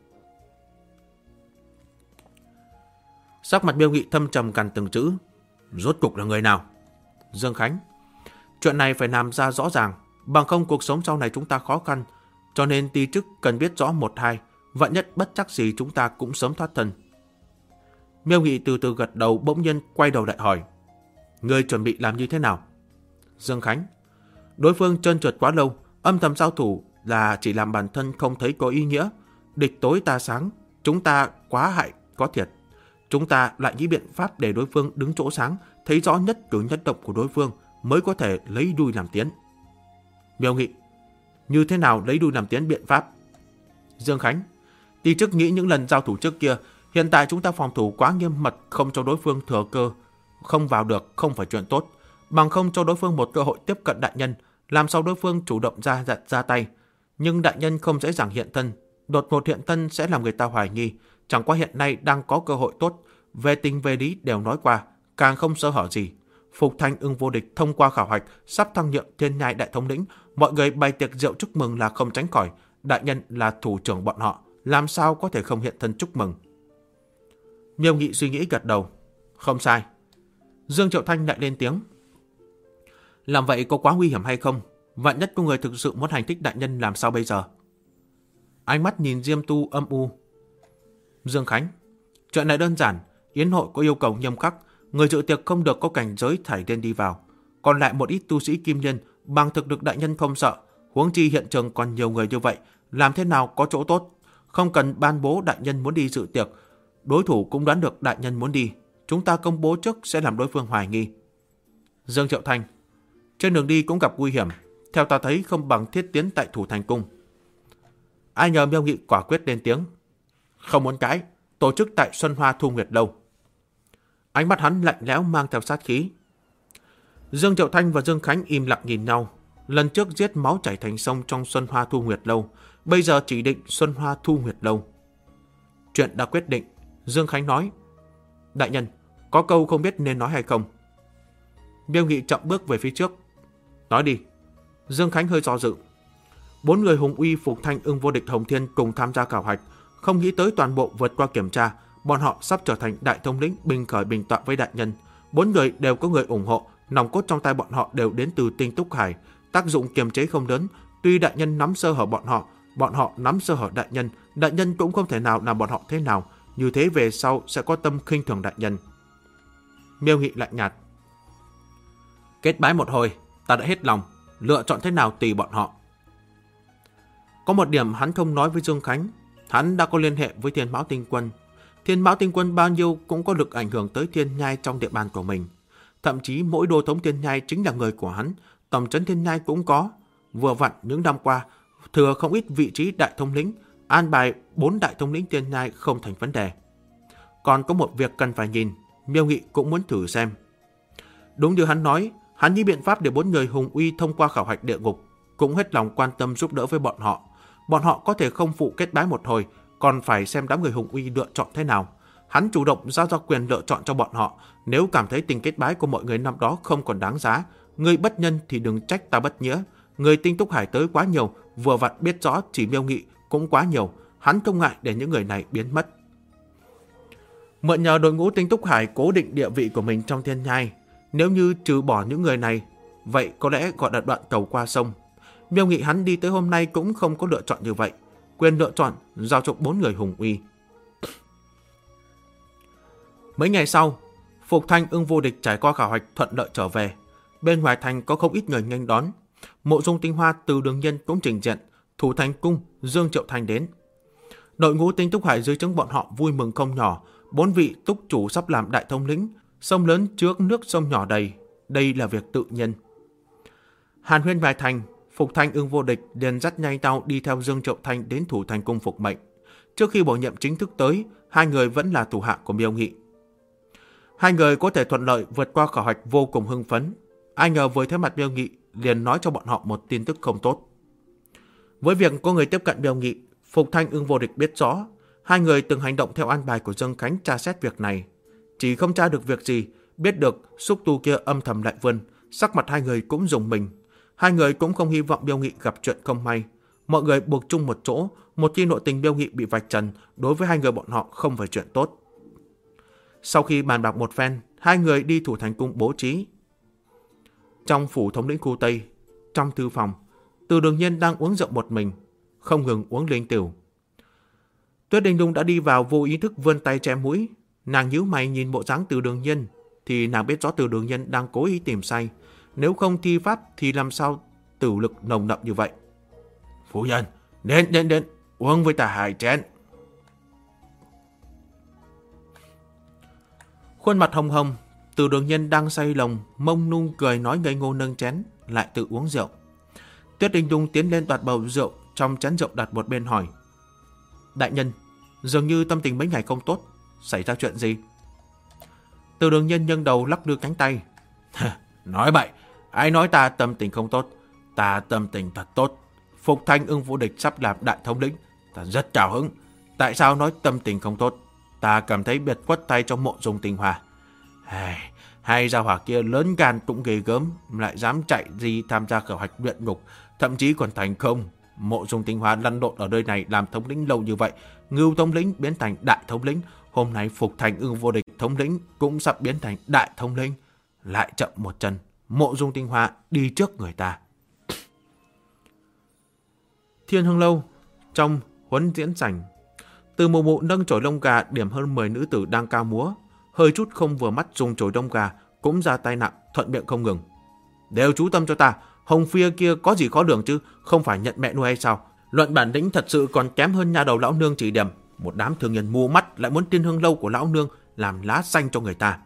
Sắc mặt Miêu Nghị thâm trầm gần từng chữ. Rốt cục là người nào? Dương Khánh. Chuyện này phải làm ra rõ ràng, bằng không cuộc sống sau này chúng ta khó khăn, cho nên ti chức cần biết rõ một hai, vạn nhất bất chắc gì chúng ta cũng sớm thoát thân. Miêu Nghị từ từ gật đầu, bỗng nhiên quay đầu lại hỏi. Ngươi chuẩn bị làm như thế nào? Dương Khánh. Đối phương trơn trượt quá lâu, âm thầm giao thủ là chỉ làm bản thân không thấy có ý nghĩa. Địch tối ta sáng, chúng ta quá hại có thiệt. Chúng ta lại nghĩ biện pháp để đối phương đứng chỗ sáng, thấy rõ nhất cử nhất động của đối phương mới có thể lấy đuôi làm tiến. Miêu Nghị. Như thế nào lấy đuôi làm tiến biện pháp? Dương Khánh. Ti chức nghĩ những lần giao thủ trước kia, hiện tại chúng ta phòng thủ quá nghiêm mật, không cho đối phương thừa cơ không vào được không phải chuyện tốt, bằng không cho đối phương một cơ hội tiếp cận đại nhân, làm sao đối phương chủ động ra tay. Nhưng đại nhân không dễ dàng hiện thân, đột ngột hiện thân sẽ làm người ta hoài nghi. Chẳng qua hiện nay đang có cơ hội tốt, về tình về lý đều nói qua, càng không sơ hở gì. Phục Thanh Ưng vô địch thông qua khảo hạch sắp thăng nhượng Thiên Nhai đại thống lĩnh, mọi người bày tiệc rượu chúc mừng là không tránh khỏi. Đại nhân là thủ trưởng bọn họ, làm sao có thể không hiện thân chúc mừng? Miêu Nghị suy nghĩ gật đầu. Không sai. Dương Triệu Thanh lại lên tiếng. Làm vậy có quá nguy hiểm hay không? Vạn nhất có người thực sự muốn hành thích đại nhân làm sao bây giờ? Ánh mắt nhìn Diêm Tu âm u. Dương Khánh. Chuyện này đơn giản, yến hội có yêu cầu nghiêm khắc, người dự tiệc không được có cảnh giới thảy tiên đi vào. Còn lại một ít tu sĩ kim liên bằng thực lực đại nhân không sợ, huống chi hiện trường còn nhiều người như vậy, làm thế nào có chỗ tốt? Không cần ban bố đại nhân muốn đi dự tiệc, đối thủ cũng đoán được đại nhân muốn đi, chúng ta công bố trước sẽ làm đối phương hoài nghi. Dương Triệu Thanh. Trên đường đi cũng gặp nguy hiểm, theo ta thấy không bằng thiết tiến tại Thủ Thành Cung. Ai nhờ Miêu Nghị quả quyết lên tiếng. Không muốn cãi, tổ chức tại Xuân Hoa Thu Nguyệt Lâu. Ánh mắt hắn lạnh lẽo mang theo sát khí. Dương Triệu Thanh và Dương Khánh im lặng nhìn nhau. Lần trước giết máu chảy thành sông trong Xuân Hoa Thu Nguyệt Lâu, bây giờ chỉ định Xuân Hoa Thu Nguyệt Lâu. Chuyện đã quyết định, Dương Khánh nói. Đại nhân, có câu không biết nên nói hay không? Miêu Nghị chậm bước về phía trước. Nói đi. Dương Khánh hơi do dự. 4 người hùng uy Phục Thanh Ưng vô địch Hồng Thiên cùng tham gia khảo hạch, không nghĩ tới toàn bộ vượt qua kiểm tra, bọn họ sắp trở thành đại thống lĩnh bình khởi bình tọa với đại nhân. 4 người đều có người ủng hộ, nòng cốt trong tay bọn họ đều đến từ Tinh Túc Hải, tác dụng kiềm chế không lớn. Tuy đại nhân nắm sơ hở bọn họ nắm sơ hở đại nhân cũng không thể nào làm bọn họ thế nào, như thế về sau sẽ có tâm khinh thường đại nhân. Miêu Nghị lạnh nhạt. Kết bái một hồi, ta đã hết lòng, lựa chọn thế nào tùy bọn họ. Có một điểm hắn không nói với Dương Khánh, hắn đã có liên hệ với Thiên Mão Tinh Quân. Thiên Mão Tinh Quân bao nhiêu cũng có lực ảnh hưởng tới Thiên Nhai trong địa bàn của mình. Thậm chí mỗi đô thống Thiên Nhai chính là người của hắn, tổng trấn Thiên Nhai cũng có. Vừa vặn những năm qua, thừa không ít vị trí đại thông lĩnh, an bài 4 đại thông lĩnh Thiên Nhai không thành vấn đề. Còn có một việc cần phải nhìn, Miêu Nghị cũng muốn thử xem. Đúng như hắn nói, hắn nghĩ biện pháp để 4 người hùng uy thông qua khảo hạch địa ngục, cũng hết lòng quan tâm giúp đỡ với bọn họ. Bọn họ có thể không phụ kết bái một hồi, còn phải xem đám người hùng uy lựa chọn thế nào. Hắn chủ động giao ra quyền lựa chọn cho bọn họ. Nếu cảm thấy tình kết bái của mọi người năm đó không còn đáng giá, người bất nhân thì đừng trách ta bất nghĩa. Người Tinh Túc Hải tới quá nhiều, vừa vặn biết rõ chỉ Miêu Nghị cũng quá nhiều, hắn không ngại để những người này biến mất. Mượn nhờ đội ngũ Tinh Túc Hải cố định địa vị của mình trong thiên nhai. Nếu như trừ bỏ những người này, vậy có lẽ gọi là đoạn cầu qua sông. Miêu Nghị hắn đi tới hôm nay cũng không có lựa chọn như vậy. Quyền lựa chọn giao cho 4 người hùng uy. Mấy ngày sau, Phục Thanh Ưng Vô Địch trải qua khảo hạch thuận lợi trở về. Bên ngoài thành có không ít người nghênh đón. Mộ Dung Tinh Hoa từ Đường Nhân cũng trình diện, Thủ Thành Cung, Dương Triệu Thành đến. Đội ngũ Tinh Túc Hải dưới trướng bọn họ vui mừng không nhỏ. 4 vị túc chủ sắp làm đại thống lĩnh, sông lớn trước nước sông nhỏ đầy. Đây là việc tự nhiên. Hàn huyên vài thành, Phục Thanh Ưng Vô Địch liền dắt nhanh tao đi theo Dương Triệu Thành đến Thủ Thành Cung phục mệnh. Trước khi bổ nhiệm chính thức tới, hai người vẫn là thủ hạ của Miêu Nghị. Hai người có thể thuận lợi vượt qua khảo hạch vô cùng hưng phấn. Ai ngờ với thế mặt Miêu Nghị liền nói cho bọn họ một tin tức không tốt. Với việc có người tiếp cận Miêu Nghị, Phục Thanh Ưng Vô Địch biết rõ, hai người từng hành động theo an bài của Dương Khánh tra xét việc này. Chỉ không tra được việc gì, biết được xúc tu kia âm thầm lại vươn, sắc mặt hai người cũng rùng mình. Hai người cũng không hy vọng Miêu Nghị gặp chuyện không may. Mọi người buộc chung một chỗ, một khi nội tình Miêu Nghị bị vạch trần, đối với hai người bọn họ không phải chuyện tốt. Sau khi bàn bạc một phen, hai người đi Thủ Thành Cung bố trí. Trong phủ thống lĩnh khu Tây, trong thư phòng, Từ Đường Nhiên đang uống rượu một mình, không ngừng uống linh tiểu. Tuyết Đình Dung đã đi vào vô ý thức vươn tay che mũi. Nàng nhíu mày nhìn bộ dáng Từ Đường Nhiên, thì nàng biết rõ Từ Đường Nhiên đang cố ý tìm say. Nếu không thi pháp thì làm sao tử lực nồng đậm như vậy. Phu nhân, đến, uống với ta 2 chén. Khuôn mặt hồng hồng, Từ Đường Nhiên đang say lồng, mông nung cười nói ngây ngô nâng chén, lại tự uống rượu. Tuyết Đình Dung tiến lên đoạt bầu rượu trong chén rượu đặt một bên hỏi: Đại nhân, dường như tâm tình mấy ngày không tốt, xảy ra chuyện gì? Từ Đường Nhiên nâng đầu lắc đưa cánh tay. Nói bậy, ai nói ta tâm tình không tốt? Ta tâm tình thật tốt. Phục Thanh Ưng Vô Địch sắp làm đại thống lĩnh, ta rất cao hứng. Tại sao nói tâm tình không tốt? Ta cảm thấy biệt quất tay trong Mộ Dung Tinh Hoa. Hai gia hỏa kia lớn gan cũng ghê gớm, lại dám chạy đi tham gia khảo hạch luyện ngục, thậm chí còn thành công. Mộ Dung Tinh Hoa lăn lộn ở nơi này làm thống lĩnh lâu như vậy, Ngưu thống lĩnh biến thành đại thống lĩnh, hôm nay Phục Thanh Ưng Vô Địch thống lĩnh cũng sắp biến thành đại thống lĩnh. Lại chậm một chân, Mộ Dung Tinh Hoa đi trước người ta. Thiên Hương Lâu, trong huấn diễn sảnh, Từ Mụ Mụ nâng chổi lông gà điểm hơn 10 nữ tử đang ca múa, hơi chút không vừa mắt dùng chổi lông gà cũng ra tay nặng, thuận miệng không ngừng. Đều chú tâm cho ta, Hồng Phia kia có gì khó lường chứ, không phải nhận mẹ nuôi hay sao? Luận bản lĩnh thật sự còn kém hơn nhà đầu lão nương chỉ điểm. Một đám thương nhân mua mắt lại muốn Thiên Hương Lâu của lão nương làm lá xanh cho người ta.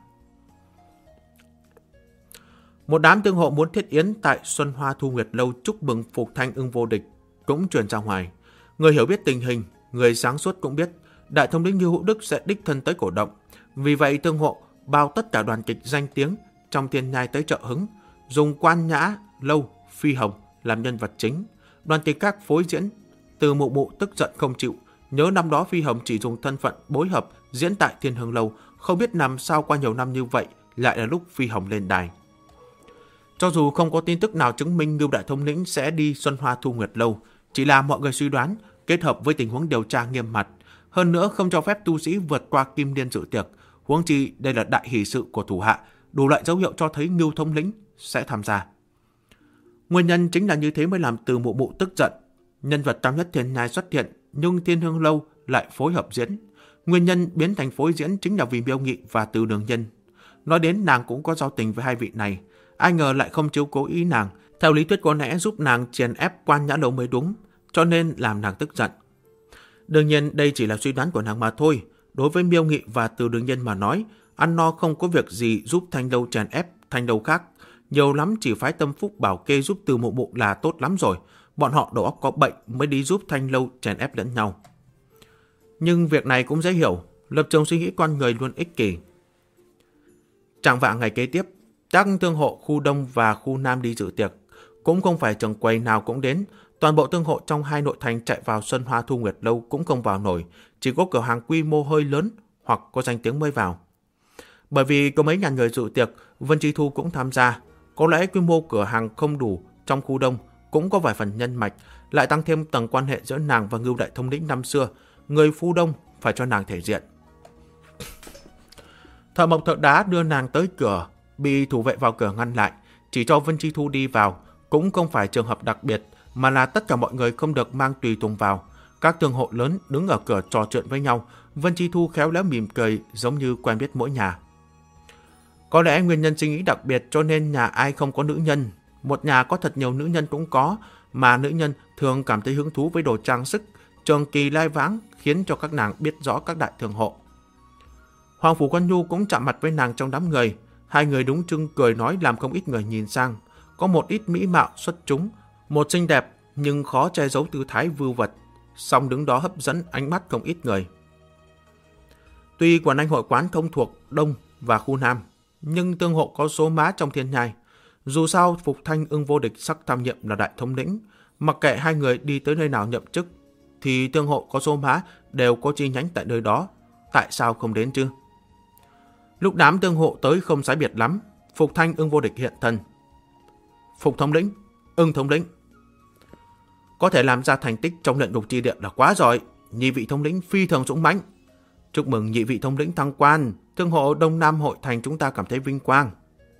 Một đám tương hộ muốn thiết yến tại Xuân Hoa Thu Nguyệt Lâu chúc mừng Phục Thanh Ưng Vô Địch cũng truyền ra ngoài. Người hiểu biết tình hình, người sáng suốt cũng biết đại thống lĩnh Như Hữu Đức sẽ đích thân tới cổ động. Vì vậy tương hộ bao tất cả đoàn kịch danh tiếng trong thiên nhai tới trợ hứng, dùng Quan Nhã Lâu, Phi Hồng làm nhân vật chính. Đoàn kịch khác phối diễn. Từ Mụ Mụ tức giận không chịu, nhớ năm đó Phi Hồng chỉ dùng thân phận bối hợp diễn tại Thiên Hương Lâu, không biết làm sao qua nhiều năm như vậy lại là lúc Phi Hồng lên đài. Cho dù không có tin tức nào chứng minh Ngưu đại thống lĩnh sẽ đi Xuân Hoa Thu Nguyệt Lâu, chỉ là mọi người suy đoán kết hợp với tình huống điều tra nghiêm mật, hơn nữa không cho phép tu sĩ vượt qua kim liên dự tiệc, huống chi đây là đại hỷ sự của thủ hạ, đủ loại dấu hiệu cho thấy Ngưu thống lĩnh sẽ tham gia. Nguyên nhân chính là như thế mới làm Từ Mụ Mụ tức giận. Nhân vật cao nhất thiên nhai xuất hiện, nhưng Thiên Hương Lâu lại phối hợp diễn. Nguyên nhân biến thành phối diễn chính là vì Miêu Nghị và Từ Đường Nhân. Nói đến nàng cũng có giao tình với hai vị này, ai ngờ lại không chiếu cố ý nàng. Theo lý thuyết có lẽ giúp nàng chèn ép Quan Nhã Lâu mới đúng, cho nên làm nàng tức giận. Đương nhiên đây chỉ là suy đoán của nàng mà thôi. Đối với Miêu Nghị và Từ Đường Nhân mà nói, ăn no không có việc gì giúp Thanh Lâu chèn ép Thanh Lâu khác. Nhiều lắm chỉ phái tâm phúc bảo kê giúp Từ Mụ Mụ là tốt lắm rồi. Bọn họ đầu óc có bệnh mới đi giúp Thanh Lâu chèn ép lẫn nhau. Nhưng việc này cũng dễ hiểu, lập trường suy nghĩ con người luôn ích kỷ. Trạng vạng ngày kế tiếp, các thương hộ khu Đông và khu Nam đi dự tiệc. Cũng không phải trường quầy nào cũng đến, toàn bộ thương hộ trong hai nội thành chạy vào Xuân Hoa Thu Nguyệt Lâu cũng không vào nổi, chỉ có cửa hàng quy mô hơi lớn hoặc có danh tiếng mới vào. Bởi vì có mấy ngàn người dự tiệc, Vân Chi Thu cũng tham gia. Có lẽ quy mô cửa hàng không đủ trong khu Đông, cũng có vài phần nhân mạch, lại tăng thêm tầng quan hệ giữa nàng và Ngưu đại thống lĩnh năm xưa, người phu Đông phải cho nàng thể diện. Thợ mộc thợ đá đưa nàng tới cửa, bị thủ vệ vào cửa ngăn lại, chỉ cho Vân Chi Thu đi vào. Cũng không phải trường hợp đặc biệt, mà là tất cả mọi người không được mang tùy tùng vào. Các thương hộ lớn đứng ở cửa trò chuyện với nhau. Vân Chi Thu khéo léo mỉm cười, giống như quen biết mỗi nhà. Có lẽ nguyên nhân suy nghĩ đặc biệt cho nên nhà ai không có nữ nhân. Một nhà có thật nhiều nữ nhân cũng có, mà nữ nhân thường cảm thấy hứng thú với đồ trang sức, trường kỳ lai vãng, khiến cho các nàng biết rõ các đại thương hộ. Hoàng Phủ Quân Nhu cũng chạm mặt với nàng trong đám người. Hai người đúng chưng cười nói làm không ít người nhìn sang. Có một ít mỹ mạo xuất chúng, một xinh đẹp nhưng khó che giấu tư thái vưu vật, song đứng đó hấp dẫn ánh mắt không ít người. Tuy Quần Anh hội quán không thuộc Đông và khu Nam, nhưng thương hộ có số má trong thiên nhai. Dù sao Phục Thanh Ưng Vô Địch sắc tham nhiệm là đại thống lĩnh, mặc kệ hai người đi tới nơi nào nhậm chức, thì thương hộ có số má đều có chi nhánh tại nơi đó. Tại sao không đến chứ? Lúc đám thương hộ tới không sai biệt lắm, Phục Thanh Ưng Vô Địch hiện thân. Phục thống lĩnh, Ưng thống lĩnh, có thể làm ra thành tích trong luyện ngục chi địa là quá giỏi. Nhị vị thống lĩnh phi thường dũng mãnh. Chúc mừng nhị vị thống lĩnh thăng quan. Thương hộ Đông Nam hội thành chúng ta cảm thấy vinh quang.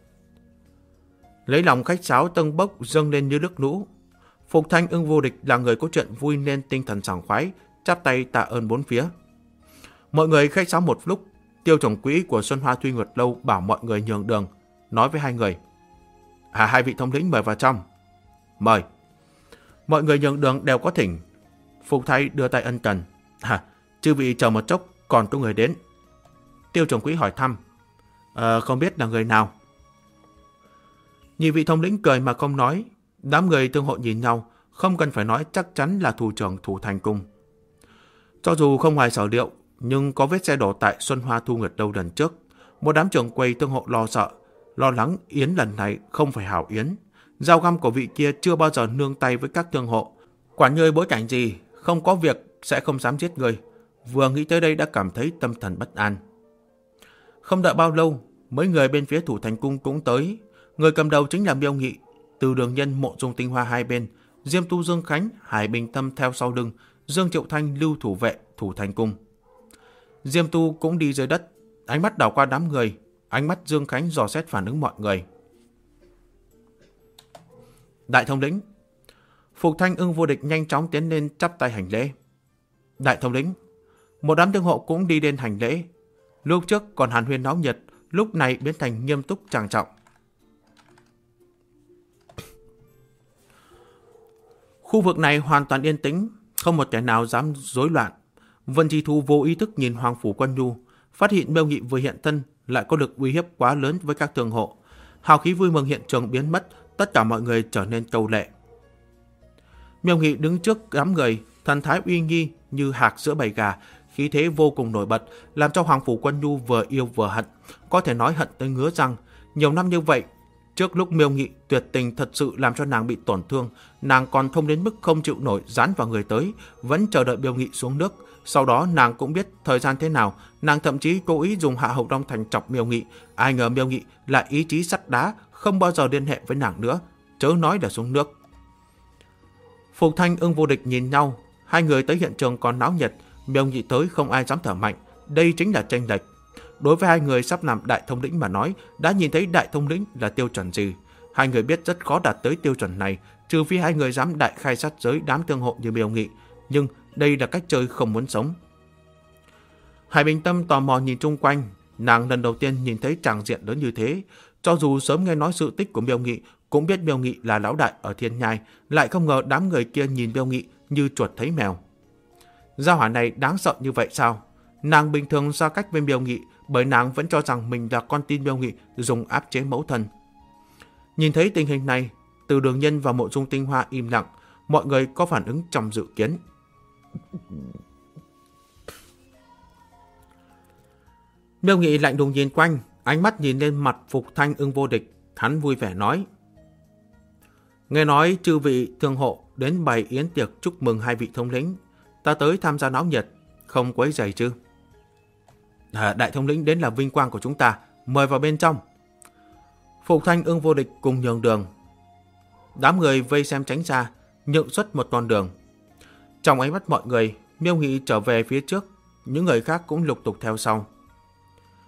Lấy lòng khách sáo tâng bốc dâng lên như nước lũ. Phục Thanh Ưng Vô Địch là người có chuyện vui nên tinh thần sảng khoái, chắp tay tạ ơn bốn phía. Mọi người khách sáo một lúc, Tiêu trưởng quỹ của Xuân Hoa Thuy Nguyệt Lâu bảo mọi người nhường đường, nói với hai người: hai vị thống lĩnh mời vào trong. Mời. Mọi người nhường đường đều có thỉnh. Phục Thái đưa tay ân cần. Chư vị chờ một chốc, còn có người đến. Tiêu trưởng quỹ hỏi thăm: không biết là người nào? Nhị vị thống lĩnh cười mà không nói. Đám người thương hộ nhìn nhau, không cần phải nói chắc chắn là thủ trưởng Thủ Thành Cung. Cho dù không ngoài sở liệu, nhưng có vết xe đổ tại Xuân Hoa Thu Nguyệt Lâu lần trước. Một đám trưởng quầy thương hộ lo sợ, lo lắng yến lần này không phải hảo yến. Dao găm của vị kia chưa bao giờ nương tay với các thương hộ. Quản ngươi bối cảnh gì, không có việc sẽ không dám giết người. Vừa nghĩ tới đây đã cảm thấy tâm thần bất an. Không đợi bao lâu, mấy người bên phía Thủ Thành Cung cũng tới. Người cầm đầu chính là Miêu Nghị, Từ Đường Nhân, Mộ Dung Tinh Hoa hai bên, Diêm Tu Dương Khánh, Hải Bình Tâm theo sau lưng, Dương Triệu Thanh lưu thủ vệ Thủ Thành Cung. Diêm Tu cũng đi dưới đất, ánh mắt đảo qua đám người, ánh mắt Dương Khánh dò xét phản ứng mọi người. Đại thống lĩnh. Phục Thanh Ưng Vô Địch nhanh chóng tiến lên chắp tay hành lễ. Đại thống lĩnh. Một đám thương hộ cũng đi lên hành lễ. Lúc trước còn hàn huyên náo nhiệt, lúc này biến thành nghiêm túc trang trọng. Khu vực này hoàn toàn yên tĩnh, không một kẻ nào dám rối loạn. Vân Chi Thu vô ý thức nhìn Hoàng Phủ Quân Nhu, phát hiện Miêu Nghị vừa hiện thân lại có lực uy hiếp quá lớn với các thương hộ. Hào khí vui mừng hiện trường biến mất, tất cả mọi người trở nên câu lệ. Miêu Nghị đứng trước đám người, thần thái uy nghi như hạc giữa bầy gà, khí thế vô cùng nổi bật, làm cho Hoàng Phủ Quân Nhu vừa yêu vừa hận, có thể nói hận tới ngứa răng. Nhiều năm như vậy, trước lúc Miêu Nghị tuyệt tình thật sự làm cho nàng bị tổn thương, nàng còn không đến mức không chịu nổi dán vào người tới, vẫn chờ đợi Miêu Nghị xuống nước. Sau đó nàng cũng biết thời gian thế nào, nàng thậm chí cố ý dùng Hạ Hầu Đông Thành chọc Miêu Nghị. Ai ngờ Miêu Nghị lại ý chí sắt đá, không bao giờ liên hệ với nàng nữa, chớ nói là xuống nước. Phục Thanh Ưng Vô Địch nhìn nhau, hai người tới hiện trường còn náo nhiệt, Miêu Nghị tới không ai dám thở mạnh, đây chính là chênh lệch. Đối với hai người sắp làm đại thống lĩnh mà nói, đã nhìn thấy đại thống lĩnh là tiêu chuẩn gì. Hai người biết rất khó đạt tới tiêu chuẩn này, trừ phi hai người dám đại khai sát giới đám thương hộ như Miêu Nghị, nhưng đây là cách chơi không muốn sống. Hải Bình Tâm tò mò nhìn chung quanh, nàng lần đầu tiên nhìn thấy tràng diện lớn như thế. Cho dù sớm nghe nói sự tích của Miêu Nghị, cũng biết Miêu Nghị là lão đại ở Thiên Nhai, lại không ngờ đám người kia nhìn Miêu Nghị như chuột thấy mèo. Gia hỏa này đáng sợ như vậy sao? Nàng bình thường xa cách với Miêu Nghị, bởi nàng vẫn cho rằng mình là con tin Miêu Nghị dùng áp chế mẫu thân. Nhìn thấy tình hình này, Từ Đường Nhân và Mộ Dung Tinh Hoa im lặng, mọi người có phản ứng trong dự kiến. Miêu Nghị lạnh lùng nhìn quanh, ánh mắt nhìn lên mặt Phục Thanh Ưng Vô Địch, hắn vui vẻ nói: nghe nói chư vị thương hộ đến bày yến tiệc chúc mừng hai vị thống lĩnh, ta tới tham gia náo nhiệt, không quấy rầy chứ? Đại thống lĩnh đến là vinh quang của chúng ta, mời vào bên trong. Phục Thanh Ưng Vô Địch cùng nhường đường. Đám người vây xem tránh ra, nhượng xuất một con đường. Trong ánh mắt mọi người, Miêu Nghị trở về phía trước, những người khác cũng lục tục theo sau.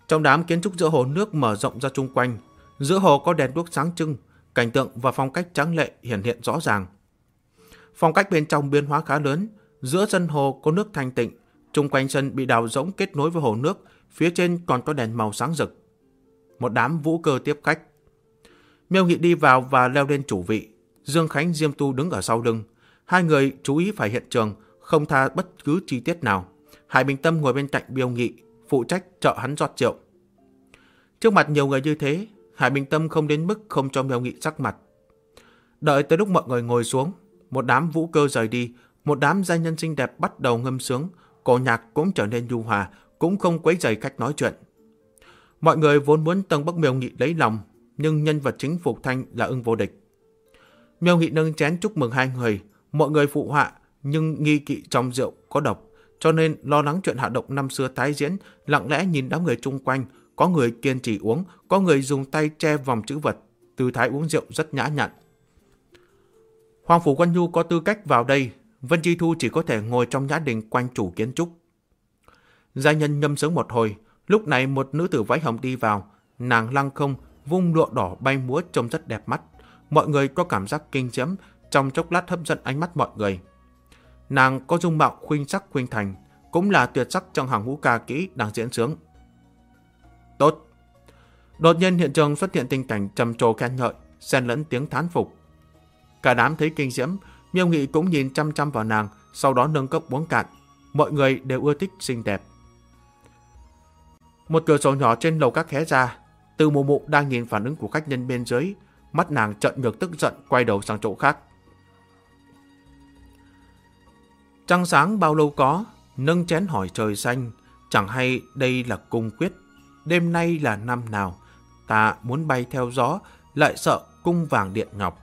Trong đám kiến trúc giữa hồ nước mở rộng ra chung quanh, giữa hồ có đèn đuốc sáng trưng, cảnh tượng và phong cách tráng lệ hiển hiện rõ ràng. Phong cách bên trong biến hóa khá lớn, giữa sân hồ có nước thanh tịnh, chung quanh sân bị đào rỗng kết nối với hồ nước, phía trên còn có đèn màu sáng rực. Một đám vũ cơ tiếp khách. Miêu Nghị đi vào và leo lên chủ vị, Dương Khánh, Diêm Tu đứng ở sau lưng. Hai người chú ý phải hiện trường, không tha bất cứ chi tiết nào. Hải Bình Tâm ngồi bên cạnh Miêu Nghị, phụ trách trợ hắn rót rượu. Trước mặt nhiều người như thế, Hải Bình Tâm không đến mức không cho Miêu Nghị sắc mặt. Đợi tới lúc mọi người ngồi xuống, một đám vũ cơ rời đi, một đám giai nhân xinh đẹp bắt đầu ngâm sướng, cổ nhạc cũng trở nên nhu hòa, cũng không quấy rầy khách nói chuyện. Mọi người vốn muốn tâng bốc Miêu Nghị lấy lòng, nhưng nhân vật chính Phục Thanh là Ưng Vô Địch. Miêu Nghị nâng chén chúc mừng hai người, mọi người phụ họa, nhưng nghi kỵ trong rượu có độc, cho nên lo lắng chuyện hạ độc năm xưa tái diễn, lặng lẽ nhìn đám người chung quanh, có người kiên trì uống, có người dùng tay che vòng chữ vật, tư thái uống rượu rất nhã nhặn. Hoàng Phủ Quân Nhu có tư cách vào đây, Vân Chi Thu chỉ có thể ngồi trong nhã đình quanh chủ kiến trúc. Giai nhân ngâm sướng một hồi, lúc này một nữ tử váy hồng đi vào, nàng lăng không, vung lụa đỏ bay múa trông rất đẹp mắt. Mọi người có cảm giác kinh diễm, trong chốc lát hấp dẫn ánh mắt mọi người. Nàng có dung mạo khuynh sắc khuynh thành, cũng là tuyệt sắc trong hàng ngũ ca kỹ đang diễn sướng. Tốt! Đột nhiên hiện trường xuất hiện tình cảnh trầm trồ khen ngợi, xen lẫn tiếng thán phục. Cả đám thấy kinh diễm, Miêu Nghị cũng nhìn chăm chăm vào nàng, sau đó nâng cốc uống cạn. Mọi người đều ưa thích xinh đẹp. Một cửa sổ nhỏ trên lầu các hé ra, Từ Mụ Mụ đang nhìn phản ứng của khách nhân bên dưới, mắt nàng trợn ngược tức giận, quay đầu sang chỗ khác. Trăng sáng bao lâu có, nâng chén hỏi trời xanh, chẳng hay đây là cung quyết, đêm nay là năm nào, ta muốn bay theo gió, lại sợ cung vàng điện ngọc.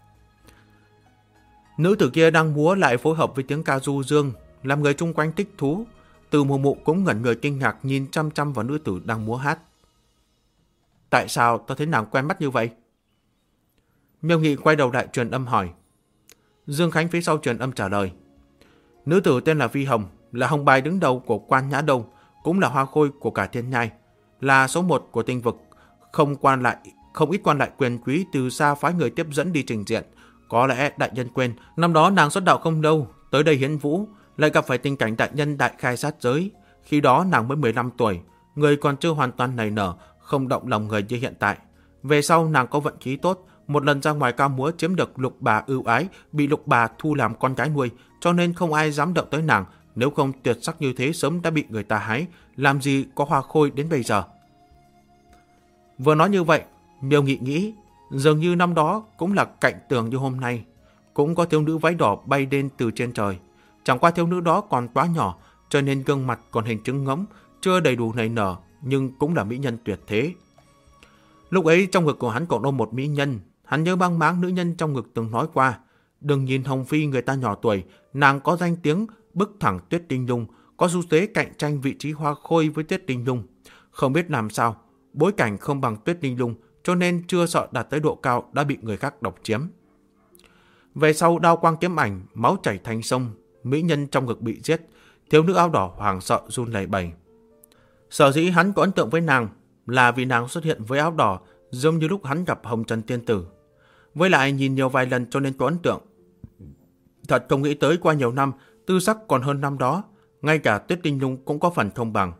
Nữ tử kia đang múa lại phối hợp với tiếng ca du dương, làm người chung quanh thích thú. Từ Mụ Mụ cũng ngẩn người kinh ngạc nhìn chăm chăm vào nữ tử đang múa hát. Tại sao ta thấy nàng quen mắt như vậy? Miêu Nghị quay đầu lại truyền âm hỏi. Dương Khánh phía sau truyền âm trả lời. Nữ tử tên là Vi Hồng, là hồng bài đứng đầu của Quan Nhã Đông, cũng là hoa khôi của cả thiên nhai, là số 1 của tinh vực. Không ít quan lại quyền quý từ xa phái người tiếp dẫn đi trình diện. Có lẽ đại nhân quên, năm đó nàng xuất đạo không lâu, tới đây hiến vũ, lại gặp phải tình cảnh đại nhân đại khai sát giới. Khi đó nàng mới 15 tuổi, người còn chưa hoàn toàn nảy nở, không động lòng người như hiện tại. Về sau nàng có vận khí tốt, một lần ra ngoài ca múa chiếm được Lục Bà ưu ái, bị Lục Bà thu làm con gái nuôi, cho nên không ai dám động tới nàng. Nếu không tuyệt sắc như thế sớm đã bị người ta hái, làm gì có hoa khôi đến bây giờ. Vừa nói như vậy, Miêu Nghị nghĩ, dường như năm đó cũng là cạnh tường như hôm nay, cũng có thiếu nữ váy đỏ bay lên từ trên trời. Chẳng qua thiếu nữ đó còn quá nhỏ, cho nên gương mặt còn hình trứng ngỗng, chưa đầy đủ nảy nở, nhưng cũng là mỹ nhân tuyệt thế. Lúc ấy trong ngực của hắn còn ôm một mỹ nhân, hắn nhớ băng máng nữ nhân trong ngực từng nói qua, đừng nhìn Hồng Phi người ta nhỏ tuổi, nàng có danh tiếng bức thẳng Tuyết Tinh Nhung, có xu thế cạnh tranh vị trí hoa khôi với Tuyết Tinh Nhung. Không biết làm sao, bối cảnh không bằng Tuyết Tinh Nhung, cho nên chưa sợ đạt tới độ cao đã bị người khác độc chiếm. Về sau đao quang kiếm ảnh, máu chảy thành sông, mỹ nhân trong ngực bị giết, thiếu nữ áo đỏ hoảng sợ run lẩy bẩy. Sở dĩ hắn có ấn tượng với nàng là vì nàng xuất hiện với áo đỏ giống như lúc hắn gặp Hồng Trần Tiên Tử. Với lại nhìn nhiều vài lần cho nên có ấn tượng. Thật không nghĩ tới qua nhiều năm, tư sắc còn hơn năm đó, ngay cả Tuyết Tinh Nhung cũng có phần không bằng.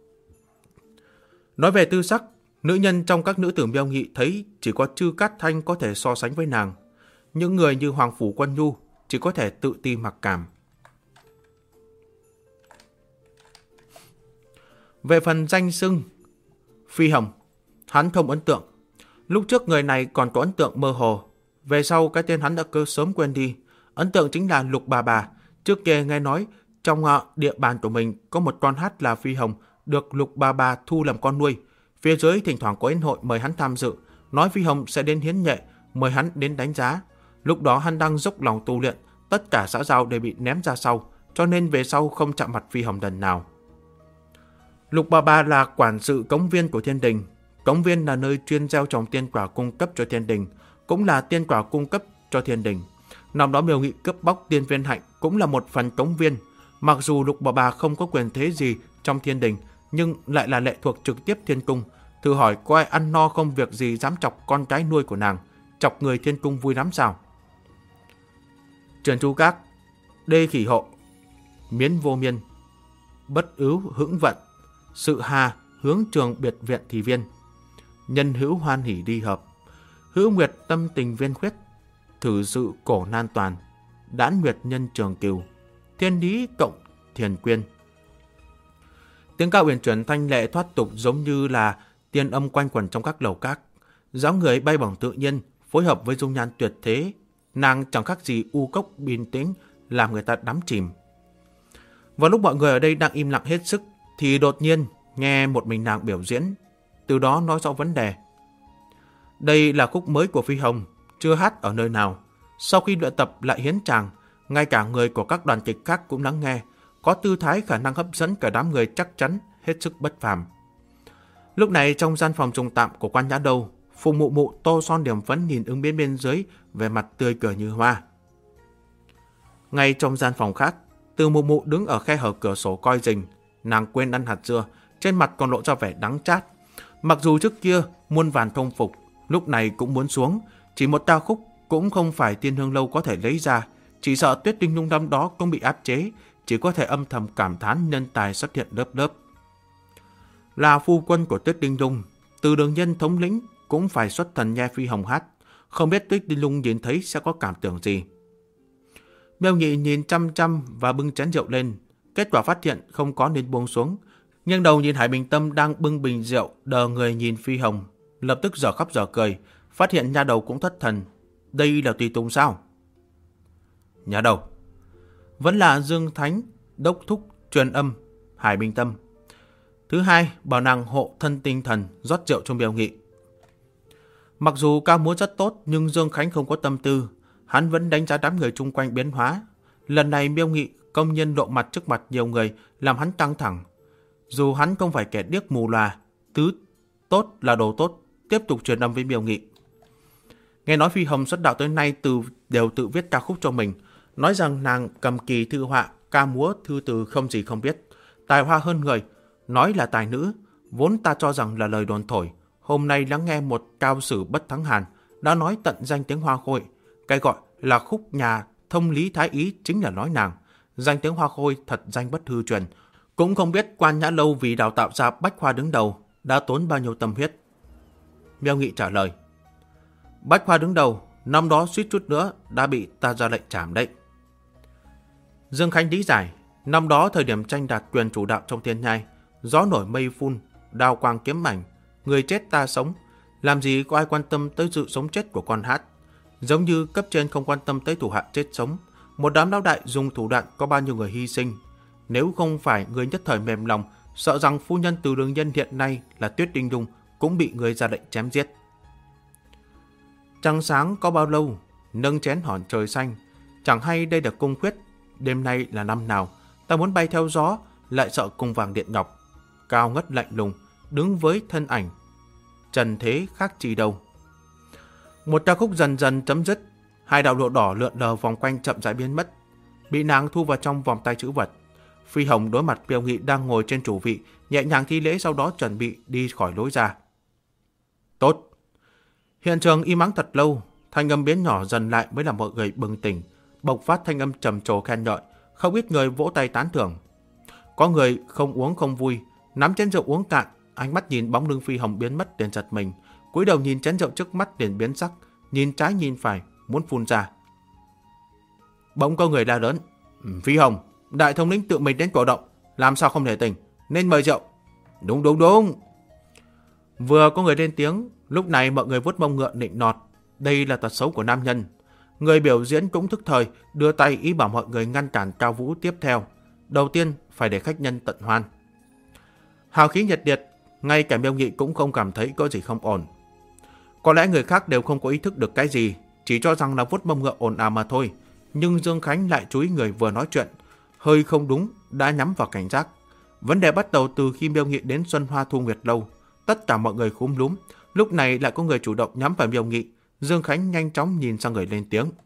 Nói về tư sắc, nữ nhân trong các nữ tử Miêu Nghị thấy chỉ có Trư Cát Thanh có thể so sánh với nàng. Những người như Hoàng Phủ Quân Nhu chỉ có thể tự ti mặc cảm. Về phần danh xưng Phi Hồng, hắn không ấn tượng. Lúc trước người này còn có ấn tượng mơ hồ, về sau cái tên hắn đã sớm quên đi. Ấn tượng chính là Lục Bà. Trước kia nghe nói trong địa bàn của mình có một con hát là Phi Hồng, được Lục Bà thu làm con nuôi. Phía dưới thỉnh thoảng có yến hội mời hắn tham dự, nói Phi Hồng sẽ đến hiến nghệ, mời hắn đến đánh giá. Lúc đó hắn đang dốc lòng tu luyện, tất cả xã giao đều bị ném ra sau, cho nên về sau không chạm mặt Phi Hồng lần nào. Lục Bà là quản sự cống viên của thiên đình. Cống viên là nơi chuyên gieo trồng tiên quả cung cấp cho thiên đình, cũng là tiên quả cung cấp cho thiên đình. Năm đó Miêu Nghị cướp bóc tiên viên hạnh cũng là một phần cống viên. Mặc dù Lục Bà không có quyền thế gì trong thiên đình, nhưng lại là lệ thuộc trực tiếp thiên cung. Thử hỏi có ai ăn no không việc gì dám chọc con cái nuôi của nàng, chọc người thiên cung vui lắm sao? Trần Chu Các, đê khỉ hộ, miến vô miên, bất ứu hững vận, sự hà hướng trường biệt viện thì viên, nhân hữu hoan hỉ đi hợp, hữu nguyệt tâm tình viên khuyết, thử sự cổ nan toàn, đãn nguyệt nhân trường cừu, thiên lý cộng thiền quyên. Tiếng ca uyển chuyển thanh lệ thoát tục giống như là tiên âm quanh quẩn trong các lầu các. Dáng người bay bổng tự nhiên, phối hợp với dung nhan tuyệt thế, nàng chẳng khác gì u cốc bình tĩnh, làm người ta đắm chìm. Vào lúc mọi người ở đây đang im lặng hết sức, thì đột nhiên nghe một mình nàng biểu diễn, từ đó nói rõ vấn đề. Đây là khúc mới của Phi Hồng, chưa hát ở nơi nào. Sau khi luyện tập lại hiến tràng, ngay cả người của các đoàn kịch khác cũng lắng nghe, có tư thái khả năng hấp dẫn cả đám người chắc chắn hết sức bất phàm. Lúc này trong gian phòng trùng tạm của Quan Nhã Đâu, Phù Mụ Mụ tô son điểm phấn nhìn ứng biến bên dưới, vẻ mặt tươi cười như hoa. Ngay trong gian phòng khác, Từ Mụ Mụ đứng ở khe hở cửa sổ coi rình, nàng quên ăn hạt dưa, trên mặt còn lộ ra vẻ đắng chát. Mặc dù trước kia muôn vàn thông phục, lúc này cũng muốn xuống, chỉ một ca khúc cũng không phải Tiên Hương Lâu có thể lấy ra, chỉ sợ Tuyết Tinh Lung năm đó cũng bị áp chế, chỉ có thể âm thầm cảm thán nhân tài xuất hiện lớp lớp. Là phu quân của Tuyết Tinh Lung, Từ Đường Nhân thống lĩnh cũng phải xuất thần nghe Phi Hồng hát, không biết Tuyết Tinh Lung nhìn thấy sẽ có cảm tưởng gì. Miêu Nhị nhìn chăm chăm và bưng chén rượu lên, kết quả phát hiện không có nên buông xuống, nghiêng đầu nhìn Hải Bình Tâm đang bưng bình rượu, đờ người nhìn Phi Hồng, lập tức dở khóc dở cười, phát hiện nha đầu cũng thất thần. Đây là tùy tùng sao? Nha đầu, vẫn là Dương Thánh đốc thúc truyền âm Hải Bình Tâm. Thứ hai, bảo nàng hộ thân tinh thần, rót rượu cho Miêu Nghị. Mặc dù cao múa rất tốt, nhưng Dương Khánh không có tâm tư, hắn vẫn đánh giá đám người chung quanh biến hóa. Lần này Miêu Nghị công nhân lộ mặt trước mặt nhiều người, làm hắn căng thẳng. Dù hắn không phải kẻ điếc mù lòa, tứ tốt là đồ tốt, tiếp tục truyền âm với Miêu Nghị. Nghe nói Phi Hồng xuất đạo tới nay đều tự viết ca khúc cho mình, nói rằng nàng cầm kỳ thư họa, ca múa thư từ không gì không biết, tài hoa hơn người, nói là tài nữ, vốn ta cho rằng là lời đồn thổi. Hôm nay lắng nghe một cao sử bất thắng hàn, đã nói tận danh tiếng Hoa Khôi, cái gọi là khúc nhà thông lý thái ý chính là nói nàng. Danh tiếng Hoa Khôi thật danh bất hư truyền, cũng không biết Quan Nhã Lâu vì đào tạo ra Bách Khoa đứng đầu đã tốn bao nhiêu tâm huyết. Miêu Nghị trả lời, Bách Khoa đứng đầu, năm đó suýt chút nữa đã bị ta ra lệnh trảm đấy. Dương Khánh lý giải, năm đó thời điểm tranh đạt quyền chủ đạo trong thiên nhai, gió nổi mây phun, đao quang kiếm ảnh, người chết ta sống, làm gì có ai quan tâm tới sự sống chết của con hát. Giống như cấp trên không quan tâm tới thủ hạ chết sống, một đám lão đại dùng thủ đoạn có bao nhiêu người hy sinh. Nếu không phải người nhất thời mềm lòng, sợ rằng phu nhân Từ Đường Nhân hiện nay là Tuyết Tinh Lung cũng bị người ra lệnh chém giết. Trăng sáng có bao lâu, nâng chén hòn trời xanh, chẳng hay đây là cung khuyết, đêm nay là năm nào, ta muốn bay theo gió, lại sợ cung vàng điện ngọc, cao ngất lạnh lùng, đứng với thân ảnh, trần thế khác chi đâu. Một ca khúc dần dần chấm dứt, hai đạo lụa đỏ lượn lờ vòng quanh chậm rãi biến mất, bị nàng thu vào trong vòng tay trữ vật. Phi Hồng đối mặt Miêu Nghị đang ngồi trên chủ vị, nhẹ nhàng thi lễ, sau đó chuẩn bị đi khỏi lối ra. Tốt. Hiện trường im ắng thật lâu, thanh âm biến nhỏ dần lại mới làm mọi người bừng tỉnh, bộc phát thanh âm trầm trồ khen ngợi, không ít người vỗ tay tán thưởng. Có người không uống không vui, nắm chén rượu uống cạn, ánh mắt nhìn bóng lưng Phi Hồng biến mất liền giật mình, cúi đầu nhìn chén rượu trước mắt liền biến sắc, nhìn trái nhìn phải, muốn phun ra. Bỗng có người la lớn, Phi Hồng, đại thống lĩnh tự mình đến cổ động, làm sao không thể tỉnh, nên mời rượu. Đúng đúng đúng. Vừa có người lên tiếng, lúc này mọi người vuốt mông ngựa nịnh nọt, đây là tật xấu của nam nhân. Người biểu diễn cũng thức thời, đưa tay ý bảo mọi người ngăn cản ca vũ tiếp theo. Đầu tiên phải để khách nhân tận hoan. Hào khí nhiệt liệt, ngay cả Miêu Nghị cũng không cảm thấy có gì không ổn. Có lẽ người khác đều không có ý thức được cái gì, chỉ cho rằng là vuốt mông ngựa ồn ào mà thôi. Nhưng Dương Khánh lại chú ý người vừa nói chuyện, hơi không đúng, đã nhắm vào cảnh giác. Vấn đề bắt đầu từ khi Miêu Nghị đến Xuân Hoa Thu Nguyệt Lâu, tất cả mọi người khúm núm. Lúc này lại có người chủ động nhắm vào Miêu Nghị. Dương Khánh nhanh chóng nhìn sang người lên tiếng.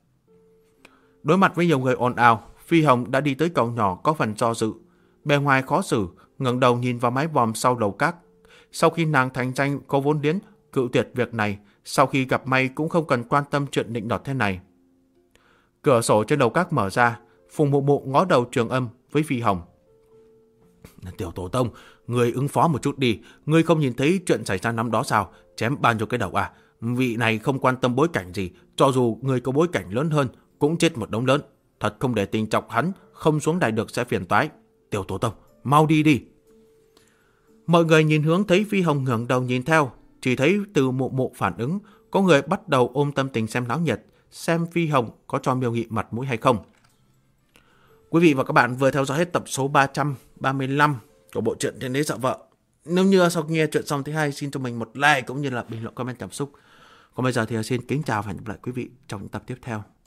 Đối mặt với nhiều người ồn ào, Phi Hồng đã đi tới cầu nhỏ có phần do dự. Bề ngoài khó xử, ngẩng đầu nhìn vào mái vòm sau lầu các. Sau khi nàng thành danh có vốn liếng, cự tuyệt việc này, sau khi gặp may cũng không cần quan tâm chuyện nịnh nọt thế này. Cửa sổ trên lầu các mở ra, Phùng Mụ Mụ ngó đầu Trường Âm với Phi Hồng. Tiểu tổ tông, người ứng phó một chút đi, người không nhìn thấy chuyện xảy ra năm đó sao? Chém bao nhiêu cái đầu à? Vị này không quan tâm bối cảnh gì, cho dù người có bối cảnh lớn hơn, cũng chết một đống lớn. Thật không để tình trọng hắn, không xuống đài được sẽ phiền toái. Tiểu tổ tông, mau đi đi. Mọi người nhìn hướng thấy Phi Hồng ngẩng đầu nhìn theo, chỉ thấy từ Mụ Mụ phản ứng, có người bắt đầu ôm tâm tình xem náo nhiệt, xem Phi Hồng có cho Miêu Nghị mặt mũi hay không. Quý vị và các bạn vừa theo dõi hết tập số 335 của bộ truyện Thiên Đế Sợ Vợ. Nếu như sau khi nghe chuyện xong thấy hay, xin cho mình một like cũng như là bình luận comment cảm xúc. Còn bây giờ thì xin kính chào và hẹn gặp lại quý vị trong những tập tiếp theo.